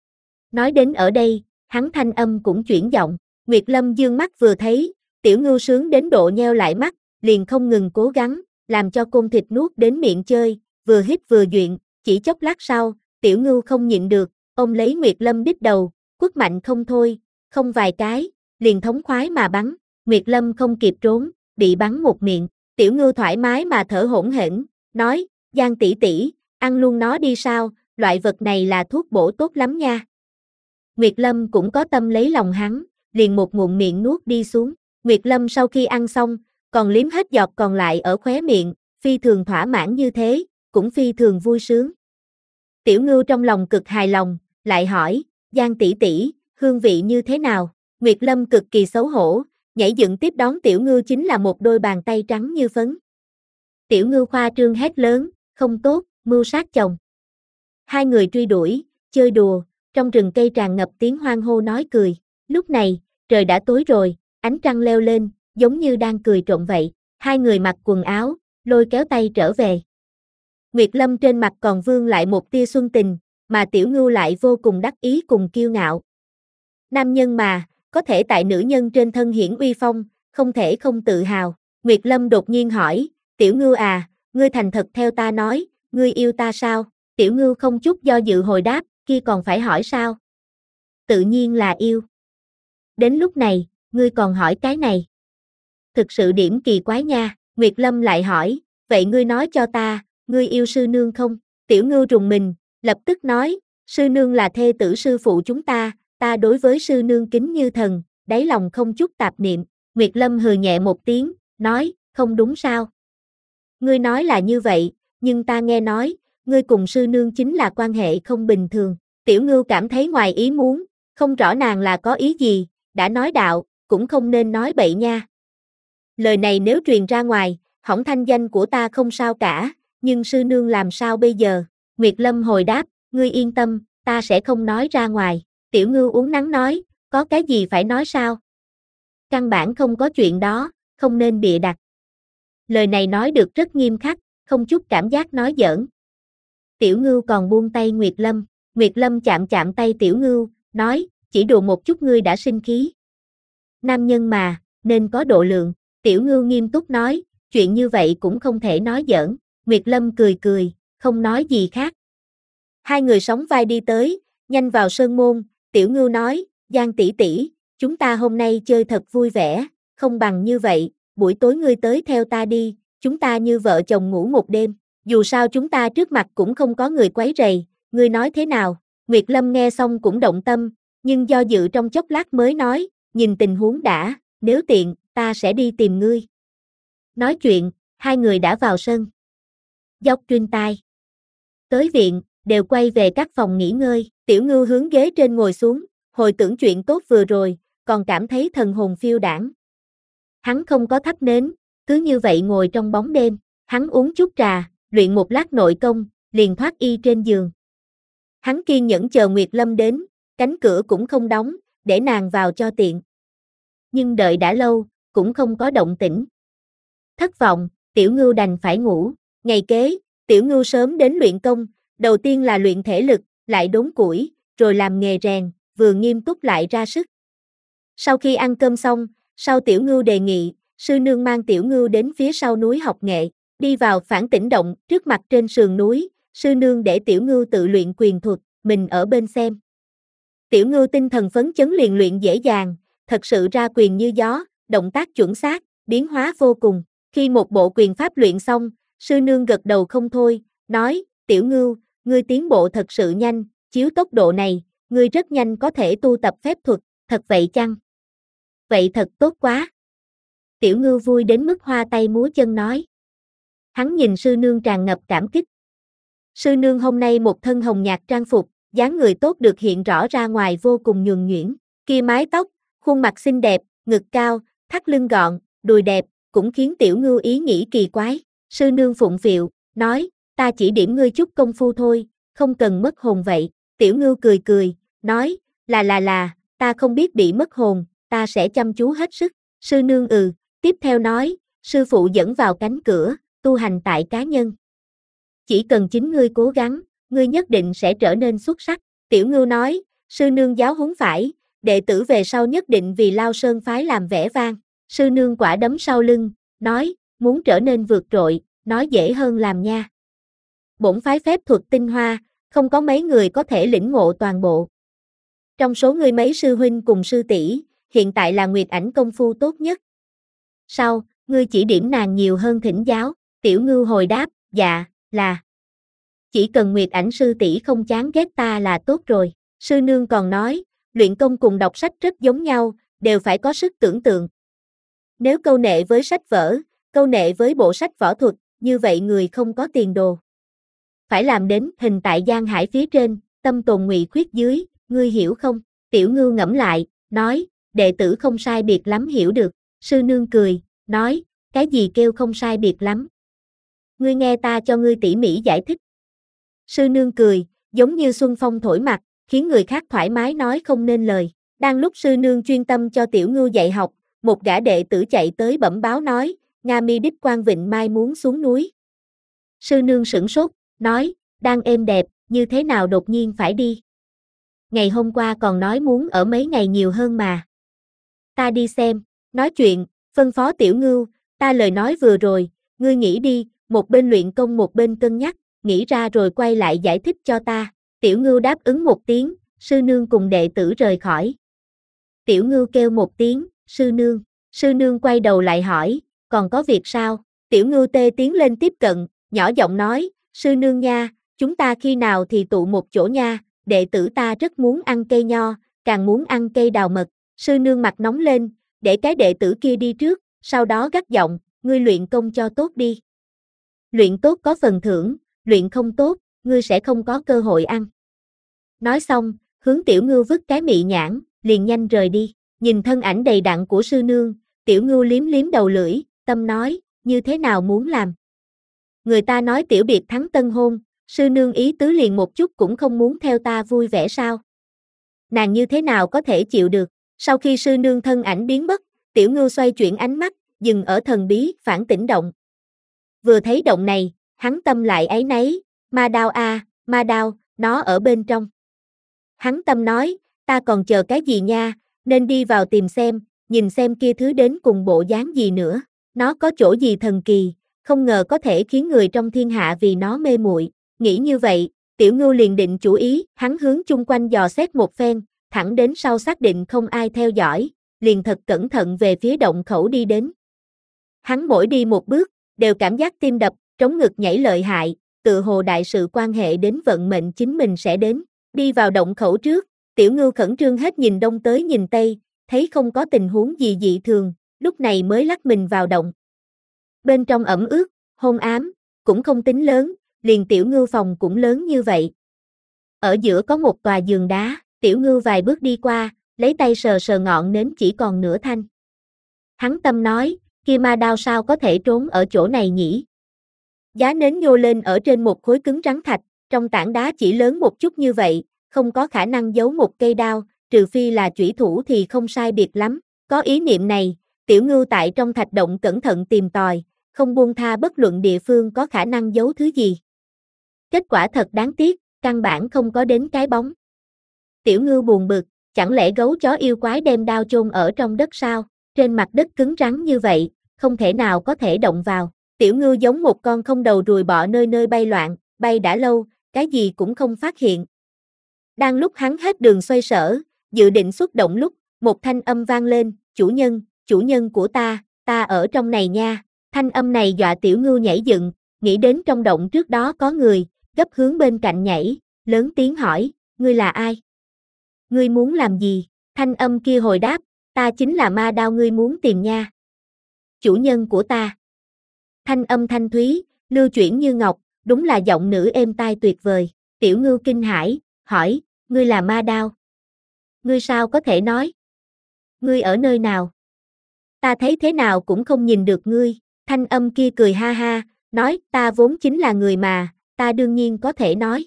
Nói đến ở đây, hắn thanh âm cũng chuyển giọng, Nguyệt Lâm dương mắt vừa thấy, Tiểu Ngưu sướng đến độ nheo lại mắt, liền không ngừng cố gắng, làm cho côn thịt nuốt đến miệng chơi, vừa hít vừa duyện, chỉ chốc lát sau, Tiểu Ngưu không nhịn được, ôm lấy Nguyệt Lâm đít đầu, quất mạnh không thôi, không vài cái, liền thống khoái mà bắn. Nguyệt Lâm không kịp trốn, bị bắn một miệng. Tiểu Ngưu thoải mái mà thở hổn hển, nói, Giang tỷ tỷ, ăn luôn nó đi sao, loại vật này là thuốc bổ tốt lắm nha. Nguyệt Lâm cũng có tâm lấy lòng hắn, liền một ngụm miệng nuốt đi xuống. Nguyệt Lâm sau khi ăn xong, còn liếm hết giọt còn lại ở khóe miệng, phi thường thỏa mãn như thế, cũng phi thường vui sướng. Tiểu Ngưu trong lòng cực hài lòng, lại hỏi, Giang tỷ tỷ, hương vị như thế nào? Nguyệt Lâm cực kỳ xấu hổ, nhảy dựng tiếp đón Tiểu Ngưu chính là một đôi bàn tay trắng như phấn. Tiểu Ngưu khoa trương hét lớn, không tốt, mưu sát chồng. Hai người truy đuổi, chơi đùa, trong rừng cây tràn ngập tiếng hoan hô nói cười. Lúc này, trời đã tối rồi, ánh trăng leo lên, giống như đang cười trộm vậy. Hai người mặc quần áo, lôi kéo tay trở về. Nguyệt Lâm trên mặt còn vương lại một tia xuân tình, mà Tiểu Ngưu lại vô cùng đắc ý cùng kiêu ngạo. Nam nhân mà, có thể tại nữ nhân trên thân hiển uy phong, không thể không tự hào. Nguyệt Lâm đột nhiên hỏi, Tiểu Ngưu à, ngươi thành thật theo ta nói, ngươi yêu ta sao? Tiểu Ngưu không chút do dự hồi đáp, kia còn phải hỏi sao? Tự nhiên là yêu. Đến lúc này, ngươi còn hỏi cái này. Thực sự điểm kỳ quái nha. Nguyệt Lâm lại hỏi, vậy ngươi nói cho ta, ngươi yêu sư nương không? Tiểu Ngưu rùng mình, lập tức nói, sư nương là thê tử sư phụ chúng ta đối với sư nương kính như thần, đáy lòng không chút tạp niệm. Nguyệt Lâm hừ nhẹ một tiếng, nói, không đúng sao? Ngươi nói là như vậy, nhưng ta nghe nói, ngươi cùng sư nương chính là quan hệ không bình thường. Tiểu Ngưu cảm thấy ngoài ý muốn, không rõ nàng là có ý gì, đã nói đạo, cũng không nên nói bậy nha. Lời này nếu truyền ra ngoài, hỏng thanh danh của ta không sao cả, nhưng sư nương làm sao bây giờ? Nguyệt Lâm hồi đáp, ngươi yên tâm, ta sẽ không nói ra ngoài. Tiểu Ngưu uốn nắn nói, có cái gì phải nói sao? Căn bản không có chuyện đó, không nên bịa đặt. Lời này nói được rất nghiêm khắc, không chút cảm giác nói giỡn. Tiểu Ngưu còn buông tay Nguyệt Lâm. Nguyệt Lâm chạm chạm tay Tiểu Ngưu, nói, chỉ đùa một chút ngươi đã sinh khí. Nam nhân mà, nên có độ lượng. Tiểu Ngưu nghiêm túc nói, chuyện như vậy cũng không thể nói giỡn. Nguyệt Lâm cười cười, không nói gì khác. Hai người sóng vai đi tới, nhanh vào sơn môn. Tiểu Ngưu nói, Giang tỷ tỷ, chúng ta hôm nay chơi thật vui vẻ, không bằng như vậy, buổi tối ngươi tới theo ta đi, chúng ta như vợ chồng ngủ một đêm. Dù sao chúng ta trước mặt cũng không có người quấy rầy, ngươi nói thế nào? Nguyệt Lâm nghe xong cũng động tâm, nhưng do dự trong chốc lát mới nói, nhìn tình huống đã, nếu tiện, ta sẽ đi tìm ngươi. Nói chuyện, hai người đã vào sân. Dốc truyền tai. Tới viện, đều quay về các phòng nghỉ ngơi, Tiểu Ngưu hướng ghế trên ngồi xuống, hồi tưởng chuyện tốt vừa rồi, còn cảm thấy thần hồn phiêu đãng. Hắn không có thắp nến, cứ như vậy ngồi trong bóng đêm, hắn uống chút trà, luyện một lát nội công, liền thoát y trên giường. Hắn kiên nhẫn chờ Nguyệt Lâm đến, cánh cửa cũng không đóng, để nàng vào cho tiện. Nhưng đợi đã lâu, cũng không có động tĩnh. Thất vọng, Tiểu Ngưu đành phải ngủ. Ngày kế, Tiểu Ngưu sớm đến luyện công, đầu tiên là luyện thể lực, lại đốn củi, rồi làm nghề rèn, vừa nghiêm túc lại ra sức. Sau khi ăn cơm xong, sau Tiểu Ngưu đề nghị, sư nương mang Tiểu Ngưu đến phía sau núi học nghệ, đi vào Phản Tỉnh Động, trước mặt trên sườn núi, sư nương để Tiểu Ngưu tự luyện quyền thuật, mình ở bên xem. Tiểu Ngưu tinh thần phấn chấn liền luyện dễ dàng, thật sự ra quyền như gió, động tác chuẩn xác, biến hóa vô cùng. Khi một bộ quyền pháp luyện xong, sư nương gật đầu không thôi, nói, Tiểu Ngưu, ngươi tiến bộ thật sự nhanh, chiếu tốc độ này, ngươi rất nhanh có thể tu tập phép thuật, thật vậy chăng? Vậy thật tốt quá. Tiểu Ngưu vui đến mức hoa tay múa chân nói. Hắn nhìn sư nương tràn ngập cảm kích. Sư nương hôm nay một thân hồng nhạt trang phục, dáng người tốt được hiện rõ ra ngoài vô cùng nhuần nhuyễn, kia mái tóc, khuôn mặt xinh đẹp, ngực cao, thắt lưng gọn, đùi đẹp, cũng khiến Tiểu Ngưu ý nghĩ kỳ quái. Sư nương phụng phịu, nói, ta chỉ điểm ngươi chút công phu thôi, không cần mất hồn vậy. Tiểu Ngưu cười cười, nói, là, ta không biết bị mất hồn, ta sẽ chăm chú hết sức. Sư nương tiếp theo nói, sư phụ dẫn vào cánh cửa, tu hành tại cá nhân. Chỉ cần chính ngươi cố gắng, ngươi nhất định sẽ trở nên xuất sắc. Tiểu Ngưu nói, sư nương giáo huấn phải, đệ tử về sau nhất định vì Lao Sơn phái làm vẻ vang. Sư nương quả đấm sau lưng, nói, muốn trở nên vượt trội, nói dễ hơn làm nha. Bổn phái phép thuật tinh hoa, không có mấy người có thể lĩnh ngộ toàn bộ. Trong số ngươi mấy sư huynh cùng sư tỷ, hiện tại là Nguyệt Ảnh công phu tốt nhất. Sau, ngươi chỉ điểm nàng nhiều hơn thỉnh giáo. Tiểu Ngưu hồi đáp, dạ, là. chỉ cần Nguyệt Ảnh sư tỷ không chán ghét ta là tốt rồi. Sư nương còn nói, luyện công cùng đọc sách rất giống nhau, đều phải có sức tưởng tượng. Nếu câu nệ với sách vở, câu nệ với bộ sách võ thuật, như vậy người không có tiền đồ. Phải làm đến hình tại Giang Hải phía trên, tâm tồn ngụy khuyết dưới, ngươi hiểu không? Tiểu Ngưu ngẫm lại, nói, đệ tử không sai biệt lắm hiểu được. Sư nương cười, nói, cái gì kêu không sai biệt lắm? Ngươi nghe ta cho ngươi tỉ mỉ giải thích. Sư nương cười, giống như xuân phong thổi mặt, khiến người khác thoải mái nói không nên lời. Đang lúc sư nương chuyên tâm cho Tiểu Ngưu dạy học, một gã đệ tử chạy tới bẩm báo nói, Nga Mi đích Quan Vịnh Mai muốn xuống núi. Sư nương sửng sốt, nói, đang êm đẹp, như thế nào đột nhiên phải đi? Ngày hôm qua còn nói muốn ở mấy ngày nhiều hơn mà. Ta đi xem, nói chuyện, phân phó Tiểu Ngưu, ta lời nói vừa rồi, ngươi nghĩ đi, một bên luyện công một bên cân nhắc, nghĩ ra rồi quay lại giải thích cho ta. Tiểu Ngưu đáp ứng một tiếng, sư nương cùng đệ tử rời khỏi. Tiểu Ngưu kêu một tiếng, sư nương quay đầu lại hỏi, còn có việc sao? Tiểu Ngưu tê tiến lên tiếp cận, nhỏ giọng nói, sư nương nha, chúng ta khi nào thì tụ một chỗ nha, đệ tử ta rất muốn ăn cây nho, càng muốn ăn cây đào mật. Sư nương mặt nóng lên, để cái đệ tử kia đi trước, sau đó gắt giọng, ngươi luyện công cho tốt đi. Luyện tốt có phần thưởng, luyện không tốt, ngươi sẽ không có cơ hội ăn. Nói xong, hướng Tiểu Ngưu vứt cái mị nhãn, liền nhanh rời đi. Nhìn thân ảnh đầy đặn của sư nương, Tiểu Ngưu liếm liếm đầu lưỡi, tâm nói, như thế nào muốn làm? Người ta nói tiểu biệt thắng tân hôn, sư nương ý tứ liền một chút cũng không muốn theo ta vui vẻ sao? Nàng như thế nào có thể chịu được? Sau khi sư nương thân ảnh biến mất, Tiểu Ngưu xoay chuyển ánh mắt, dừng ở thần bí phản tỉnh động. Vừa thấy động này, hắn tâm lại áy náy, ma đao a, ma đao, nó ở bên trong. Hắn tâm nói, ta còn chờ cái gì nha, nên đi vào tìm xem, nhìn xem kia thứ đến cùng bộ dáng gì nữa. Nó có chỗ gì thần kỳ, không ngờ có thể khiến người trong thiên hạ vì nó mê muội. Nghĩ như vậy, Tiểu Ngưu liền định chủ ý, hắn hướng chung quanh dò xét một phen, thẳng đến sau xác định không ai theo dõi, liền thật cẩn thận về phía động khẩu đi đến. Hắn mỗi đi một bước, đều cảm giác tim đập, trống ngực nhảy lợi hại, tự hồ đại sự quan hệ đến vận mệnh chính mình sẽ đến. Đi vào động khẩu trước, Tiểu Ngưu khẩn trương hết nhìn đông tới nhìn tây, thấy không có tình huống gì dị thường, lúc này mới lắc mình vào động. Bên trong ẩm ướt, hôn ám, cũng không tính lớn, liền Tiểu Ngưu phòng cũng lớn như vậy. Ở giữa có một tòa giường đá, Tiểu Ngưu vài bước đi qua, lấy tay sờ sờ ngọn nến chỉ còn nửa thanh. Hắn tâm nói, kia ma đao sao có thể trốn ở chỗ này nhỉ? Giá nến nhô lên ở trên một khối cứng rắn thạch, trong tảng đá chỉ lớn một chút như vậy, không có khả năng giấu một cây đao, trừ phi là chủy thủ thì không sai biệt lắm. Có ý niệm này, Tiểu Ngưu tại trong thạch động cẩn thận tìm tòi, không buông tha bất luận địa phương có khả năng giấu thứ gì. Kết quả thật đáng tiếc, căn bản không có đến cái bóng. Tiểu Ngưu buồn bực, chẳng lẽ gấu chó yêu quái đem đao chôn ở trong đất sao? Trên mặt đất cứng rắn như vậy, không thể nào có thể động vào. Tiểu Ngưu giống một con không đầu ruồi bọ nơi nơi bay loạn, bay đã lâu, cái gì cũng không phát hiện. Đang lúc hắn hết đường xoay sở, dự định xuất động lúc, một thanh âm vang lên, chủ nhân của ta ở trong này nha. Thanh âm này dọa Tiểu Ngưu nhảy dựng, nghĩ đến trong động trước đó có người, gấp hướng bên cạnh nhảy, lớn tiếng hỏi, ngươi là ai? Ngươi muốn làm gì? Thanh âm kia hồi đáp, ta chính là ma đao ngươi muốn tìm nha. Chủ nhân của ta. Thanh âm thanh thúy, lưu chuyển như ngọc, đúng là giọng nữ êm tai tuyệt vời. Tiểu Ngưu kinh hãi, hỏi, ngươi là ma đao? Ngươi sao có thể nói? Ngươi ở nơi nào? Ta thấy thế nào cũng không nhìn được ngươi. Thanh âm kia cười ha ha, nói, ta vốn chính là người mà, ta đương nhiên có thể nói.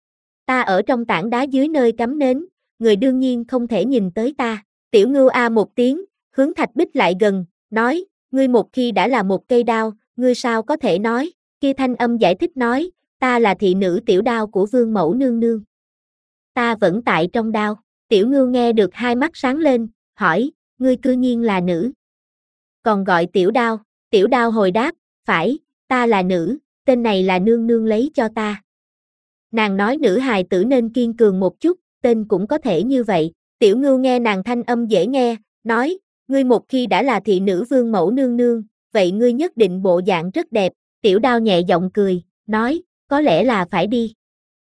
Ta ở trong tảng đá dưới nơi cắm nến, người đương nhiên không thể nhìn tới ta. Tiểu Ngưu a một tiếng, hướng Thạch Bích lại gần, nói, ngươi một khi đã là một cây đao, ngươi sao có thể nói? Kia thanh âm giải thích nói, ta là thị nữ Tiểu Đao của Vương Mẫu nương nương. Ta vẫn tại trong đao. Tiểu Ngưu nghe được hai mắt sáng lên, hỏi, ngươi cư nhiên là nữ. Còn gọi Tiểu Đao. Tiểu Đao hồi đáp, phải, ta là nữ, tên này là nương nương lấy cho ta. Nàng nói nữ hài tử nên kiên cường một chút, tên cũng có thể như vậy. Tiểu Ngưu nghe nàng thanh âm dễ nghe, nói, ngươi một khi đã là thị nữ Vương Mẫu nương nương, vậy ngươi nhất định bộ dạng rất đẹp. Tiểu Đao nhẹ giọng cười, nói, có lẽ là phải đi.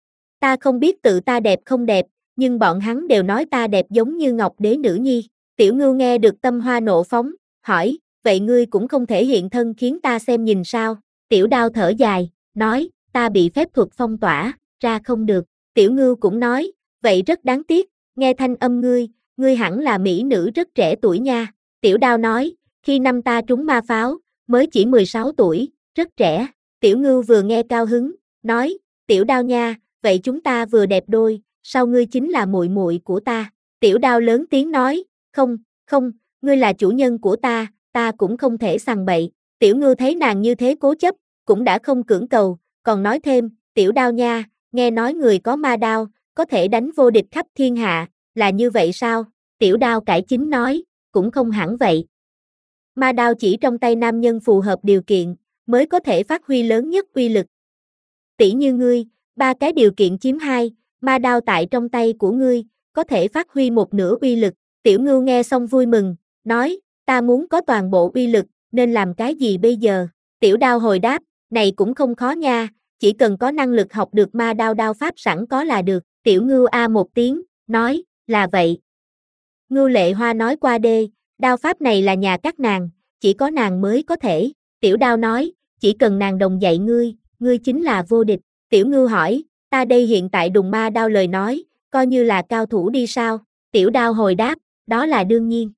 Ta không biết tự ta đẹp không đẹp, nhưng bọn hắn đều nói ta đẹp giống như Ngọc Đế nữ nhi. Tiểu Ngưu nghe được tâm hoa nộ phóng, hỏi, vậy ngươi cũng không thể hiện thân khiến ta xem nhìn sao? Tiểu Đao thở dài, nói, ta bị phép thuật phong tỏa, ra không được. Tiểu Ngưu cũng nói, vậy rất đáng tiếc, nghe thanh âm ngươi hẳn là mỹ nữ rất trẻ tuổi nha. Tiểu Đao nói, khi năm ta trúng ma pháo, mới chỉ 16 tuổi, rất trẻ. Tiểu Ngưu vừa nghe cao hứng, nói, Tiểu Đao nha, vậy chúng ta vừa đẹp đôi, sao ngươi chính là muội muội của ta? Tiểu Đao lớn tiếng nói, không, ngươi là chủ nhân của ta cũng không thể sằng bậy. Tiểu Ngưu thấy nàng như thế cố chấp, cũng đã không cưỡng cầu, còn nói thêm, Tiểu Đao nha, nghe nói người có ma đao, có thể đánh vô địch khắp thiên hạ, là như vậy sao? Tiểu Đao cải chính nói, cũng không hẳn vậy. Ma đao chỉ trong tay nam nhân phù hợp điều kiện, mới có thể phát huy lớn nhất uy lực. Tỷ như ngươi, 3 cái điều kiện chiếm 2, ma đao tại trong tay của ngươi, có thể phát huy một nửa uy lực. Tiểu Ngưu nghe xong vui mừng, nói, ta muốn có toàn bộ uy lực, nên làm cái gì bây giờ? Tiểu Đao hồi đáp, này cũng không khó nha, chỉ cần có năng lực học được ma đao đao pháp sẵn có là được. Tiểu Ngưu a một tiếng, nói, là vậy. Ngưu Lệ Hoa nói qua đê, đao pháp này là nhà các nàng, chỉ có nàng mới có thể. Tiểu Đao nói, chỉ cần nàng đồng dạy ngươi chính là vô địch. Tiểu Ngưu hỏi, ta đây hiện tại đùng ma đao lời nói, coi như là cao thủ đi sao? Tiểu Đao hồi đáp, đó là đương nhiên.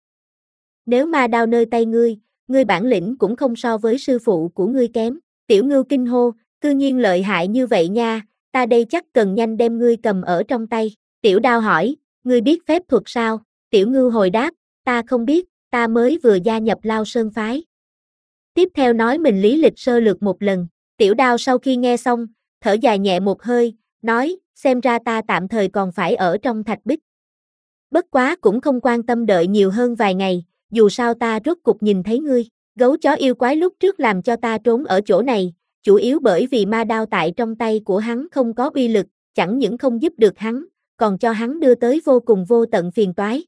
Nếu ma đao nơi tay ngươi bản lĩnh cũng không so với sư phụ của ngươi kém. Tiểu Ngưu kinh hô, cư nhiên lợi hại như vậy nha, ta đây chắc cần nhanh đem ngươi cầm ở trong tay. Tiểu Đao hỏi, ngươi biết phép thuật sao? Tiểu Ngưu hồi đáp, ta không biết, ta mới vừa gia nhập Lao Sơn phái. Tiếp theo nói mình lý lịch sơ lược một lần. Tiểu Đao sau khi nghe xong, thở dài nhẹ một hơi, nói, xem ra ta tạm thời còn phải ở trong thạch bích. Bất quá cũng không quan tâm đợi nhiều hơn vài ngày, dù sao ta rốt cục nhìn thấy ngươi. Gấu chó yêu quái lúc trước làm cho ta trốn ở chỗ này, chủ yếu bởi vì ma đao tại trong tay của hắn không có uy lực, chẳng những không giúp được hắn, còn cho hắn đưa tới vô cùng vô tận phiền toái.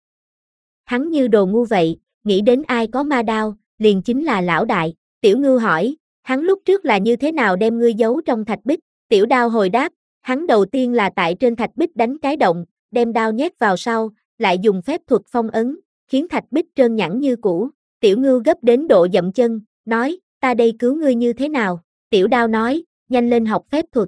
Hắn như đồ ngu vậy, nghĩ đến ai có ma đao, liền chính là lão đại. Tiểu Ngưu hỏi, hắn lúc trước là như thế nào đem ngươi giấu trong thạch bích? Tiểu Đao hồi đáp, hắn đầu tiên là tại trên thạch bích đánh cái động, đem đao nhét vào sau, lại dùng phép thuật phong ấn, khiến thạch bích trơn nhẵn như cũ. Tiểu Ngưu gấp đến độ dậm chân, nói, ta đây cứu ngươi như thế nào? Tiểu Đao nói, nhanh lên học phép thuật.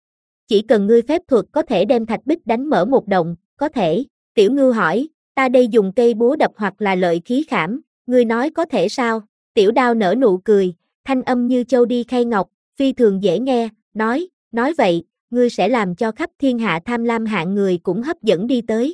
Chỉ cần ngươi phép thuật có thể đem thạch bích đánh mở một động, có thể. Tiểu Ngưu hỏi, ta đây dùng cây búa đập hoặc là lợi khí khảm, ngươi nói có thể sao? Tiểu Đao nở nụ cười, thanh âm như châu đi khay ngọc, phi thường dễ nghe, nói vậy, ngươi sẽ làm cho khắp thiên hạ tham lam hạng người cũng hấp dẫn đi tới.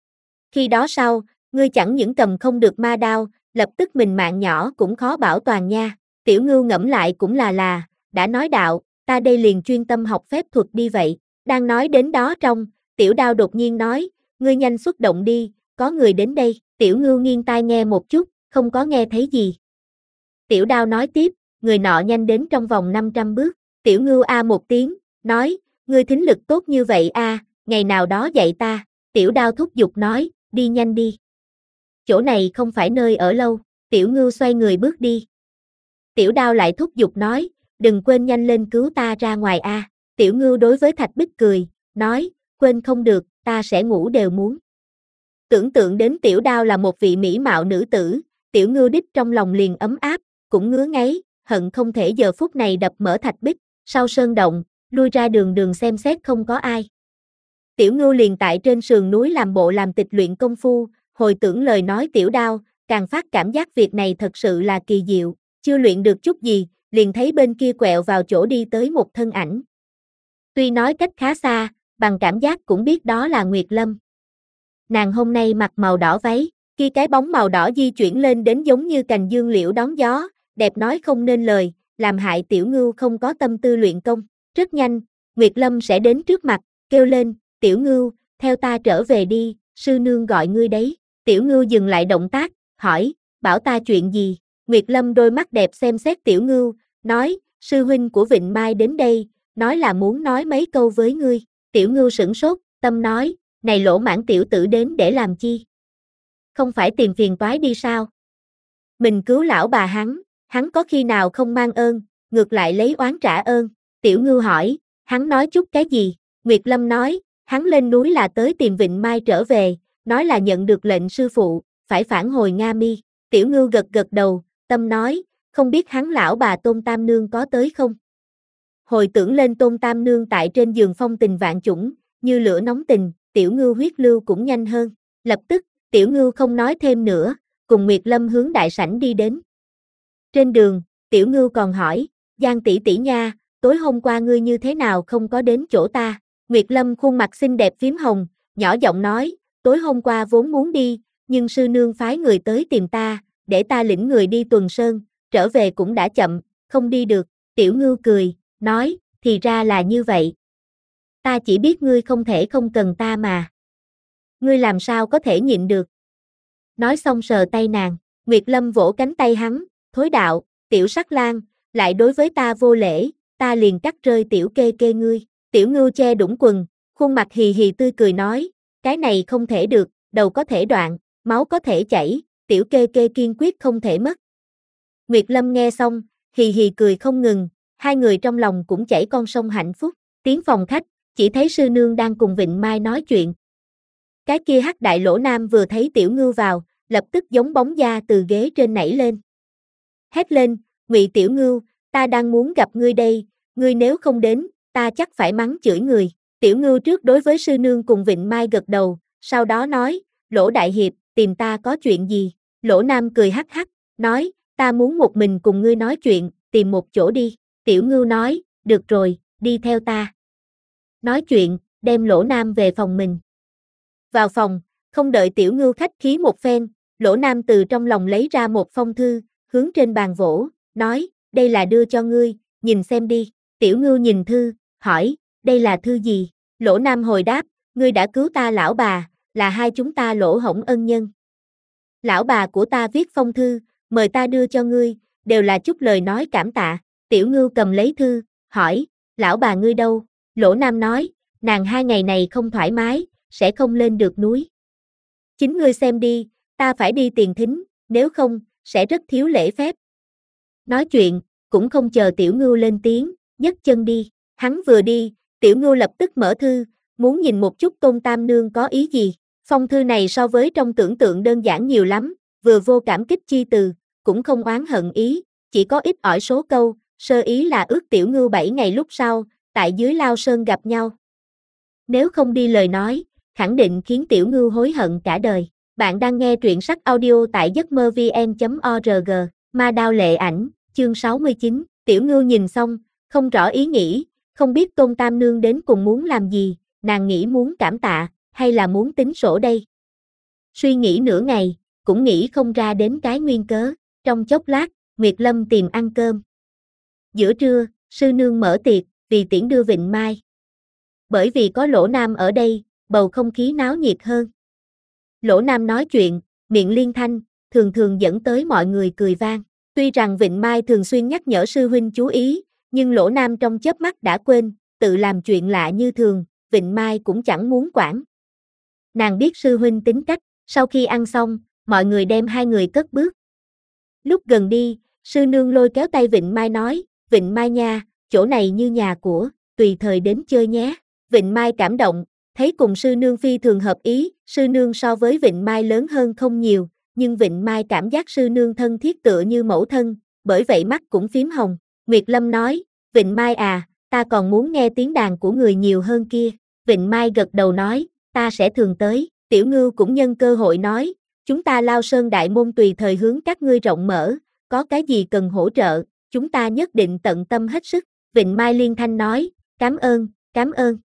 Khi đó sau, ngươi chẳng những cầm không được ma đao, lập tức mình mạng nhỏ cũng khó bảo toàn nha. Tiểu Ngưu ngẫm lại cũng là, đã nói đạo, ta đây liền chuyên tâm học phép thuật đi vậy. Đang nói đến đó trong, Tiểu Đao đột nhiên nói, ngươi nhanh xuất động đi, có người đến đây. Tiểu Ngưu nghiêng tai nghe một chút, không có nghe thấy gì. Tiểu Đao nói tiếp, người nọ nhanh đến trong vòng 500 bước. Tiểu Ngưu a một tiếng, nói, ngươi thính lực tốt như vậy a, ngày nào đó dạy ta. Tiểu Đao thúc giục nói, đi nhanh đi. Chỗ này không phải nơi ở lâu. Tiểu Ngưu xoay người bước đi. Tiểu Đao lại thúc giục nói, đừng quên nhanh lên cứu ta ra ngoài a. Tiểu Ngưu đối với Thạch Bích cười, nói, quên không được, ta sẽ ngủ đều muốn. Tưởng tượng đến Tiểu Đao là một vị mỹ mạo nữ tử, Tiểu Ngưu đích trong lòng liền ấm áp, cũng ngứa ngáy, hận không thể giờ phút này đập mở Thạch Bích, sau sơn động, lui ra đường xem xét không có ai. Tiểu Ngưu liền tại trên sườn núi làm bộ làm tịch luyện công phu, hồi tưởng lời nói Tiểu Đao, càng phát cảm giác việc này thật sự là kỳ diệu, chưa luyện được chút gì, liền thấy bên kia quẹo vào chỗ đi tới một thân ảnh. Tuy nói cách khá xa, bằng cảm giác cũng biết đó là Nguyệt Lâm. Nàng hôm nay mặc màu đỏ váy, khi cái bóng màu đỏ di chuyển lên đến giống như cành dương liễu đón gió, đẹp nói không nên lời, làm hại Tiểu Ngưu không có tâm tư luyện công. Rất nhanh, Nguyệt Lâm sẽ đến trước mặt, kêu lên, Tiểu Ngưu, theo ta trở về đi, sư nương gọi ngươi đấy. Tiểu Ngưu dừng lại động tác, hỏi, bảo ta chuyện gì? Nguyệt Lâm đôi mắt đẹp xem xét Tiểu Ngưu, nói, sư huynh của Vịnh Mai đến đây, nói là muốn nói mấy câu với ngươi. Tiểu Ngưu sửng sốt, tâm nói, này lỗ mãng tiểu tử đến để làm chi? Không phải tìm phiền toái đi sao? Mình cứu lão bà hắn có khi nào không mang ơn, ngược lại lấy oán trả ơn. Tiểu Ngưu hỏi, Hắn nói chút cái gì? Nguyệt Lâm nói, hắn lên núi là tới tìm Vịnh Mai trở về, nói là nhận được lệnh sư phụ, phải phản hồi Nga Mi. Tiểu Ngưu gật gật đầu, tâm nói, không biết hắn lão bà Tôn Tam Nương có tới không? Hồi tưởng lên Tôn Tam Nương tại trên giường phong tình vạn chủng, như lửa nóng tình, Tiểu Ngưu huyết lưu cũng nhanh hơn. Lập tức, Tiểu Ngưu không nói thêm nữa, cùng Nguyệt Lâm hướng đại sảnh đi đến. Trên đường, Tiểu Ngưu còn hỏi, Giang tỷ tỷ nha, tối hôm qua ngươi như thế nào không có đến chỗ ta? Nguyệt Lâm khuôn mặt xinh đẹp phím hồng, nhỏ giọng nói, tối hôm qua vốn muốn đi, nhưng sư nương phái người tới tìm ta, để ta lĩnh người đi tuần sơn, trở về cũng đã chậm, không đi được. Tiểu Ngưu cười, nói, thì ra là như vậy. Ta chỉ biết ngươi không thể không cần ta mà. Ngươi làm sao có thể nhịn được? Nói xong sờ tay nàng, Nguyệt Lâm vỗ cánh tay hắn, thối đạo, tiểu sắc lang, lại đối với ta vô lễ, ta liền cắt rơi tiểu kê kê ngươi. Tiểu Ngưu che đũng quần, khuôn mặt hì hì tươi cười nói, cái này không thể được, đầu có thể đoạn, máu có thể chảy, tiểu kê kê kiên quyết không thể mất. Nguyệt Lâm nghe xong, hì hì cười không ngừng, hai người trong lòng cũng chảy con sông hạnh phúc. Tiến phòng khách, chỉ thấy sư nương đang cùng Vịnh Mai nói chuyện. Cái kia hắc đại lỗ nam vừa thấy Tiểu Ngưu vào, lập tức giống bóng da từ ghế trên nảy lên. Hét lên, Ngụy Tiểu Ngưu, ta đang muốn gặp ngươi đây, ngươi nếu không đến, ta chắc phải mắng chửi người. Tiểu Ngưu trước đối với sư nương cùng Vịnh Mai gật đầu, sau đó nói, Lỗ đại hiệp, tìm ta có chuyện gì? Lỗ Nam cười hắc hắc, nói, ta muốn một mình cùng ngươi nói chuyện, tìm một chỗ đi. Tiểu Ngưu nói, được rồi, đi theo ta. Nói chuyện, đem Lỗ Nam về phòng mình. Vào phòng, không đợi Tiểu Ngưu khách khí một phen, Lỗ Nam từ trong lòng lấy ra một phong thư, hướng trên bàn vỗ, nói, đây là đưa cho ngươi, nhìn xem đi. Tiểu Ngưu nhìn thư, hỏi, đây là thư gì? Lỗ Nam hồi đáp, ngươi đã cứu ta lão bà, là hai chúng ta lỗ hổng ân nhân. Lão bà của ta viết phong thư, mời ta đưa cho ngươi, đều là chút lời nói cảm tạ. Tiểu Ngưu cầm lấy thư, hỏi, lão bà ngươi đâu? Lỗ Nam nói, nàng 2 ngày này không thoải mái, sẽ không lên được núi. Chính ngươi xem đi, ta phải đi tiền thính, nếu không, sẽ rất thiếu lễ phép. Nói chuyện, cũng không chờ Tiểu Ngưu lên tiếng, nhấc chân đi. Hắn vừa đi, Tiểu Ngưu lập tức mở thư, muốn nhìn một chút Tôn Tam Nương có ý gì. Phong thư này so với trong tưởng tượng đơn giản nhiều lắm, vừa vô cảm kích chi từ, cũng không oán hận ý, chỉ có ít ỏi số câu, sơ ý là ước Tiểu Ngưu 7 ngày lúc sau, tại dưới Lao Sơn gặp nhau. Nếu không đi lời nói, khẳng định khiến Tiểu Ngưu hối hận cả đời. Bạn đang nghe truyện sách audio tại giấc mơ vn.org, Ma Đao Lệ Ảnh, chương 69, Tiểu Ngưu nhìn xong, không rõ ý nghĩ, không biết Tôn Tam Nương đến cùng muốn làm gì, nàng nghĩ muốn cảm tạ, hay là muốn tính sổ đây. Suy nghĩ nửa ngày, cũng nghĩ không ra đến cái nguyên cớ, trong chốc lát, Nguyệt Lâm tìm ăn cơm. Giữa trưa, sư nương mở tiệc, vì tiễn đưa Vịnh Mai. Bởi vì có Lỗ Nam ở đây, bầu không khí náo nhiệt hơn. Lỗ Nam nói chuyện, miệng liên thanh, thường thường dẫn tới mọi người cười vang. Tuy rằng Vịnh Mai thường xuyên nhắc nhở sư huynh chú ý, nhưng Lỗ Nam trong chớp mắt đã quên, tự làm chuyện lạ như thường, Vịnh Mai cũng chẳng muốn quản. Nàng biết sư huynh tính cách, sau khi ăn xong, mọi người đem hai người cất bước. Lúc gần đi, sư nương lôi kéo tay Vịnh Mai nói, Vịnh Mai nha, chỗ này như nhà của, tùy thời đến chơi nhé. Vịnh Mai cảm động, thấy cùng sư nương phi thường hợp ý, sư nương so với Vịnh Mai lớn hơn không nhiều, nhưng Vịnh Mai cảm giác sư nương thân thiết tựa như mẫu thân, bởi vậy mắt cũng phím hồng. Nguyệt Lâm nói, Vịnh Mai à, ta còn muốn nghe tiếng đàn của người nhiều hơn kia. Vịnh Mai gật đầu nói, ta sẽ thường tới. Tiểu Ngưu cũng nhân cơ hội nói, chúng ta Lao Sơn đại môn tùy thời hướng các ngươi rộng mở, có cái gì cần hỗ trợ, chúng ta nhất định tận tâm hết sức. Vịnh Mai liên thanh nói, cảm ơn, cảm ơn.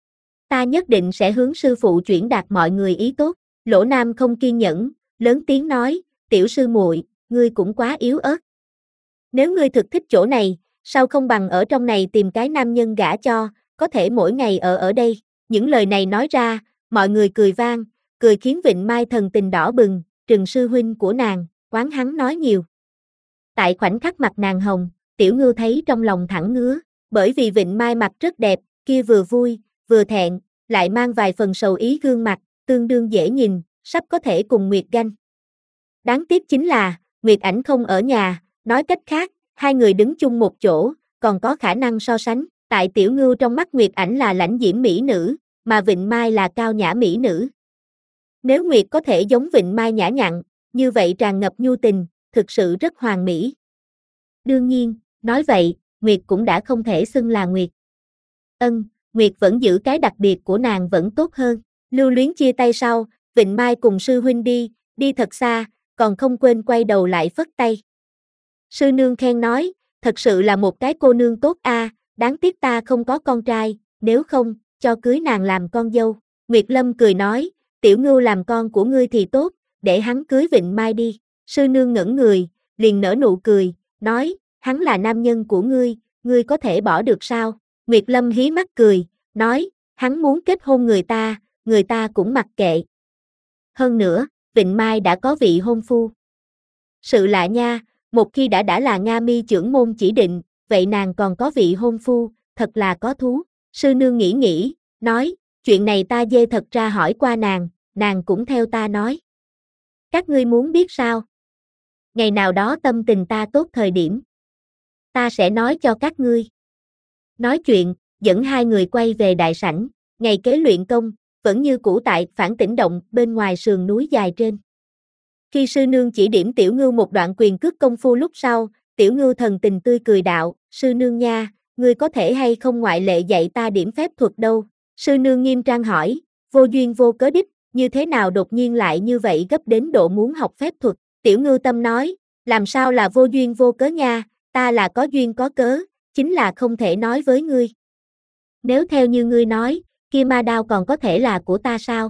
Ta nhất định sẽ hướng sư phụ chuyển đạt mọi người ý tốt. Lỗ Nam không kiên nhẫn, lớn tiếng nói, tiểu sư muội, ngươi cũng quá yếu ớt. Nếu ngươi thực thích chỗ này, sao không bằng ở trong này tìm cái nam nhân gả cho, có thể mỗi ngày ở đây. Những lời này nói ra, mọi người cười vang, cười khiến Vịnh Mai thần tình đỏ bừng, trừng sư huynh của nàng, oán hắn nói nhiều. Tại khoảnh khắc mặt nàng hồng, Tiểu Ngưu thấy trong lòng thẳng ngứa, bởi vì Vịnh Mai mặt rất đẹp, kia vừa vui, vừa thẹn, lại mang vài phần sầu ý gương mặt, tương đương dễ nhìn, sắp có thể cùng Nguyệt ganh. Đáng tiếc chính là, Nguyệt Ảnh không ở nhà, nói cách khác, hai người đứng chung một chỗ, còn có khả năng so sánh. Tại Tiểu Ngưu trong mắt Nguyệt Ảnh là lãnh diễm mỹ nữ, mà Vịnh Mai là cao nhã mỹ nữ. Nếu Nguyệt có thể giống Vịnh Mai nhã nhặn, như vậy tràn ngập nhu tình, thực sự rất hoàn mỹ. Đương nhiên, nói vậy, Nguyệt cũng đã không thể xưng là Nguyệt. Nguyệt vẫn giữ cái đặc biệt của nàng vẫn tốt hơn. Lưu luyến chia tay sau, Vịnh Mai cùng sư huynh đi thật xa, còn không quên quay đầu lại phất tay. Sư nương khen nói, thật sự là một cái cô nương tốt a, đáng tiếc ta không có con trai, nếu không, cho cưới nàng làm con dâu. Nguyệt Lâm cười nói, Tiểu Ngưu làm con của ngươi thì tốt, để hắn cưới Vịnh Mai đi. Sư nương ngẩn người, liền nở nụ cười, nói, hắn là nam nhân của ngươi có thể bỏ được sao? Nguyệt Lâm hí mắt cười, nói, hắn muốn kết hôn người ta cũng mặc kệ. Hơn nữa, Vịnh Mai đã có vị hôn phu. Sự lạ nha, một khi đã là Nga Mi trưởng môn chỉ định, vậy nàng còn có vị hôn phu, thật là có thú. Sư nương nghĩ, nói, chuyện này ta dê thật ra hỏi qua nàng cũng theo ta nói. Các ngươi muốn biết sao? Ngày nào đó tâm tình ta tốt thời điểm, ta sẽ nói cho các ngươi. Nói chuyện, dẫn hai người quay về đại sảnh, ngày kế luyện công, vẫn như cũ tại Phản Tỉnh Động bên ngoài sườn núi dài trên. Khi sư nương chỉ điểm Tiểu Ngưu một đoạn quyền cước công phu lúc sau, Tiểu Ngưu thần tình tươi cười đạo, sư nương nha, ngươi có thể hay không ngoại lệ dạy ta điểm phép thuật đâu? Sư nương nghiêm trang hỏi, vô duyên vô cớ đích, như thế nào đột nhiên lại như vậy gấp đến độ muốn học phép thuật? Tiểu Ngưu tâm nói, làm sao là vô duyên vô cớ nha, ta là có duyên có cớ, chính là không thể nói với ngươi. Nếu theo như ngươi nói, kia ma đao còn có thể là của ta sao?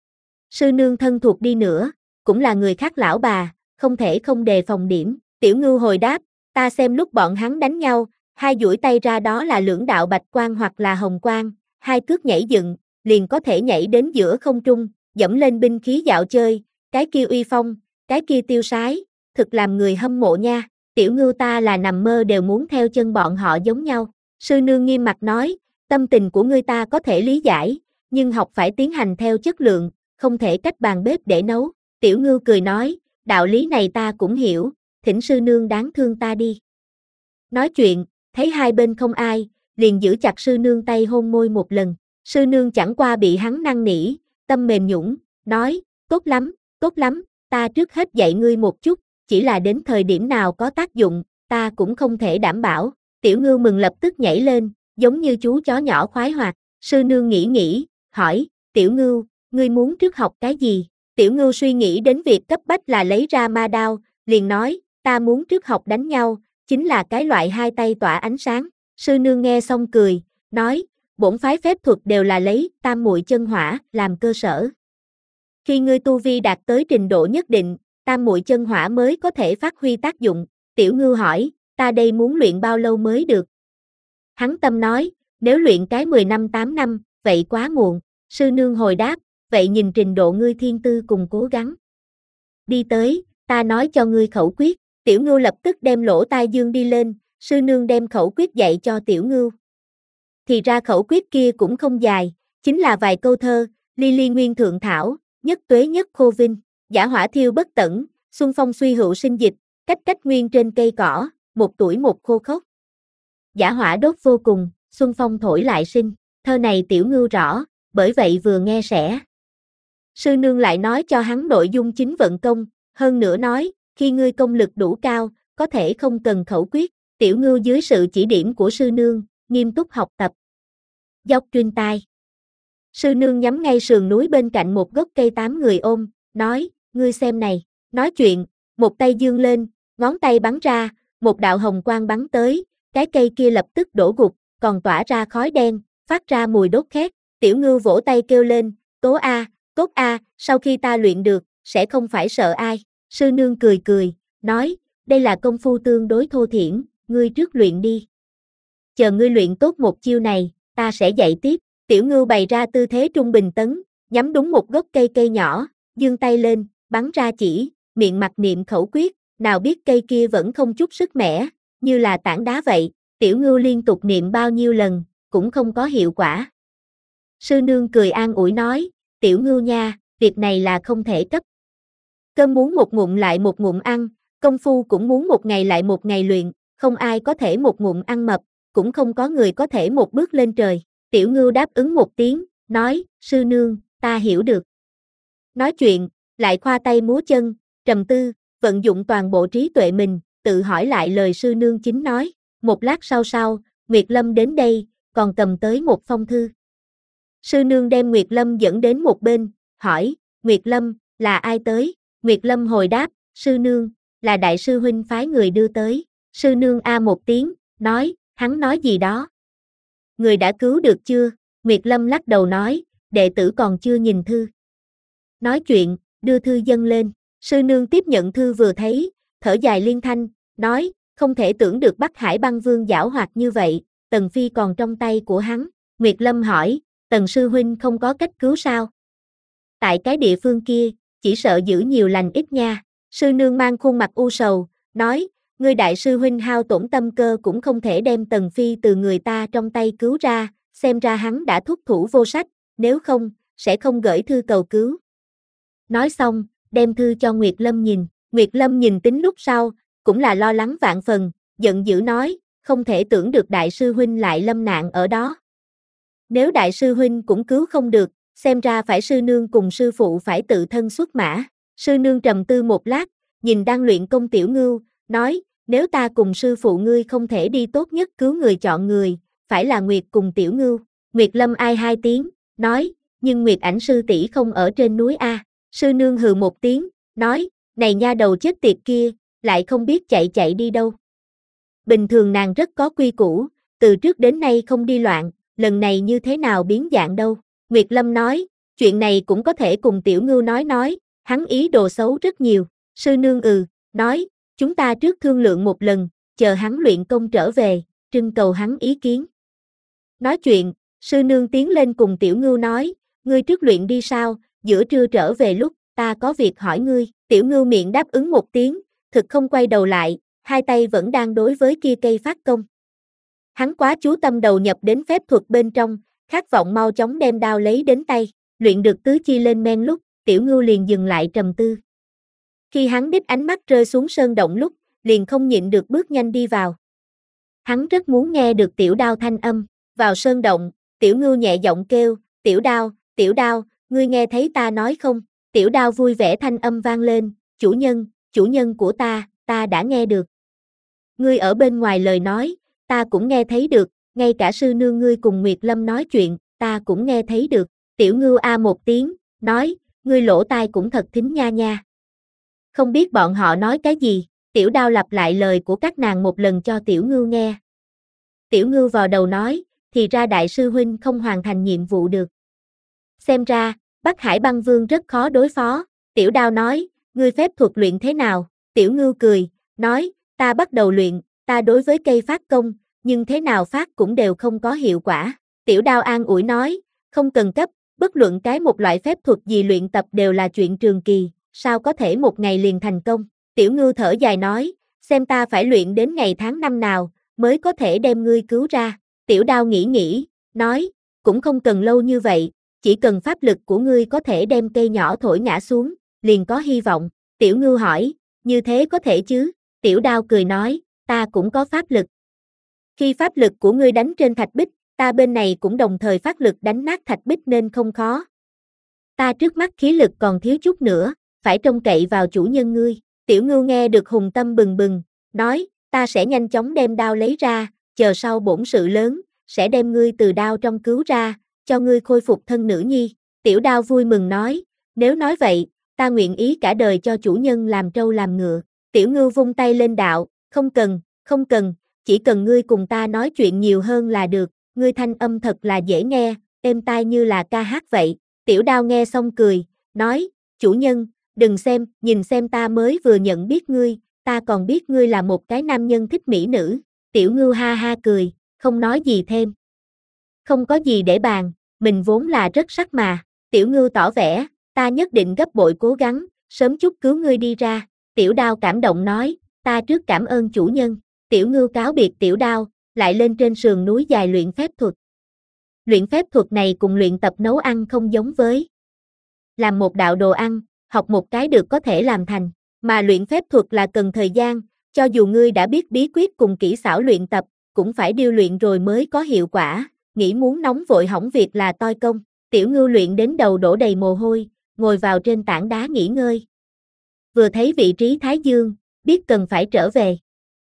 Sư nương thân thuộc đi nữa, cũng là người khác lão bà, không thể không đề phòng điểm. Tiểu Ngưu hồi đáp, ta xem lúc bọn hắn đánh nhau, hai duỗi tay ra đó là lưỡng đạo bạch quang hoặc là hồng quang, hai cước nhảy dựng, liền có thể nhảy đến giữa không trung, dẫm lên binh khí dạo chơi, cái kia uy phong, cái kia tiêu sái, thực làm người hâm mộ nha. Tiểu Ngưu ta là nằm mơ đều muốn theo chân bọn họ giống nhau. Sư nương nghiêm mặt nói, tâm tình của ngươi ta có thể lý giải, nhưng học phải tiến hành theo chất lượng, không thể cách bàn bếp để nấu. Tiểu Ngưu cười nói, đạo lý này ta cũng hiểu, thỉnh sư nương đáng thương ta đi. Nói chuyện, thấy hai bên không ai, liền giữ chặt sư nương tay hôn môi một lần. Sư nương chẳng qua bị hắn năn nỉ, tâm mềm nhũn, nói, tốt lắm, ta trước hết dạy ngươi một chút, chỉ là đến thời điểm nào có tác dụng, ta cũng không thể đảm bảo. Tiểu Ngưu mừng lập tức nhảy lên, giống như chú chó nhỏ khoái hoạt. Sư nương nghĩ, hỏi, Tiểu Ngưu, ngươi muốn trước học cái gì? Tiểu Ngưu suy nghĩ đến việc cấp bách là lấy ra ma đao, liền nói, ta muốn trước học đánh nhau, chính là cái loại hai tay tỏa ánh sáng. Sư nương nghe xong cười, nói, bổn phái phép thuật đều là lấy tam muội chân hỏa làm cơ sở. Khi ngươi tu vi đạt tới trình độ nhất định, tam muội chân hỏa mới có thể phát huy tác dụng. Tiểu Ngưu hỏi, ta đây muốn luyện bao lâu mới được? Hắn tâm nói, nếu luyện cái 10 năm 8 năm, vậy quá muộn. Sư nương hồi đáp, vậy nhìn trình độ ngươi thiên tư cùng cố gắng. Đi tới, ta nói cho ngươi khẩu quyết. Tiểu Ngưu lập tức đem lỗ tai dương đi lên, sư nương đem khẩu quyết dạy cho Tiểu Ngưu. Thì ra khẩu quyết kia cũng không dài, chính là vài câu thơ, ly ly nguyên thượng thảo, nhất tuế nhất khô vinh, giả hỏa thiêu bất tẩn, xuân phong suy hữu sinh dịch, cách cách nguyên trên cây cỏ, một tuổi một khô khốc. Giả hỏa đốt vô cùng, xuân phong thổi lại sinh, thơ này Tiểu Ngưu rõ, bởi vậy vừa nghe sẽ. Sư nương lại nói cho hắn nội dung chính vận công, hơn nữa nói, khi ngươi công lực đủ cao, có thể không cần khẩu quyết. Tiểu Ngưu dưới sự chỉ điểm của sư nương, nghiêm túc học tập. Dốc truyền tai. Sư nương nhắm ngay sườn núi bên cạnh một gốc cây 8 người ôm, nói, ngươi xem này. Nói chuyện, một tay dương lên, ngón tay bắn ra, một đạo hồng quang bắn tới, cái cây kia lập tức đổ gục, còn tỏa ra khói đen, phát ra mùi đốt khét. Tiểu Ngưu vỗ tay kêu lên, tốt a, sau khi ta luyện được, sẽ không phải sợ ai. Sư nương cười, nói, đây là công phu tương đối thô thiển, ngươi trước luyện đi. Chờ ngươi luyện tốt một chiêu này, ta sẽ dạy tiếp. Tiểu Ngưu bày ra tư thế trung bình tấn, nhắm đúng một gốc cây nhỏ, giương tay lên, bắn ra chỉ, miệng mặt niệm khẩu quyết, nào biết cây kia vẫn không chút sức mẻ, như là tảng đá vậy. Tiểu Ngưu liên tục niệm bao nhiêu lần, cũng không có hiệu quả. Sư nương cười an ủi nói, Tiểu Ngưu nha, việc này là không thể cấp. Cơm muốn một ngụm lại một ngụm ăn, công phu cũng muốn một ngày lại một ngày luyện, không ai có thể một ngụm ăn mập, cũng không có người có thể một bước lên trời. Tiểu Ngưu đáp ứng một tiếng, nói, sư nương, ta hiểu được. Nói chuyện, lại khoa tay múa chân, trầm tư, vận dụng toàn bộ trí tuệ mình, tự hỏi lại lời sư nương chính nói. Một lát sau, Nguyệt Lâm đến đây, còn cầm tới một phong thư. Sư nương đem Nguyệt Lâm dẫn đến một bên, hỏi, Nguyệt Lâm, là ai tới? Nguyệt Lâm hồi đáp, sư nương, là đại sư huynh phái người đưa tới. Sư nương a một tiếng, nói, hắn nói gì đó? Người đã cứu được chưa? Nguyệt Lâm lắc đầu nói, đệ tử còn chưa nhìn thư. Nói chuyện, đưa thư dâng lên. Sư nương tiếp nhận thư vừa thấy, thở dài liên thanh, nói, không thể tưởng được Bắc Hải Băng Vương giảo hoạt như vậy, Tần Phi còn trong tay của hắn. Nguyệt Lâm hỏi, Tần sư huynh không có cách cứu sao? Tại cái địa phương kia, chỉ sợ giữ nhiều lành ít nha. Sư nương mang khuôn mặt u sầu, nói, ngươi đại sư huynh hao tổn tâm cơ cũng không thể đem Tần Phi từ người ta trong tay cứu ra, xem ra hắn đã thúc thủ vô sách, nếu không, sẽ không gửi thư cầu cứu. Nói xong, đem thư cho Nguyệt Lâm nhìn. Nguyệt Lâm nhìn tính lúc sau, cũng là lo lắng vạn phần, giận dữ nói, không thể tưởng được đại sư huynh lại lâm nạn ở đó. Nếu đại sư huynh cũng cứu không được, xem ra phải sư nương cùng sư phụ phải tự thân xuất mã. Sư nương trầm tư một lát, nhìn đang luyện công Tiểu Ngưu, nói, nếu ta cùng sư phụ ngươi không thể đi tốt nhất cứu người chọn người, phải là Nguyệt cùng Tiểu Ngưu. Nguyệt Lâm ai hai tiếng, nói, nhưng Nguyệt ảnh sư tỷ không ở trên núi A. Sư nương hừ một tiếng, nói, này nha đầu chết tiệt kia, lại không biết chạy đi đâu. Bình thường nàng rất có quy củ, từ trước đến nay không đi loạn, lần này như thế nào biến dạng đâu. Nguyệt Lâm nói, chuyện này cũng có thể cùng Tiểu Ngưu nói, hắn ý đồ xấu rất nhiều. Sư nương nói, chúng ta trước thương lượng một lần, chờ hắn luyện công trở về, trưng cầu hắn ý kiến. Nói chuyện, sư nương tiến lên cùng Tiểu Ngưu nói, ngươi trước luyện đi sao, giữa trưa trở về lúc, ta có việc hỏi ngươi. Tiểu Ngưu miệng đáp ứng một tiếng, thực không quay đầu lại, hai tay vẫn đang đối với kia cây phát công. Hắn quá chú tâm đầu nhập đến phép thuật bên trong, khát vọng mau chóng đem đao lấy đến tay, luyện được tứ chi lên men lúc, Tiểu Ngưu liền dừng lại trầm tư. Khi hắn đích ánh mắt rơi xuống sơn động lúc, liền không nhịn được bước nhanh đi vào. Hắn rất muốn nghe được tiểu đao thanh âm, vào sơn động, Tiểu Ngưu nhẹ giọng kêu, tiểu đao, ngươi nghe thấy ta nói không? Tiểu đao vui vẻ thanh âm vang lên, chủ nhân của ta đã nghe được. Ngươi ở bên ngoài lời nói, ta cũng nghe thấy được, ngay cả sư nương ngươi cùng Nguyệt Lâm nói chuyện, ta cũng nghe thấy được. Tiểu Ngưu a một tiếng, nói, ngươi lỗ tai cũng thật thính nha. Không biết bọn họ nói cái gì, tiểu đao lặp lại lời của các nàng một lần cho Tiểu Ngưu nghe. Tiểu Ngưu vò đầu nói, thì ra đại sư huynh không hoàn thành nhiệm vụ được. Xem ra, Bắc Hải Băng Vương rất khó đối phó. Tiểu đao nói, ngươi phép thuật luyện thế nào? Tiểu Ngưu cười, nói, ta bắt đầu luyện, ta đối với cây phát công, nhưng thế nào phát cũng đều không có hiệu quả. Tiểu đao an ủi nói, không cần cấp, bất luận cái một loại phép thuật gì luyện tập đều là chuyện trường kỳ, sao có thể một ngày liền thành công. Tiểu Ngưu thở dài nói, xem ta phải luyện đến ngày tháng năm nào, mới có thể đem ngươi cứu ra. Tiểu đao nghĩ, nói, cũng không cần lâu như vậy, chỉ cần pháp lực của ngươi có thể đem cây nhỏ thổi ngã xuống, liền có hy vọng. Tiểu Ngưu hỏi, như thế có thể chứ? Tiểu đao cười nói, ta cũng có pháp lực. Khi pháp lực của ngươi đánh trên thạch bích, ta bên này cũng đồng thời phát lực đánh nát thạch bích nên không khó. Ta trước mắt khí lực còn thiếu chút nữa, phải trông cậy vào chủ nhân ngươi. Tiểu Ngưu nghe được hùng tâm bừng bừng, nói, ta sẽ nhanh chóng đem đao lấy ra, chờ sau bổn sự lớn, sẽ đem ngươi từ đao trong cứu ra, cho ngươi khôi phục thân nữ nhi. Tiểu đao vui mừng nói, nếu nói vậy, ta nguyện ý cả đời cho chủ nhân làm trâu làm ngựa. Tiểu Ngưu vung tay lên đạo, không cần, chỉ cần ngươi cùng ta nói chuyện nhiều hơn là được, ngươi thanh âm thật là dễ nghe, êm tai như là ca hát vậy. Tiểu đao nghe xong cười, nói, chủ nhân, đừng xem, nhìn xem ta mới vừa nhận biết ngươi, ta còn biết ngươi là một cái nam nhân thích mỹ nữ. Tiểu Ngưu ha ha cười, không nói gì thêm. Không có gì để bàn, mình vốn là rất sắc mà. Tiểu Ngưu tỏ vẻ, ta nhất định gấp bội cố gắng, sớm chút cứu ngươi đi ra. Tiểu đao cảm động nói, ta trước cảm ơn chủ nhân. Tiểu Ngưu cáo biệt tiểu đao, lại lên trên sườn núi dài luyện phép thuật. Luyện phép thuật này cùng luyện tập nấu ăn không giống với làm một đạo đồ ăn, học một cái được có thể làm thành, mà luyện phép thuật là cần thời gian, cho dù ngươi đã biết bí quyết cùng kỹ xảo luyện tập, cũng phải điêu luyện rồi mới có hiệu quả, nghĩ muốn nóng vội hỏng việc là toi công. Tiểu Ngưu luyện đến đầu đổ đầy mồ hôi, ngồi vào trên tảng đá nghỉ ngơi. Vừa thấy vị trí Thái Dương, biết cần phải trở về.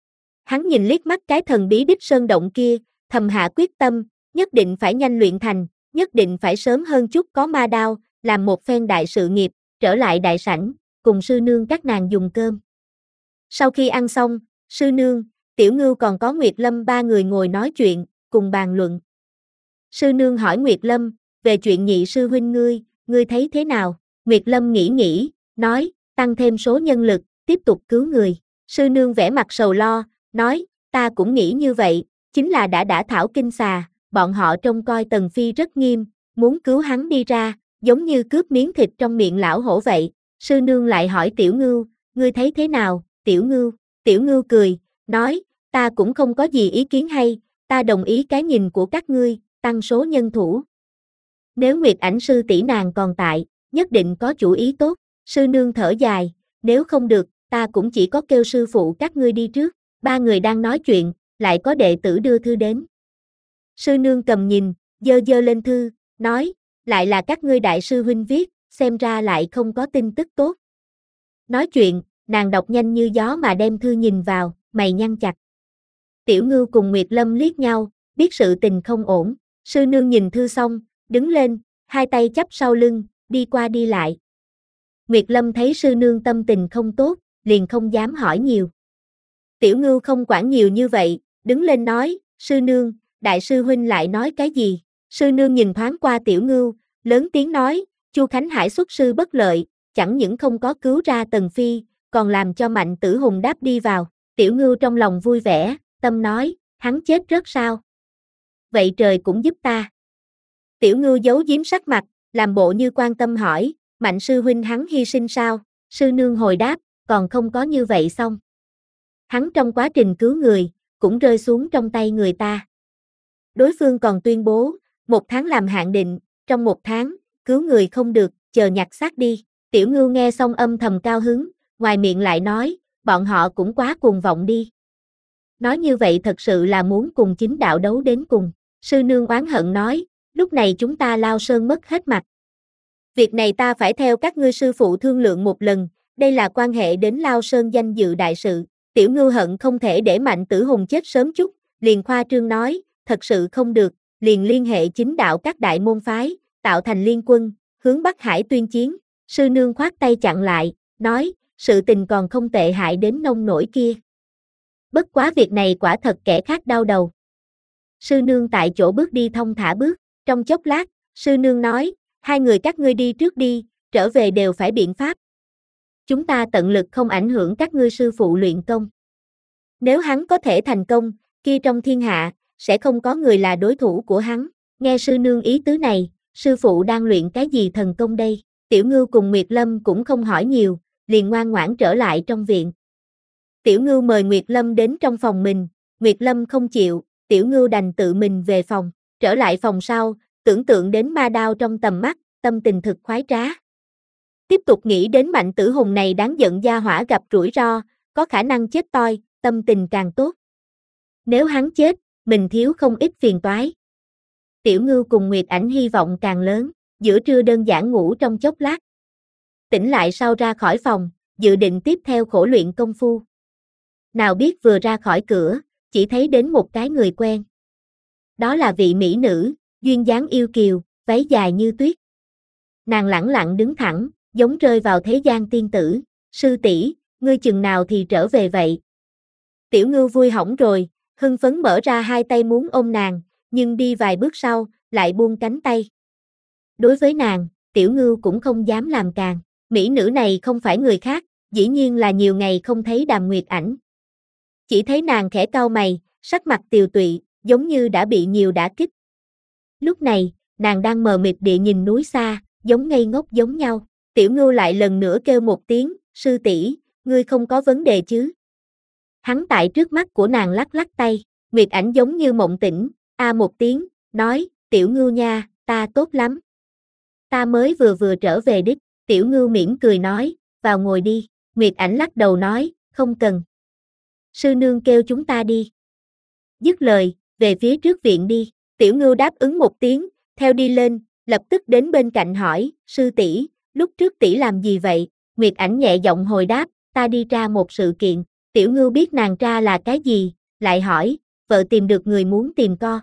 Hắn nhìn liếc mắt cái thần bí đích sơn động kia, thầm hạ quyết tâm, nhất định phải nhanh luyện thành, nhất định phải sớm hơn chút có ma đao, làm một phen đại sự nghiệp, trở lại đại sảnh, cùng sư nương các nàng dùng cơm. Sau khi ăn xong, sư nương, Tiểu Ngưu còn có Nguyệt Lâm ba người ngồi nói chuyện, cùng bàn luận. Sư nương hỏi Nguyệt Lâm, về chuyện nhị sư huynh ngươi thấy thế nào? Nguyệt Lâm nghĩ, nói, tăng thêm số nhân lực, tiếp tục cứu người. Sư nương vẻ mặt sầu lo, nói, ta cũng nghĩ như vậy, chính là đã thảo kinh xà, bọn họ trông coi Tần Phi rất nghiêm, muốn cứu hắn đi ra, giống như cướp miếng thịt trong miệng lão hổ vậy. Sư nương lại hỏi Tiểu Ngưu, ngươi thấy thế nào? Tiểu Ngưu cười, nói, ta cũng không có gì ý kiến hay, ta đồng ý cái nhìn của các ngươi, tăng số nhân thủ. Nếu Nguyệt Ảnh sư tỷ nàng còn tại, nhất định có chủ ý tốt. Sư nương thở dài, nếu không được, ta cũng chỉ có kêu sư phụ các ngươi đi trước. Ba người đang nói chuyện, lại có đệ tử đưa thư đến. Sư nương cầm nhìn, dơ lên thư, nói, lại là các ngươi đại sư huynh viết, xem ra lại không có tin tức tốt. Nói chuyện, nàng đọc nhanh như gió mà đem thư nhìn vào, mày nhăn chặt. Tiểu Ngưu cùng Nguyệt Lâm liếc nhau, biết sự tình không ổn. Sư nương nhìn thư xong, đứng lên, hai tay chắp sau lưng, đi qua đi lại. Nguyệt Lâm thấy sư nương tâm tình không tốt, liền không dám hỏi nhiều. Tiểu Ngưu không quản nhiều như vậy, đứng lên nói, sư nương, đại sư huynh lại nói cái gì? Sư nương nhìn thoáng qua Tiểu Ngưu, lớn tiếng nói, Chu Khánh Hải xuất sư bất lợi, chẳng những không có cứu ra Tần Phi, còn làm cho Mạnh Tử Hùng đáp đi vào. Tiểu Ngưu trong lòng vui vẻ, tâm nói, hắn chết rớt sao? Vậy trời cũng giúp ta. Tiểu Ngưu giấu giếm sắc mặt, làm bộ như quan tâm hỏi, Mạnh sư huynh hắn hy sinh sao? Sư nương hồi đáp, còn không có như vậy xong. Hắn trong quá trình cứu người, cũng rơi xuống trong tay người ta. Đối phương còn tuyên bố, 1 tháng làm hạn định, trong 1 tháng, cứu người không được, chờ nhặt xác đi. Tiểu Ngưu nghe xong âm thầm cao hứng, ngoài miệng lại nói, bọn họ cũng quá cuồng vọng đi. Nói như vậy thật sự là muốn cùng chính đạo đấu đến cùng. Sư nương oán hận nói, lúc này chúng ta Lao Sơn mất hết mặt. Việc này ta phải theo các ngươi sư phụ thương lượng một lần, đây là quan hệ đến Lao Sơn danh dự đại sự. Tiểu Ngưu hận không thể để Mạnh Tử Hùng chết sớm chút, liền khoa trương nói, thật sự không được, liền liên hệ chính đạo các đại môn phái, tạo thành liên quân, hướng Bắc Hải tuyên chiến. Sư nương khoát tay chặn lại, nói, sự tình còn không tệ hại đến nông nổi kia. Bất quá việc này quả thật kẻ khác đau đầu. Sư nương tại chỗ bước đi thong thả bước, trong chốc lát, sư nương nói, hai người các ngươi đi trước đi, trở về đều phải biện pháp. Chúng ta tận lực không ảnh hưởng các ngươi sư phụ luyện công. Nếu hắn có thể thành công, kia trong thiên hạ, sẽ không có người là đối thủ của hắn. Nghe sư nương ý tứ này, sư phụ đang luyện cái gì thần công đây? Tiểu Ngưu cùng Nguyệt Lâm cũng không hỏi nhiều, liền ngoan ngoãn trở lại trong viện. Tiểu Ngưu mời Nguyệt Lâm đến trong phòng mình, Nguyệt Lâm không chịu, Tiểu Ngưu đành tự mình về phòng. Trở lại phòng sau, tưởng tượng đến ma đao trong tầm mắt, tâm tình thực khoái trá. Tiếp tục nghĩ đến Mạnh Tử Hùng này đáng giận gia hỏa gặp rủi ro, có khả năng chết toi, tâm tình càng tốt. Nếu hắn chết, mình thiếu không ít phiền toái. Tiểu Ngưu cùng Nguyệt Ảnh hy vọng càng lớn, giữa trưa đơn giản ngủ trong chốc lát. Tỉnh lại sau ra khỏi phòng, dự định tiếp theo khổ luyện công phu. Nào biết vừa ra khỏi cửa, chỉ thấy đến một cái người quen. Đó là vị mỹ nữ, duyên dáng yêu kiều, váy dài như tuyết. Nàng lẳng lặng đứng thẳng, giống rơi vào thế gian tiên tử. Sư tỷ, ngươi chừng nào thì trở về vậy? Tiểu Ngưu vui hỏng rồi, hưng phấn mở ra hai tay muốn ôm nàng, nhưng đi vài bước sau, lại buông cánh tay. Đối với nàng, Tiểu Ngưu cũng không dám làm càng. Mỹ nữ này không phải người khác, dĩ nhiên là nhiều ngày không thấy Đàm Nguyệt Ảnh. Chỉ thấy nàng khẽ cau mày, sắc mặt tiều tụy, giống như đã bị nhiều đả kích. Lúc này, nàng đang mờ mịt địa nhìn núi xa, giống ngây ngốc giống nhau. Tiểu Ngưu lại lần nữa kêu một tiếng, sư tỷ, ngươi không có vấn đề chứ? Hắn tại trước mắt của nàng lắc lắc tay, Nguyệt Ảnh giống như mộng tỉnh, một tiếng, nói, Tiểu Ngưu nha, ta tốt lắm. Ta mới vừa trở về đích. Tiểu Ngưu mỉm cười nói, vào ngồi đi. Nguyệt Ảnh lắc đầu nói, không cần. Sư nương kêu chúng ta đi. Dứt lời, về phía trước viện đi. Tiểu Ngưu đáp ứng một tiếng, theo đi lên, lập tức đến bên cạnh hỏi, sư tỷ, lúc trước tỷ làm gì vậy? Nguyệt Ảnh nhẹ giọng hồi đáp, ta đi tra một sự kiện. Tiểu Ngưu biết nàng tra là cái gì, lại hỏi, vợ tìm được người muốn tìm co.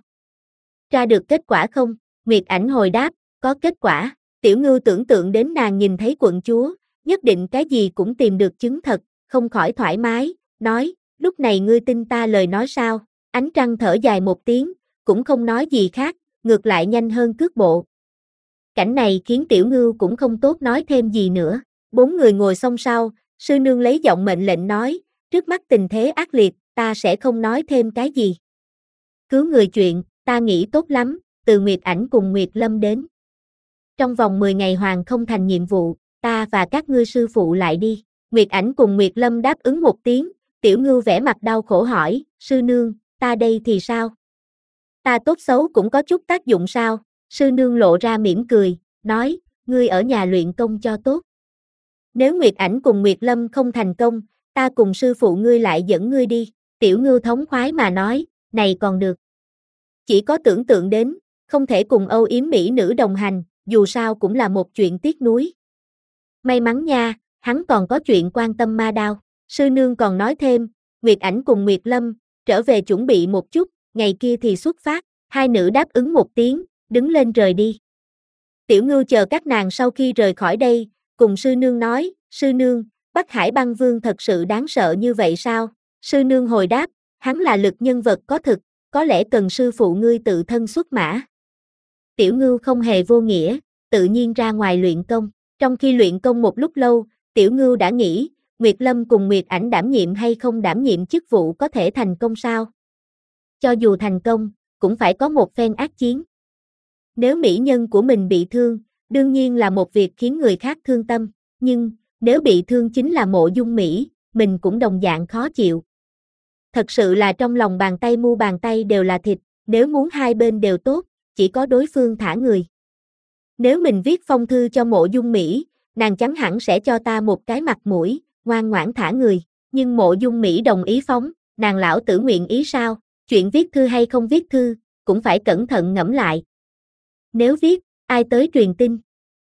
Tra được kết quả không? Nguyệt Ảnh hồi đáp, có kết quả. Tiểu Ngưu tưởng tượng đến nàng nhìn thấy quận chúa, nhất định cái gì cũng tìm được chứng thật, không khỏi thoải mái, nói, lúc này ngươi tin ta lời nói sao? Ánh Trăng thở dài một tiếng, cũng không nói gì khác, ngược lại nhanh hơn cước bộ. Cảnh này khiến Tiểu Ngưu cũng không tốt nói thêm gì nữa. Bốn người ngồi song sau, sư nương lấy giọng mệnh lệnh nói, trước mắt tình thế ác liệt, ta sẽ không nói thêm cái gì. Cứu người chuyện, ta nghĩ tốt lắm, từ Nguyệt Ảnh cùng Nguyệt Lâm đến. Trong vòng 10 ngày hoàn không thành nhiệm vụ, ta và các ngươi sư phụ lại đi. Nguyệt Ảnh cùng Nguyệt Lâm đáp ứng một tiếng, Tiểu Ngưu vẻ mặt đau khổ hỏi, sư nương, ta đây thì sao? Ta tốt xấu cũng có chút tác dụng sao? Sư nương lộ ra mỉm cười, nói, ngươi ở nhà luyện công cho tốt. Nếu Nguyệt Ảnh cùng Nguyệt Lâm không thành công, ta cùng sư phụ ngươi lại dẫn ngươi đi. Tiểu Ngưu thống khoái mà nói, này còn được. Chỉ có tưởng tượng đến, không thể cùng âu yếm mỹ nữ đồng hành, dù sao cũng là một chuyện tiếc nuối. May mắn nha, hắn còn có chuyện quan tâm ma đao. Sư nương còn nói thêm, Nguyệt Ảnh cùng Nguyệt Lâm, trở về chuẩn bị một chút, ngày kia thì xuất phát. Hai nữ đáp ứng một tiếng, đứng lên rời đi. Tiểu Ngưu chờ các nàng sau khi rời khỏi đây, cùng sư nương nói, sư nương, Bắc Hải Băng Vương thật sự đáng sợ như vậy sao? Sư nương hồi đáp, hắn là lực nhân vật có thực, có lẽ cần sư phụ ngươi tự thân xuất mã. Tiểu Ngưu không hề vô nghĩa, tự nhiên ra ngoài luyện công. Trong khi luyện công một lúc lâu, Tiểu Ngưu đã nghĩ, Nguyệt Lâm cùng Nguyệt Ảnh đảm nhiệm hay không đảm nhiệm chức vụ có thể thành công sao? Cho dù thành công, cũng phải có một phen ác chiến. Nếu mỹ nhân của mình bị thương, đương nhiên là một việc khiến người khác thương tâm, nhưng nếu bị thương chính là Mộ Dung Mỹ, mình cũng đồng dạng khó chịu. Thật sự là trong lòng bàn tay mu bàn tay đều là thịt, nếu muốn hai bên đều tốt, chỉ có đối phương thả người. Nếu mình viết phong thư cho Mộ Dung Mỹ, nàng chắn hẳn sẽ cho ta một cái mặt mũi, ngoan ngoãn thả người, nhưng Mộ Dung Mỹ đồng ý phóng, nàng lão tử nguyện ý sao? Chuyện viết thư hay không viết thư, cũng phải cẩn thận ngẫm lại. Nếu viết, ai tới truyền tin?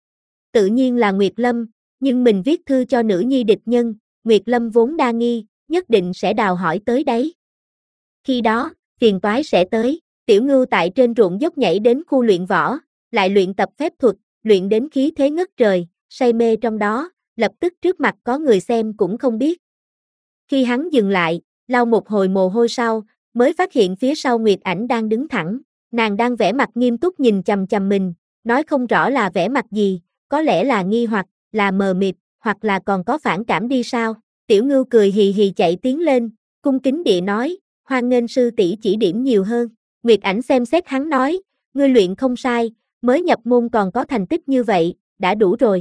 Tự nhiên là Nguyệt Lâm, nhưng mình viết thư cho nữ nhi địch nhân, Nguyệt Lâm vốn đa nghi, nhất định sẽ đào hỏi tới đấy. Khi đó, phiền toái sẽ tới. Tiểu Ngưu tại trên ruộng dốc nhảy đến khu luyện võ, lại luyện tập phép thuật, luyện đến khí thế ngất trời, say mê trong đó, lập tức trước mặt có người xem cũng không biết. Khi hắn dừng lại, lau một hồi mồ hôi sau, mới phát hiện phía sau Nguyệt Ảnh đang đứng thẳng, nàng đang vẻ mặt nghiêm túc nhìn chằm chằm mình, nói không rõ là vẻ mặt gì, có lẽ là nghi hoặc, là mờ mịt, hoặc là còn có phản cảm đi sao. Tiểu Ngưu cười hì hì chạy tiến lên, cung kính địa nói, hoan nghênh sư tỷ chỉ điểm nhiều hơn. Nguyệt Ảnh xem xét hắn nói, ngươi luyện không sai, mới nhập môn còn có thành tích như vậy, đã đủ rồi.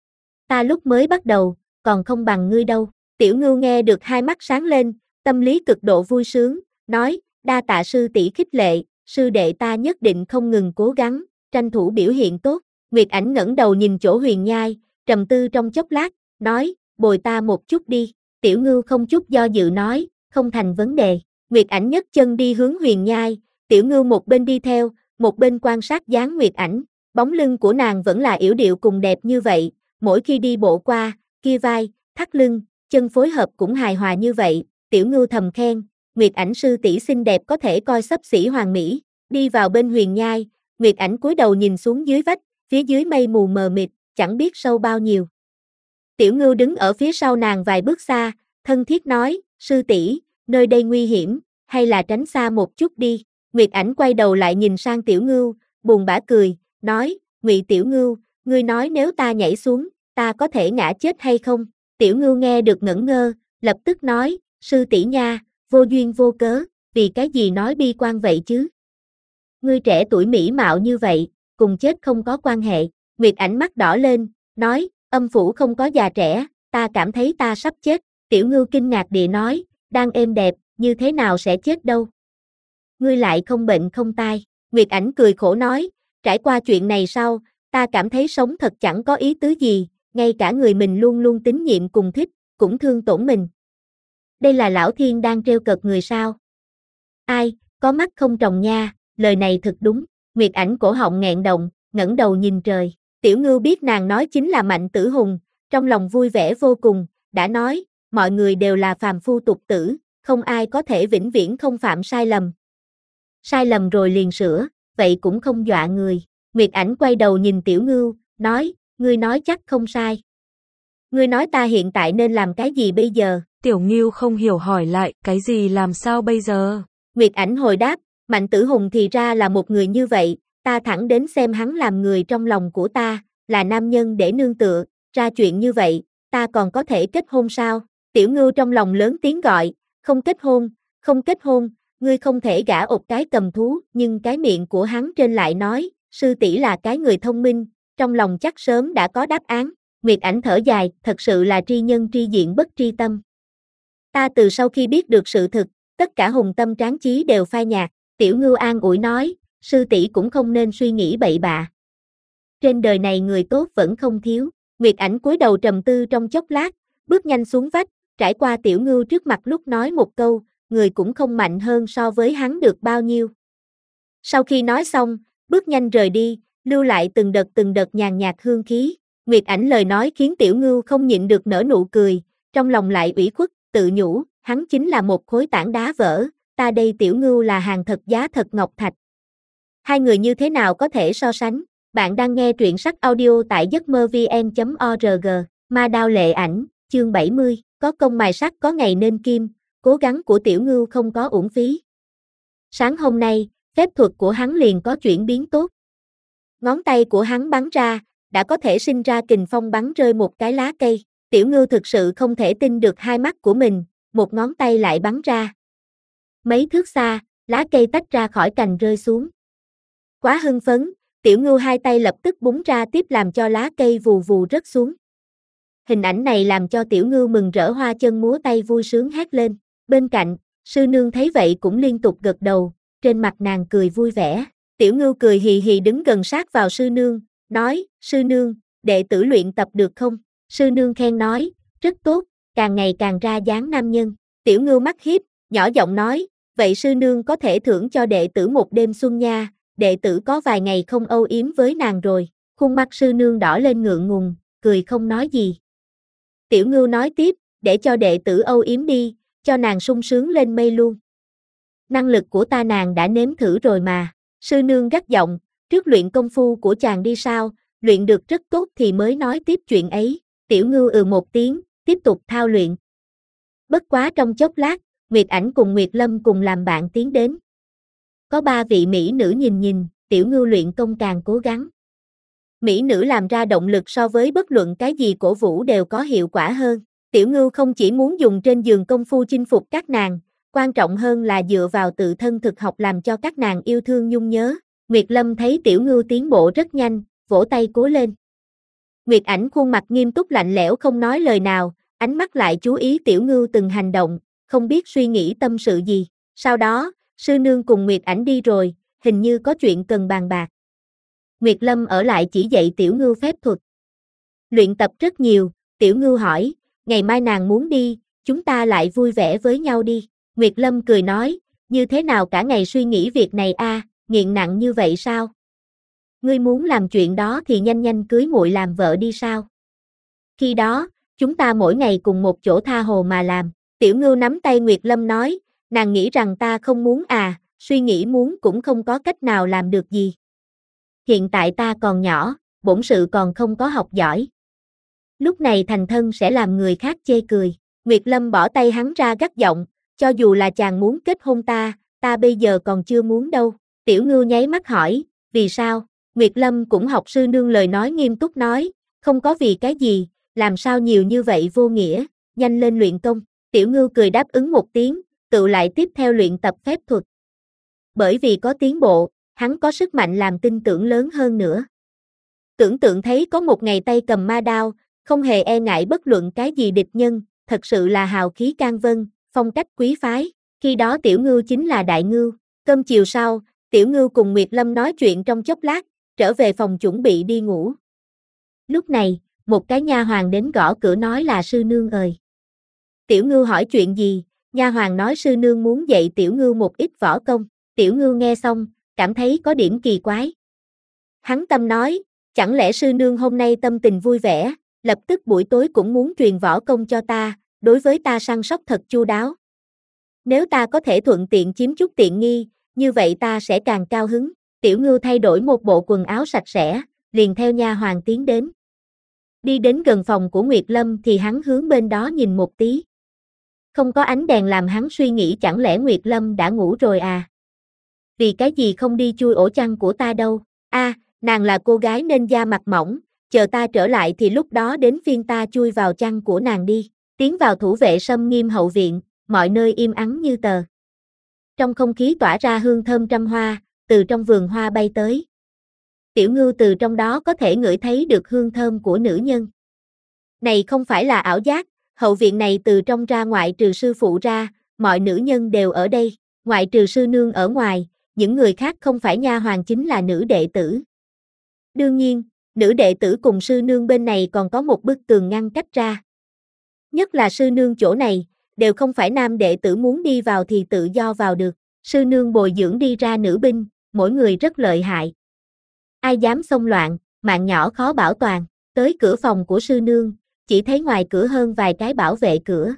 Ta lúc mới bắt đầu, còn không bằng ngươi đâu. Tiểu Ngưu nghe được hai mắt sáng lên, tâm lý cực độ vui sướng, nói, đa tạ sư tỷ khích lệ, sư đệ ta nhất định không ngừng cố gắng, tranh thủ biểu hiện tốt. Nguyệt Ảnh ngẩng đầu nhìn chỗ Huyền Nhai, trầm tư trong chốc lát, nói, bồi ta một chút đi. Tiểu Ngưu không chút do dự nói, không thành vấn đề. Nguyệt Ảnh nhấc chân đi hướng Huyền Nhai, Tiểu Ngưu một bên đi theo, một bên quan sát dáng Nguyệt Ảnh, bóng lưng của nàng vẫn là yểu điệu cùng đẹp như vậy, mỗi khi đi bộ qua, kia vai, thắt lưng, chân phối hợp cũng hài hòa như vậy. Tiểu Ngưu thầm khen, Nguyệt Ảnh sư tỷ xinh đẹp có thể coi xấp xỉ hoàn mỹ. Đi vào bên Huyền Nhai, Nguyệt Ảnh cúi đầu nhìn xuống dưới vách, phía dưới mây mù mờ mịt, chẳng biết sâu bao nhiêu. Tiểu Ngưu đứng ở phía sau nàng vài bước xa, thân thiết nói, sư tỷ, nơi đây nguy hiểm, hay là tránh xa một chút đi. Nguyệt Ảnh quay đầu lại nhìn sang Tiểu Ngưu, buồn bã cười, nói, Ngụy Tiểu Ngưu, ngươi nói nếu ta nhảy xuống, ta có thể ngã chết hay không? Tiểu Ngưu nghe được ngẩn ngơ, lập tức nói, sư tỷ nha, vô duyên vô cớ, vì cái gì nói bi quan vậy chứ? Ngươi trẻ tuổi mỹ mạo như vậy, cùng chết không có quan hệ. Nguyệt Ảnh mắt đỏ lên, nói, âm phủ không có già trẻ, ta cảm thấy ta sắp chết. Tiểu Ngưu kinh ngạc địa nói, đang êm đẹp, như thế nào sẽ chết đâu? Ngươi lại không bệnh không tai. Nguyệt Ảnh cười khổ nói, trải qua chuyện này sau, ta cảm thấy sống thật chẳng có ý tứ gì, ngay cả người mình luôn luôn tín nhiệm cùng thích, cũng thương tổn mình. Đây là lão thiên đang trêu cợt người sao? Ai, có mắt không tròng nha, lời này thật đúng. Nguyệt Ảnh cổ họng nghẹn động, ngẩng đầu nhìn trời. Tiểu Ngưu biết nàng nói chính là Mạnh Tử Hùng, trong lòng vui vẻ vô cùng, đã nói, mọi người đều là phàm phu tục tử, không ai có thể vĩnh viễn không phạm sai lầm. Sai lầm rồi liền sửa, vậy cũng không dọa người. Nguyệt Ảnh quay đầu nhìn Tiểu Ngưu, nói, ngươi nói chắc không sai. Ngươi nói ta hiện tại nên làm cái gì bây giờ?
Tiểu Ngưu không hiểu hỏi lại, cái gì làm sao bây giờ?
Nguyệt Ảnh hồi đáp, Mạnh Tử Hùng thì ra là một người như vậy, ta thẳng đến xem hắn làm người trong lòng của ta, là nam nhân để nương tựa, ra chuyện như vậy, ta còn có thể kết hôn sao? Tiểu Ngưu trong lòng lớn tiếng gọi, không kết hôn, không kết hôn, ngươi không thể gả ột cái cầm thú, nhưng cái miệng của hắn trên lại nói, sư tỷ là cái người thông minh, trong lòng chắc sớm đã có đáp án. Nguyệt Ảnh thở dài, thật sự là tri nhân tri diện bất tri tâm. Ta từ sau khi biết được sự thực, tất cả hùng tâm tráng chí đều phai nhạt. Tiểu Ngưu an ủi nói, sư tỷ cũng không nên suy nghĩ bậy bạ. Trên đời này người tốt vẫn không thiếu. Nguyệt Ảnh cúi đầu trầm tư trong chốc lát, bước nhanh xuống vách, trải qua Tiểu Ngưu trước mặt lúc nói một câu, người cũng không mạnh hơn so với hắn được bao nhiêu. Sau khi nói xong, bước nhanh rời đi, lưu lại từng đợt nhàn nhạt hương khí. Nguyệt Ảnh lời nói khiến Tiểu Ngưu không nhịn được nở nụ cười, trong lòng lại ủy khuất, tự nhủ, hắn chính là một khối tảng đá vỡ, ta đây Tiểu Ngưu là hàng thật giá thật ngọc thạch. Hai người như thế nào có thể so sánh? Bạn đang nghe truyện sách audio tại giấc mơ vn.org, Ma Đao Lệ Ảnh, chương 70, có công mài sắt có ngày nên kim, cố gắng của Tiểu Ngưu không có uổng phí. Sáng hôm nay, phép thuật của hắn liền có chuyển biến tốt. Ngón tay của hắn bắn ra, đã có thể sinh ra kình phong bắn rơi một cái lá cây. Tiểu Ngưu thực sự không thể tin được hai mắt của mình, một ngón tay lại bắn ra. Mấy thước xa, lá cây tách ra khỏi cành rơi xuống. Quá hưng phấn, Tiểu Ngưu hai tay lập tức búng ra tiếp làm cho lá cây vù vù rớt xuống. Hình ảnh này làm cho Tiểu Ngưu mừng rỡ hoa chân múa tay vui sướng hét lên. Bên cạnh, sư nương thấy vậy cũng liên tục gật đầu, trên mặt nàng cười vui vẻ. Tiểu Ngưu cười hì hì đứng gần sát vào sư nương, nói, sư nương, đệ tử luyện tập được không? Sư nương khen nói, rất tốt, càng ngày càng ra dáng nam nhân. Tiểu Ngưu mắt hiếp, nhỏ giọng nói, vậy sư nương có thể thưởng cho đệ tử một đêm xuân nha, đệ tử có vài ngày không âu yếm với nàng rồi. Khuôn mặt sư nương đỏ lên ngượng ngùng, cười không nói gì. Tiểu Ngưu nói tiếp, để cho đệ tử âu yếm đi, cho nàng sung sướng lên mây luôn. Năng lực của ta nàng đã nếm thử rồi mà. Sư nương gắt giọng, trước luyện công phu của chàng đi sao, luyện được rất tốt thì mới nói tiếp chuyện ấy. Tiểu Ngưu một tiếng, tiếp tục thao luyện. Bất quá trong chốc lát, Nguyệt Ảnh cùng Nguyệt Lâm cùng làm bạn tiến đến. Có 3 vị mỹ nữ nhìn, Tiểu Ngưu luyện công càng cố gắng. Mỹ nữ làm ra động lực so với bất luận cái gì cổ vũ đều có hiệu quả hơn. Tiểu Ngưu không chỉ muốn dùng trên giường công phu chinh phục các nàng, quan trọng hơn là dựa vào tự thân thực học làm cho các nàng yêu thương nhung nhớ. Nguyệt Lâm thấy Tiểu Ngưu tiến bộ rất nhanh, vỗ tay cố lên. Nguyệt Ảnh khuôn mặt nghiêm túc lạnh lẽo không nói lời nào, ánh mắt lại chú ý Tiểu Ngưu từng hành động, không biết suy nghĩ tâm sự gì. Sau đó, sư nương cùng Nguyệt Ảnh đi rồi, hình như có chuyện cần bàn bạc. Nguyệt Lâm ở lại chỉ dạy Tiểu Ngưu phép thuật. Luyện tập rất nhiều, Tiểu Ngưu hỏi, ngày mai nàng muốn đi, chúng ta lại vui vẻ với nhau đi. Nguyệt Lâm cười nói, như thế nào cả ngày suy nghĩ việc này a, nghiện nặng như vậy sao? Ngươi muốn làm chuyện đó thì nhanh nhanh cưới muội làm vợ đi sao? Khi đó, chúng ta mỗi ngày cùng một chỗ tha hồ mà làm. Tiểu Ngưu nắm tay Nguyệt Lâm nói, nàng nghĩ rằng ta không muốn à, suy nghĩ muốn cũng không có cách nào làm được gì. Hiện tại ta còn nhỏ, bổn sự còn không có học giỏi. Lúc này thành thân sẽ làm người khác chê cười. Nguyệt Lâm bỏ tay hắn ra gắt giọng, cho dù là chàng muốn kết hôn ta bây giờ còn chưa muốn đâu. Tiểu Ngưu nháy mắt hỏi, vì sao? Nguyệt Lâm cũng học sư nương lời nói nghiêm túc nói, không có vì cái gì, làm sao nhiều như vậy vô nghĩa, nhanh lên luyện công. Tiểu Ngưu cười đáp ứng một tiếng, tự lại tiếp theo luyện tập phép thuật. Bởi vì có tiến bộ, hắn có sức mạnh làm tin tưởng lớn hơn nữa. Tưởng tượng thấy có một ngày tay cầm ma đao, không hề e ngại bất luận cái gì địch nhân, thật sự là hào khí can vân, phong cách quý phái. Khi đó Tiểu Ngưu chính là đại ngưu. Cơm chiều sau, Tiểu Ngưu cùng Nguyệt Lâm nói chuyện trong chốc lát, trở về phòng chuẩn bị đi ngủ. Lúc này, một cái nha hoàn đến gõ cửa nói là sư nương ơi. Tiểu Ngưu hỏi chuyện gì, nha hoàn nói sư nương muốn dạy Tiểu Ngưu một ít võ công. Tiểu Ngưu nghe xong, cảm thấy có điểm kỳ quái. Hắn tâm nói, chẳng lẽ sư nương hôm nay tâm tình vui vẻ, lập tức buổi tối cũng muốn truyền võ công cho ta, đối với ta săn sóc thật chu đáo. Nếu ta có thể thuận tiện chiếm chút tiện nghi, như vậy ta sẽ càng cao hứng. Tiểu Ngưu thay đổi một bộ quần áo sạch sẽ, liền theo nha hoàn tiến đến. Đi đến gần phòng của Nguyệt Lâm thì hắn hướng bên đó nhìn một tí. Không có ánh đèn làm hắn suy nghĩ chẳng lẽ Nguyệt Lâm đã ngủ rồi à? Vì cái gì không đi chui ổ chăn của ta đâu? Nàng là cô gái nên da mặt mỏng, chờ ta trở lại thì lúc đó đến phiên ta chui vào chăn của nàng đi. Tiến vào thủ vệ xâm nghiêm hậu viện, mọi nơi im ắng như tờ. Trong không khí tỏa ra hương thơm trăm hoa, từ trong vườn hoa bay tới. Tiểu Ngưu từ trong đó có thể ngửi thấy được hương thơm của nữ nhân. Này không phải là ảo giác, hậu viện này từ trong ra ngoại trừ sư phụ ra, mọi nữ nhân đều ở đây, ngoại trừ sư nương ở ngoài, những người khác không phải nha hoàn chính là nữ đệ tử. Đương nhiên, nữ đệ tử cùng sư nương bên này còn có một bức tường ngăn cách ra. Nhất là sư nương chỗ này, đều không phải nam đệ tử muốn đi vào thì tự do vào được. Sư nương bồi dưỡng đi ra nữ binh, mỗi người rất lợi hại. Ai dám xông loạn, mạng nhỏ khó bảo toàn. Tới cửa phòng của sư nương, chỉ thấy ngoài cửa hơn vài cái bảo vệ cửa.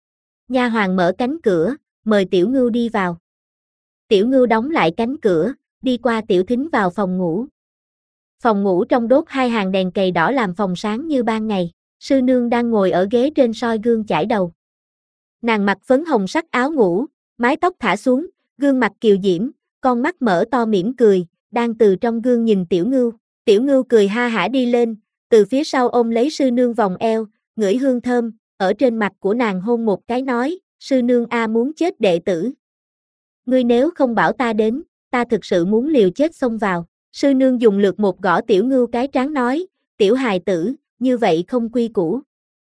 Nha hoàn mở cánh cửa, mời Tiểu Ngưu đi vào. Tiểu Ngưu đóng lại cánh cửa, đi qua tiểu thính vào phòng ngủ. Phòng ngủ trong đốt hai hàng đèn cầy đỏ làm phòng sáng như ban ngày. Sư nương đang ngồi ở ghế trên soi gương chải đầu. Nàng mặc phấn hồng sắc áo ngủ, mái tóc thả xuống, gương mặt kiều diễm, con mắt mở to mỉm cười, đang từ trong gương nhìn Tiểu Ngưu. Tiểu Ngưu cười ha hả đi lên, từ phía sau ôm lấy sư nương vòng eo, ngửi hương thơm, ở trên mặt của nàng hôn một cái nói, sư nương muốn chết đệ tử. Ngươi nếu không bảo ta đến, ta thực sự muốn liều chết xông vào. Sư nương dùng lược một gõ Tiểu Ngưu cái trán nói, tiểu hài tử, như vậy không quy củ.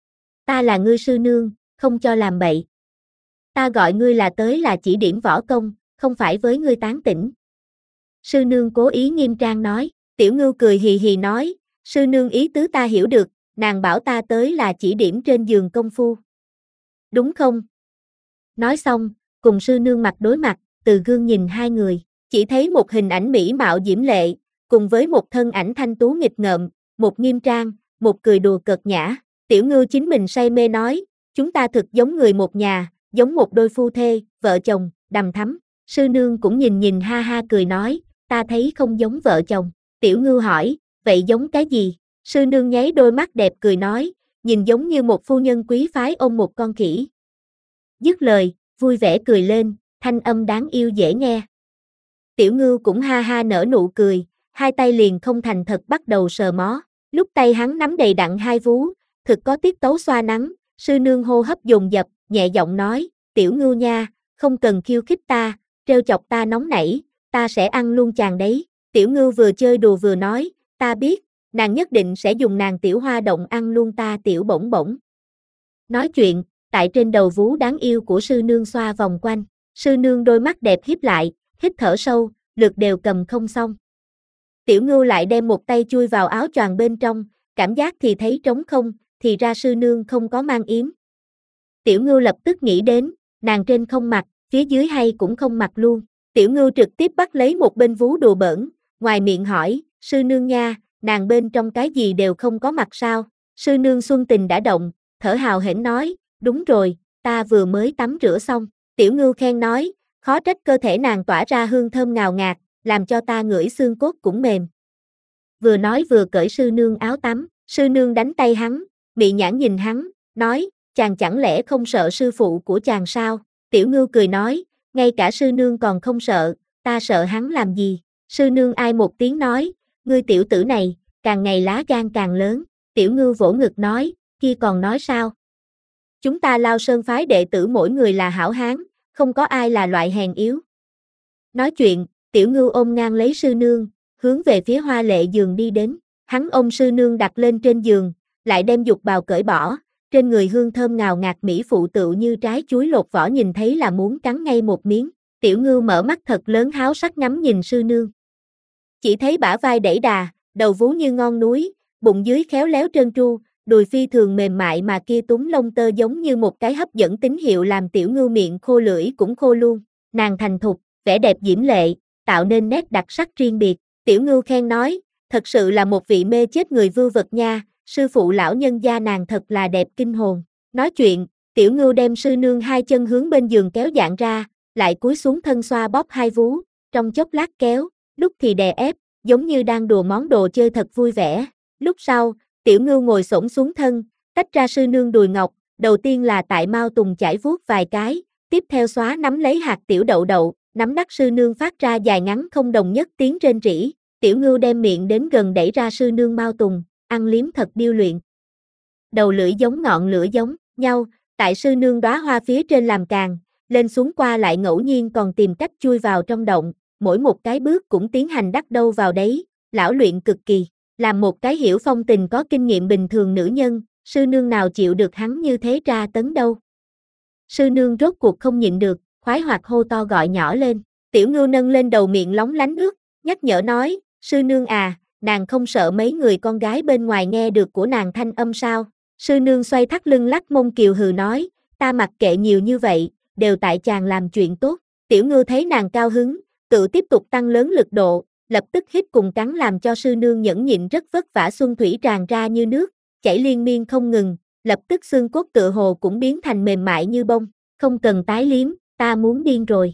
Ta là ngươi sư nương, không cho làm bậy. Ta gọi ngươi là tới là chỉ điểm võ công, không phải với ngươi tán tỉnh. Sư nương cố ý nghiêm trang nói. Tiểu Ngưu cười hì hì nói, sư nương ý tứ ta hiểu được, nàng bảo ta tới là chỉ điểm trên giường công phu. Đúng không? Nói xong, cùng sư nương mặt đối mặt, từ gương nhìn hai người, chỉ thấy một hình ảnh mỹ mạo diễm lệ, cùng với một thân ảnh thanh tú nghịch ngợm, một nghiêm trang, một cười đùa cợt nhã. Tiểu Ngưu chính mình say mê nói, chúng ta thực giống người một nhà, giống một đôi phu thê, vợ chồng, đằm thắm. Sư nương cũng nhìn ha ha cười nói, ta thấy không giống vợ chồng. Tiểu Ngưu hỏi, vậy giống cái gì? Sư nương nháy đôi mắt đẹp cười nói, nhìn giống như một phu nhân quý phái ôm một con khỉ. Dứt lời, vui vẻ cười lên, thanh âm đáng yêu dễ nghe. Tiểu Ngưu cũng ha ha nở nụ cười, hai tay liền không thành thật bắt đầu sờ mó. Lúc tay hắn nắm đầy đặn hai vú, thực có tiết tấu xoa nắng, sư nương hô hấp dồn dập, nhẹ giọng nói, Tiểu Ngưu nha, không cần khiêu khích ta, trêu chọc ta nóng nảy, ta sẽ ăn luôn chàng đấy. Tiểu Ngưu vừa chơi đùa vừa nói, ta biết, nàng nhất định sẽ dùng nàng tiểu hoa động ăn luôn ta tiểu bổng bổng. Nói chuyện, tại trên đầu vú đáng yêu của sư nương xoa vòng quanh, sư nương đôi mắt đẹp híp lại, hít thở sâu, lượt đều cầm không xong. Tiểu Ngưu lại đem một tay chui vào áo choàng bên trong, cảm giác thì thấy trống không, thì ra sư nương không có mang yếm. Tiểu Ngưu lập tức nghĩ đến, nàng trên không mặc, phía dưới hay cũng không mặc luôn. Tiểu Ngưu trực tiếp bắt lấy một bên vú đùa bỡn, ngoài miệng hỏi, sư nương nha, nàng bên trong cái gì đều không có mặc sao? Sư nương xuân tình đã động, thở hào hển nói, đúng rồi, ta vừa mới tắm rửa xong. Tiểu Ngưu khen nói, khó trách cơ thể nàng tỏa ra hương thơm ngào ngạt, làm cho ta ngửi xương cốt cũng mềm. Vừa nói vừa cởi sư nương áo tắm, sư nương đánh tay hắn, mị nhãn nhìn hắn, nói, chàng chẳng lẽ không sợ sư phụ của chàng sao? Tiểu Ngưu cười nói, ngay cả sư nương còn không sợ, ta sợ hắn làm gì? Sư nương ai một tiếng nói, ngươi tiểu tử này, càng ngày lá gan càng lớn. Tiểu Ngưu vỗ ngực nói, kia còn nói sao? Chúng ta Lao Sơn phái đệ tử mỗi người là hảo hán, không có ai là loại hèn yếu. Nói chuyện, Tiểu Ngưu ôm ngang lấy sư nương, hướng về phía hoa lệ giường đi đến. Hắn ôm sư nương đặt lên trên giường, lại đem dục bào cởi bỏ, trên người hương thơm ngào ngạt mỹ phụ tựu như trái chuối lột vỏ nhìn thấy là muốn cắn ngay một miếng. Tiểu Ngưu mở mắt thật lớn háo sắc ngắm nhìn sư nương. Chỉ thấy bả vai đẩy đà, đầu vú như ngon núi, bụng dưới khéo léo trơn tru, đùi phi thường mềm mại mà kia túm lông tơ giống như một cái hấp dẫn tín hiệu làm Tiểu Ngưu miệng khô lưỡi cũng khô luôn. Nàng thành thục, vẻ đẹp diễm lệ, tạo nên nét đặc sắc riêng biệt. Tiểu Ngưu khen nói, thật sự là một vị mê chết người vưu vật nha, sư phụ lão nhân gia nàng thật là đẹp kinh hồn. Nói chuyện, Tiểu Ngưu đem sư nương hai chân hướng bên giường kéo dạn ra, lại cúi xuống thân xoa bóp hai vú, trong chốc lát kéo, lúc thì đè ép, giống như đang đùa món đồ chơi thật vui vẻ. Lúc sau, Tiểu Ngưu ngồi xổm xuống thân, tách ra sư nương đùi ngọc, đầu tiên là tại mao tùng chải vuốt vài cái, tiếp theo xóa nắm lấy hạt tiểu đậu đậu, nắm đắt sư nương phát ra dài ngắn không đồng nhất tiếng rên rỉ. Tiểu Ngưu đem miệng đến gần đẩy ra sư nương mao tùng, ăn liếm thật điêu luyện. Đầu lưỡi giống ngọn lửa giống nhau, tại sư nương đóa hoa phía trên làm càng, lên xuống qua lại ngẫu nhiên còn tìm cách chui vào trong động, mỗi một cái bước cũng tiến hành đắc đâu vào đấy, lão luyện cực kỳ, làm một cái hiểu phong tình có kinh nghiệm bình thường nữ nhân, sư nương nào chịu được hắn như thế tra tấn đâu. Sư nương rốt cuộc không nhịn được, khoái hoạt hô to gọi nhỏ lên, Tiểu Ngưu nâng lên đầu miệng lóng lánh nước, nhắc nhở nói, sư nương à, nàng không sợ mấy người con gái bên ngoài nghe được của nàng thanh âm sao? Sư nương xoay thắt lưng lắc mông kiều hừ nói, ta mặc kệ nhiều như vậy, đều tại chàng làm chuyện tốt. Tiểu Ngưu thấy nàng cao hứng, tự tiếp tục tăng lớn lực độ, lập tức hít cùng cắn làm cho sư nương nhẫn nhịn rất vất vả xuân thủy tràn ra như nước, chảy liên miên không ngừng, lập tức xương cốt tựa hồ cũng biến thành mềm mại như bông, không cần tái liếm, ta muốn điên rồi.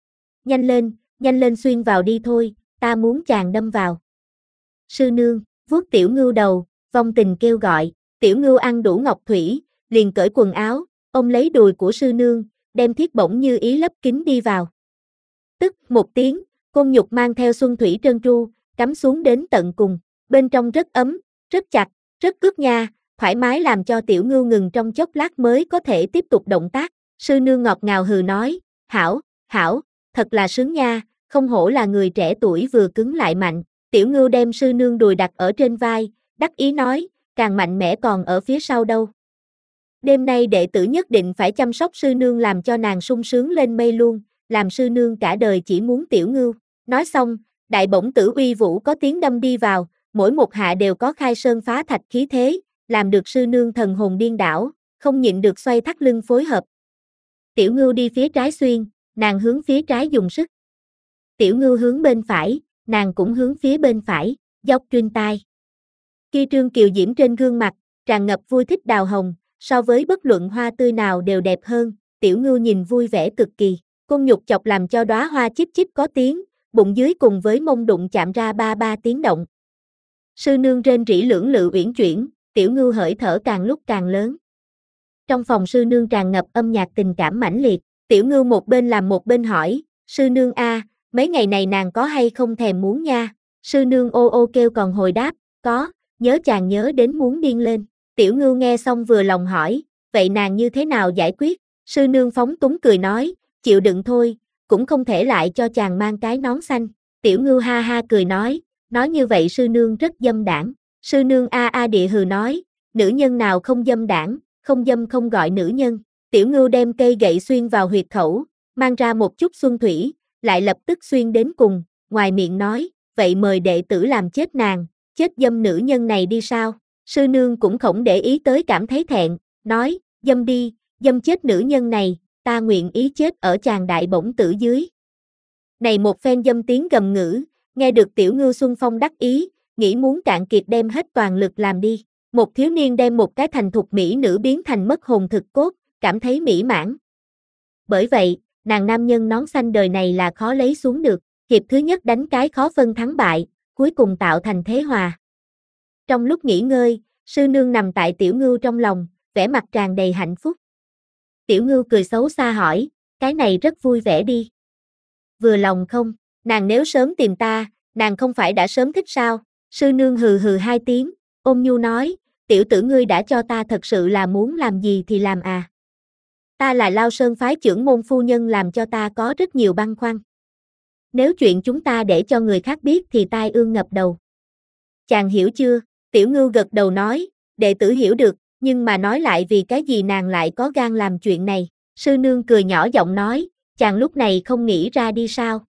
Nhanh lên xuyên vào đi thôi, ta muốn chàng đâm vào. Sư nương, vuốt Tiểu Ngưu đầu, vong tình kêu gọi, Tiểu Ngưu ăn đủ ngọc thủy, liền cởi quần áo, ôm lấy đùi của sư nương, đem thiết bổng như ý lấp kín đi vào. Tức một tiếng, côn nhục mang theo xuân thủy trơn tru, cắm xuống đến tận cùng, bên trong rất ấm, rất chặt, rất cướp nha, thoải mái làm cho Tiểu Ngưu ngừng trong chốc lát mới có thể tiếp tục động tác. Sư nương ngọt ngào hừ nói, hảo, thật là sướng nha, không hổ là người trẻ tuổi vừa cứng lại mạnh. Tiểu Ngưu đem sư nương đùi đặt ở trên vai, đắc ý nói, càng mạnh mẽ còn ở phía sau đâu. Đêm nay đệ tử nhất định phải chăm sóc sư nương làm cho nàng sung sướng lên mây luôn, làm sư nương cả đời chỉ muốn Tiểu Ngưu. Nói xong, đại bổng tử uy vũ có tiếng đâm đi vào, mỗi một hạ đều có khai sơn phá thạch khí thế, làm được sư nương thần hồn điên đảo, không nhịn được xoay thắt lưng phối hợp. Tiểu Ngưu đi phía trái xuyên, nàng hướng phía trái dùng sức. Tiểu Ngưu hướng bên phải, nàng cũng hướng phía bên phải, dọc truyền tai. Khi trương kiều diễm trên gương mặt, tràn ngập vui thích đào hồng, so với bất luận hoa tươi nào đều đẹp hơn, Tiểu Ngưu nhìn vui vẻ cực kỳ, côn nhục chọc làm cho đóa hoa chip chip có tiếng, bụng dưới cùng với mông đụng chạm ra ba ba tiếng động. Sư nương rên rỉ lưỡng lự uyển chuyển, Tiểu Ngưu hỡi thở càng lúc càng lớn. Trong phòng sư nương tràn ngập âm nhạc tình cảm mãnh liệt, Tiểu Ngưu một bên làm một bên hỏi, sư nương a, mấy ngày này nàng có hay không thèm muốn nha? Sư nương ô ô kêu còn hồi đáp, có, nhớ chàng nhớ đến muốn điên lên. Tiểu Ngưu nghe xong vừa lòng hỏi, vậy nàng như thế nào giải quyết? Sư nương phóng túng cười nói, chịu đựng thôi, cũng không thể lại cho chàng mang cái nón xanh. Tiểu Ngưu ha ha cười nói như vậy sư nương rất dâm đảng. Sư nương a a địa hừ nói, nữ nhân nào không dâm đảng, không dâm không gọi nữ nhân. Tiểu Ngưu đem cây gậy xuyên vào huyệt khẩu, mang ra một chút xuân thủy, lại lập tức xuyên đến cùng, ngoài miệng nói, vậy mời đệ tử làm chết nàng, chết dâm nữ nhân này đi sao? Sư nương cũng không để ý tới cảm thấy thẹn, nói, dâm đi, dâm chết nữ nhân này, ta nguyện ý chết ở chàng đại bổng tử dưới. Này một phen dâm tiếng gầm ngữ, nghe được Tiểu Ngưu xuân phong đắc ý, nghĩ muốn cạn kiệt đem hết toàn lực làm đi. Một thiếu niên đem một cái thành thục mỹ nữ biến thành mất hồn thực cốt, cảm thấy mỹ mãn. Bởi vậy, nàng nam nhân nón xanh đời này là khó lấy xuống được, hiệp thứ nhất đánh cái khó phân thắng bại, cuối cùng tạo thành thế hòa. Trong lúc nghỉ ngơi, sư nương nằm tại Tiểu Ngưu trong lòng, vẻ mặt tràn đầy hạnh phúc. Tiểu Ngưu cười xấu xa hỏi, cái này rất vui vẻ đi. Vừa lòng không, nàng nếu sớm tìm ta, nàng không phải đã sớm thích sao? Sư nương hừ hừ hai tiếng, ôm nhu nói, tiểu tử ngươi đã cho ta thật sự là muốn làm gì thì làm à. Ta là Lao Sơn phái trưởng môn phu nhân làm cho ta có rất nhiều băn khoăn. Nếu chuyện chúng ta để cho người khác biết thì tai ương ngập đầu. Chàng hiểu chưa? Tiểu Ngưu gật đầu nói, đệ tử hiểu được, nhưng mà nói lại vì cái gì nàng lại có gan làm chuyện này. Sư nương cười nhỏ giọng nói, chàng lúc này không nghĩ ra đi sao?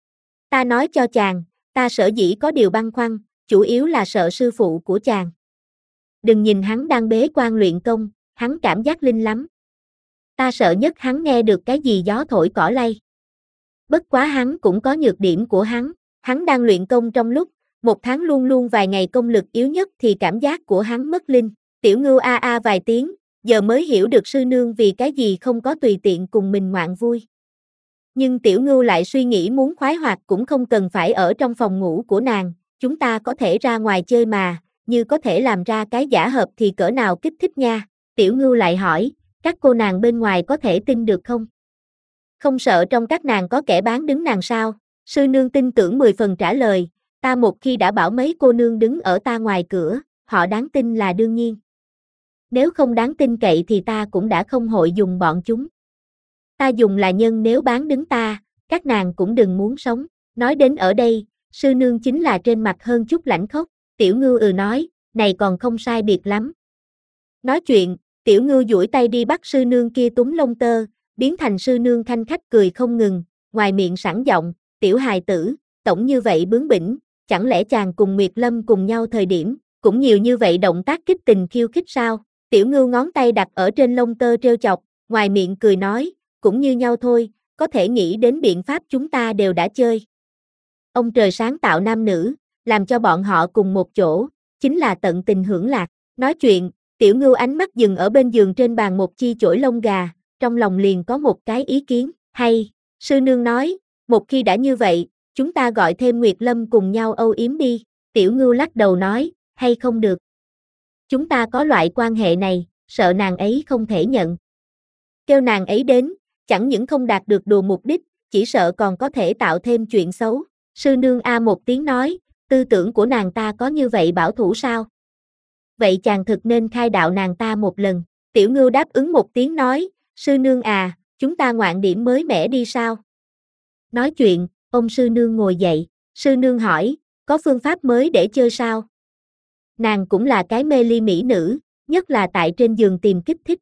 Ta nói cho chàng, ta sở dĩ có điều băn khoăn, chủ yếu là sợ sư phụ của chàng. Đừng nhìn hắn đang bế quan luyện công, hắn cảm giác linh lắm. Ta sợ nhất hắn nghe được cái gì gió thổi cỏ lay. bất quá hắn cũng có nhược điểm của hắn. Hắn đang luyện công trong lúc, một tháng luôn luôn vài ngày công lực yếu nhất thì cảm giác của hắn mất linh. Tiểu Ngưu a a vài tiếng, giờ mới hiểu được sư nương vì cái gì không có tùy tiện cùng mình ngoạn vui. Nhưng Tiểu Ngưu lại suy nghĩ muốn khoái hoạt cũng không cần phải ở trong phòng ngủ của nàng, chúng ta có thể ra ngoài chơi mà, như có thể làm ra cái giả hợp thì cỡ nào kích thích nha. Tiểu Ngưu lại hỏi, các cô nàng bên ngoài có thể tin được không? Không sợ trong các nàng có kẻ bán đứng nàng sao? Sư nương tin tưởng 10 phần trả lời, ta một khi đã bảo mấy cô nương đứng ở ta ngoài cửa, họ đáng tin là đương nhiên. Nếu không đáng tin cậy thì ta cũng đã không hội dùng bọn chúng. Ta dùng là nhân nếu bán đứng ta, các nàng cũng đừng muốn sống. Nói đến ở đây, sư nương chính là trên mặt hơn chút lãnh khốc. Tiểu Ngưu nói, này còn không sai biệt lắm. Nói chuyện, Tiểu Ngưu duỗi tay đi bắt sư nương kia túm lông tơ, biến thành sư nương khanh khách cười không ngừng, ngoài miệng sẵn giọng, tiểu hài tử, tổng như vậy bướng bỉnh, chẳng lẽ chàng cùng Nguyệt Lâm cùng nhau thời điểm, cũng nhiều như vậy động tác kích tình khiêu khích sao? Tiểu Ngưu ngón tay đặt ở trên lông tơ trêu chọc, ngoài miệng cười nói, cũng như nhau thôi, có thể nghĩ đến biện pháp chúng ta đều đã chơi. Ông trời sáng tạo nam nữ, làm cho bọn họ cùng một chỗ, chính là tận tình hưởng lạc. Nói chuyện, Tiểu Ngưu ánh mắt dừng ở bên giường trên bàn một chi chổi lông gà, trong lòng liền có một cái ý kiến, hay, sư nương nói, một khi đã như vậy, chúng ta gọi thêm Nguyệt Lâm cùng nhau âu yếm đi. Tiểu Ngưu lắc đầu nói, hay không được. Chúng ta có loại quan hệ này, sợ nàng ấy không thể nhận. Kêu nàng ấy đến, chẳng những không đạt được đồ mục đích, chỉ sợ còn có thể tạo thêm chuyện xấu. Sư nương a một tiếng nói, tư tưởng của nàng ta có như vậy bảo thủ sao? Vậy chàng thực nên khai đạo nàng ta một lần. Tiểu Ngưu đáp ứng một tiếng nói, sư nương à, chúng ta ngoạn điểm mới mẻ đi sao? Nói chuyện, ông sư nương ngồi dậy, sư nương hỏi, có phương pháp mới để chơi sao? Nàng cũng là cái mê ly mỹ nữ, nhất là tại trên giường tìm kích thích,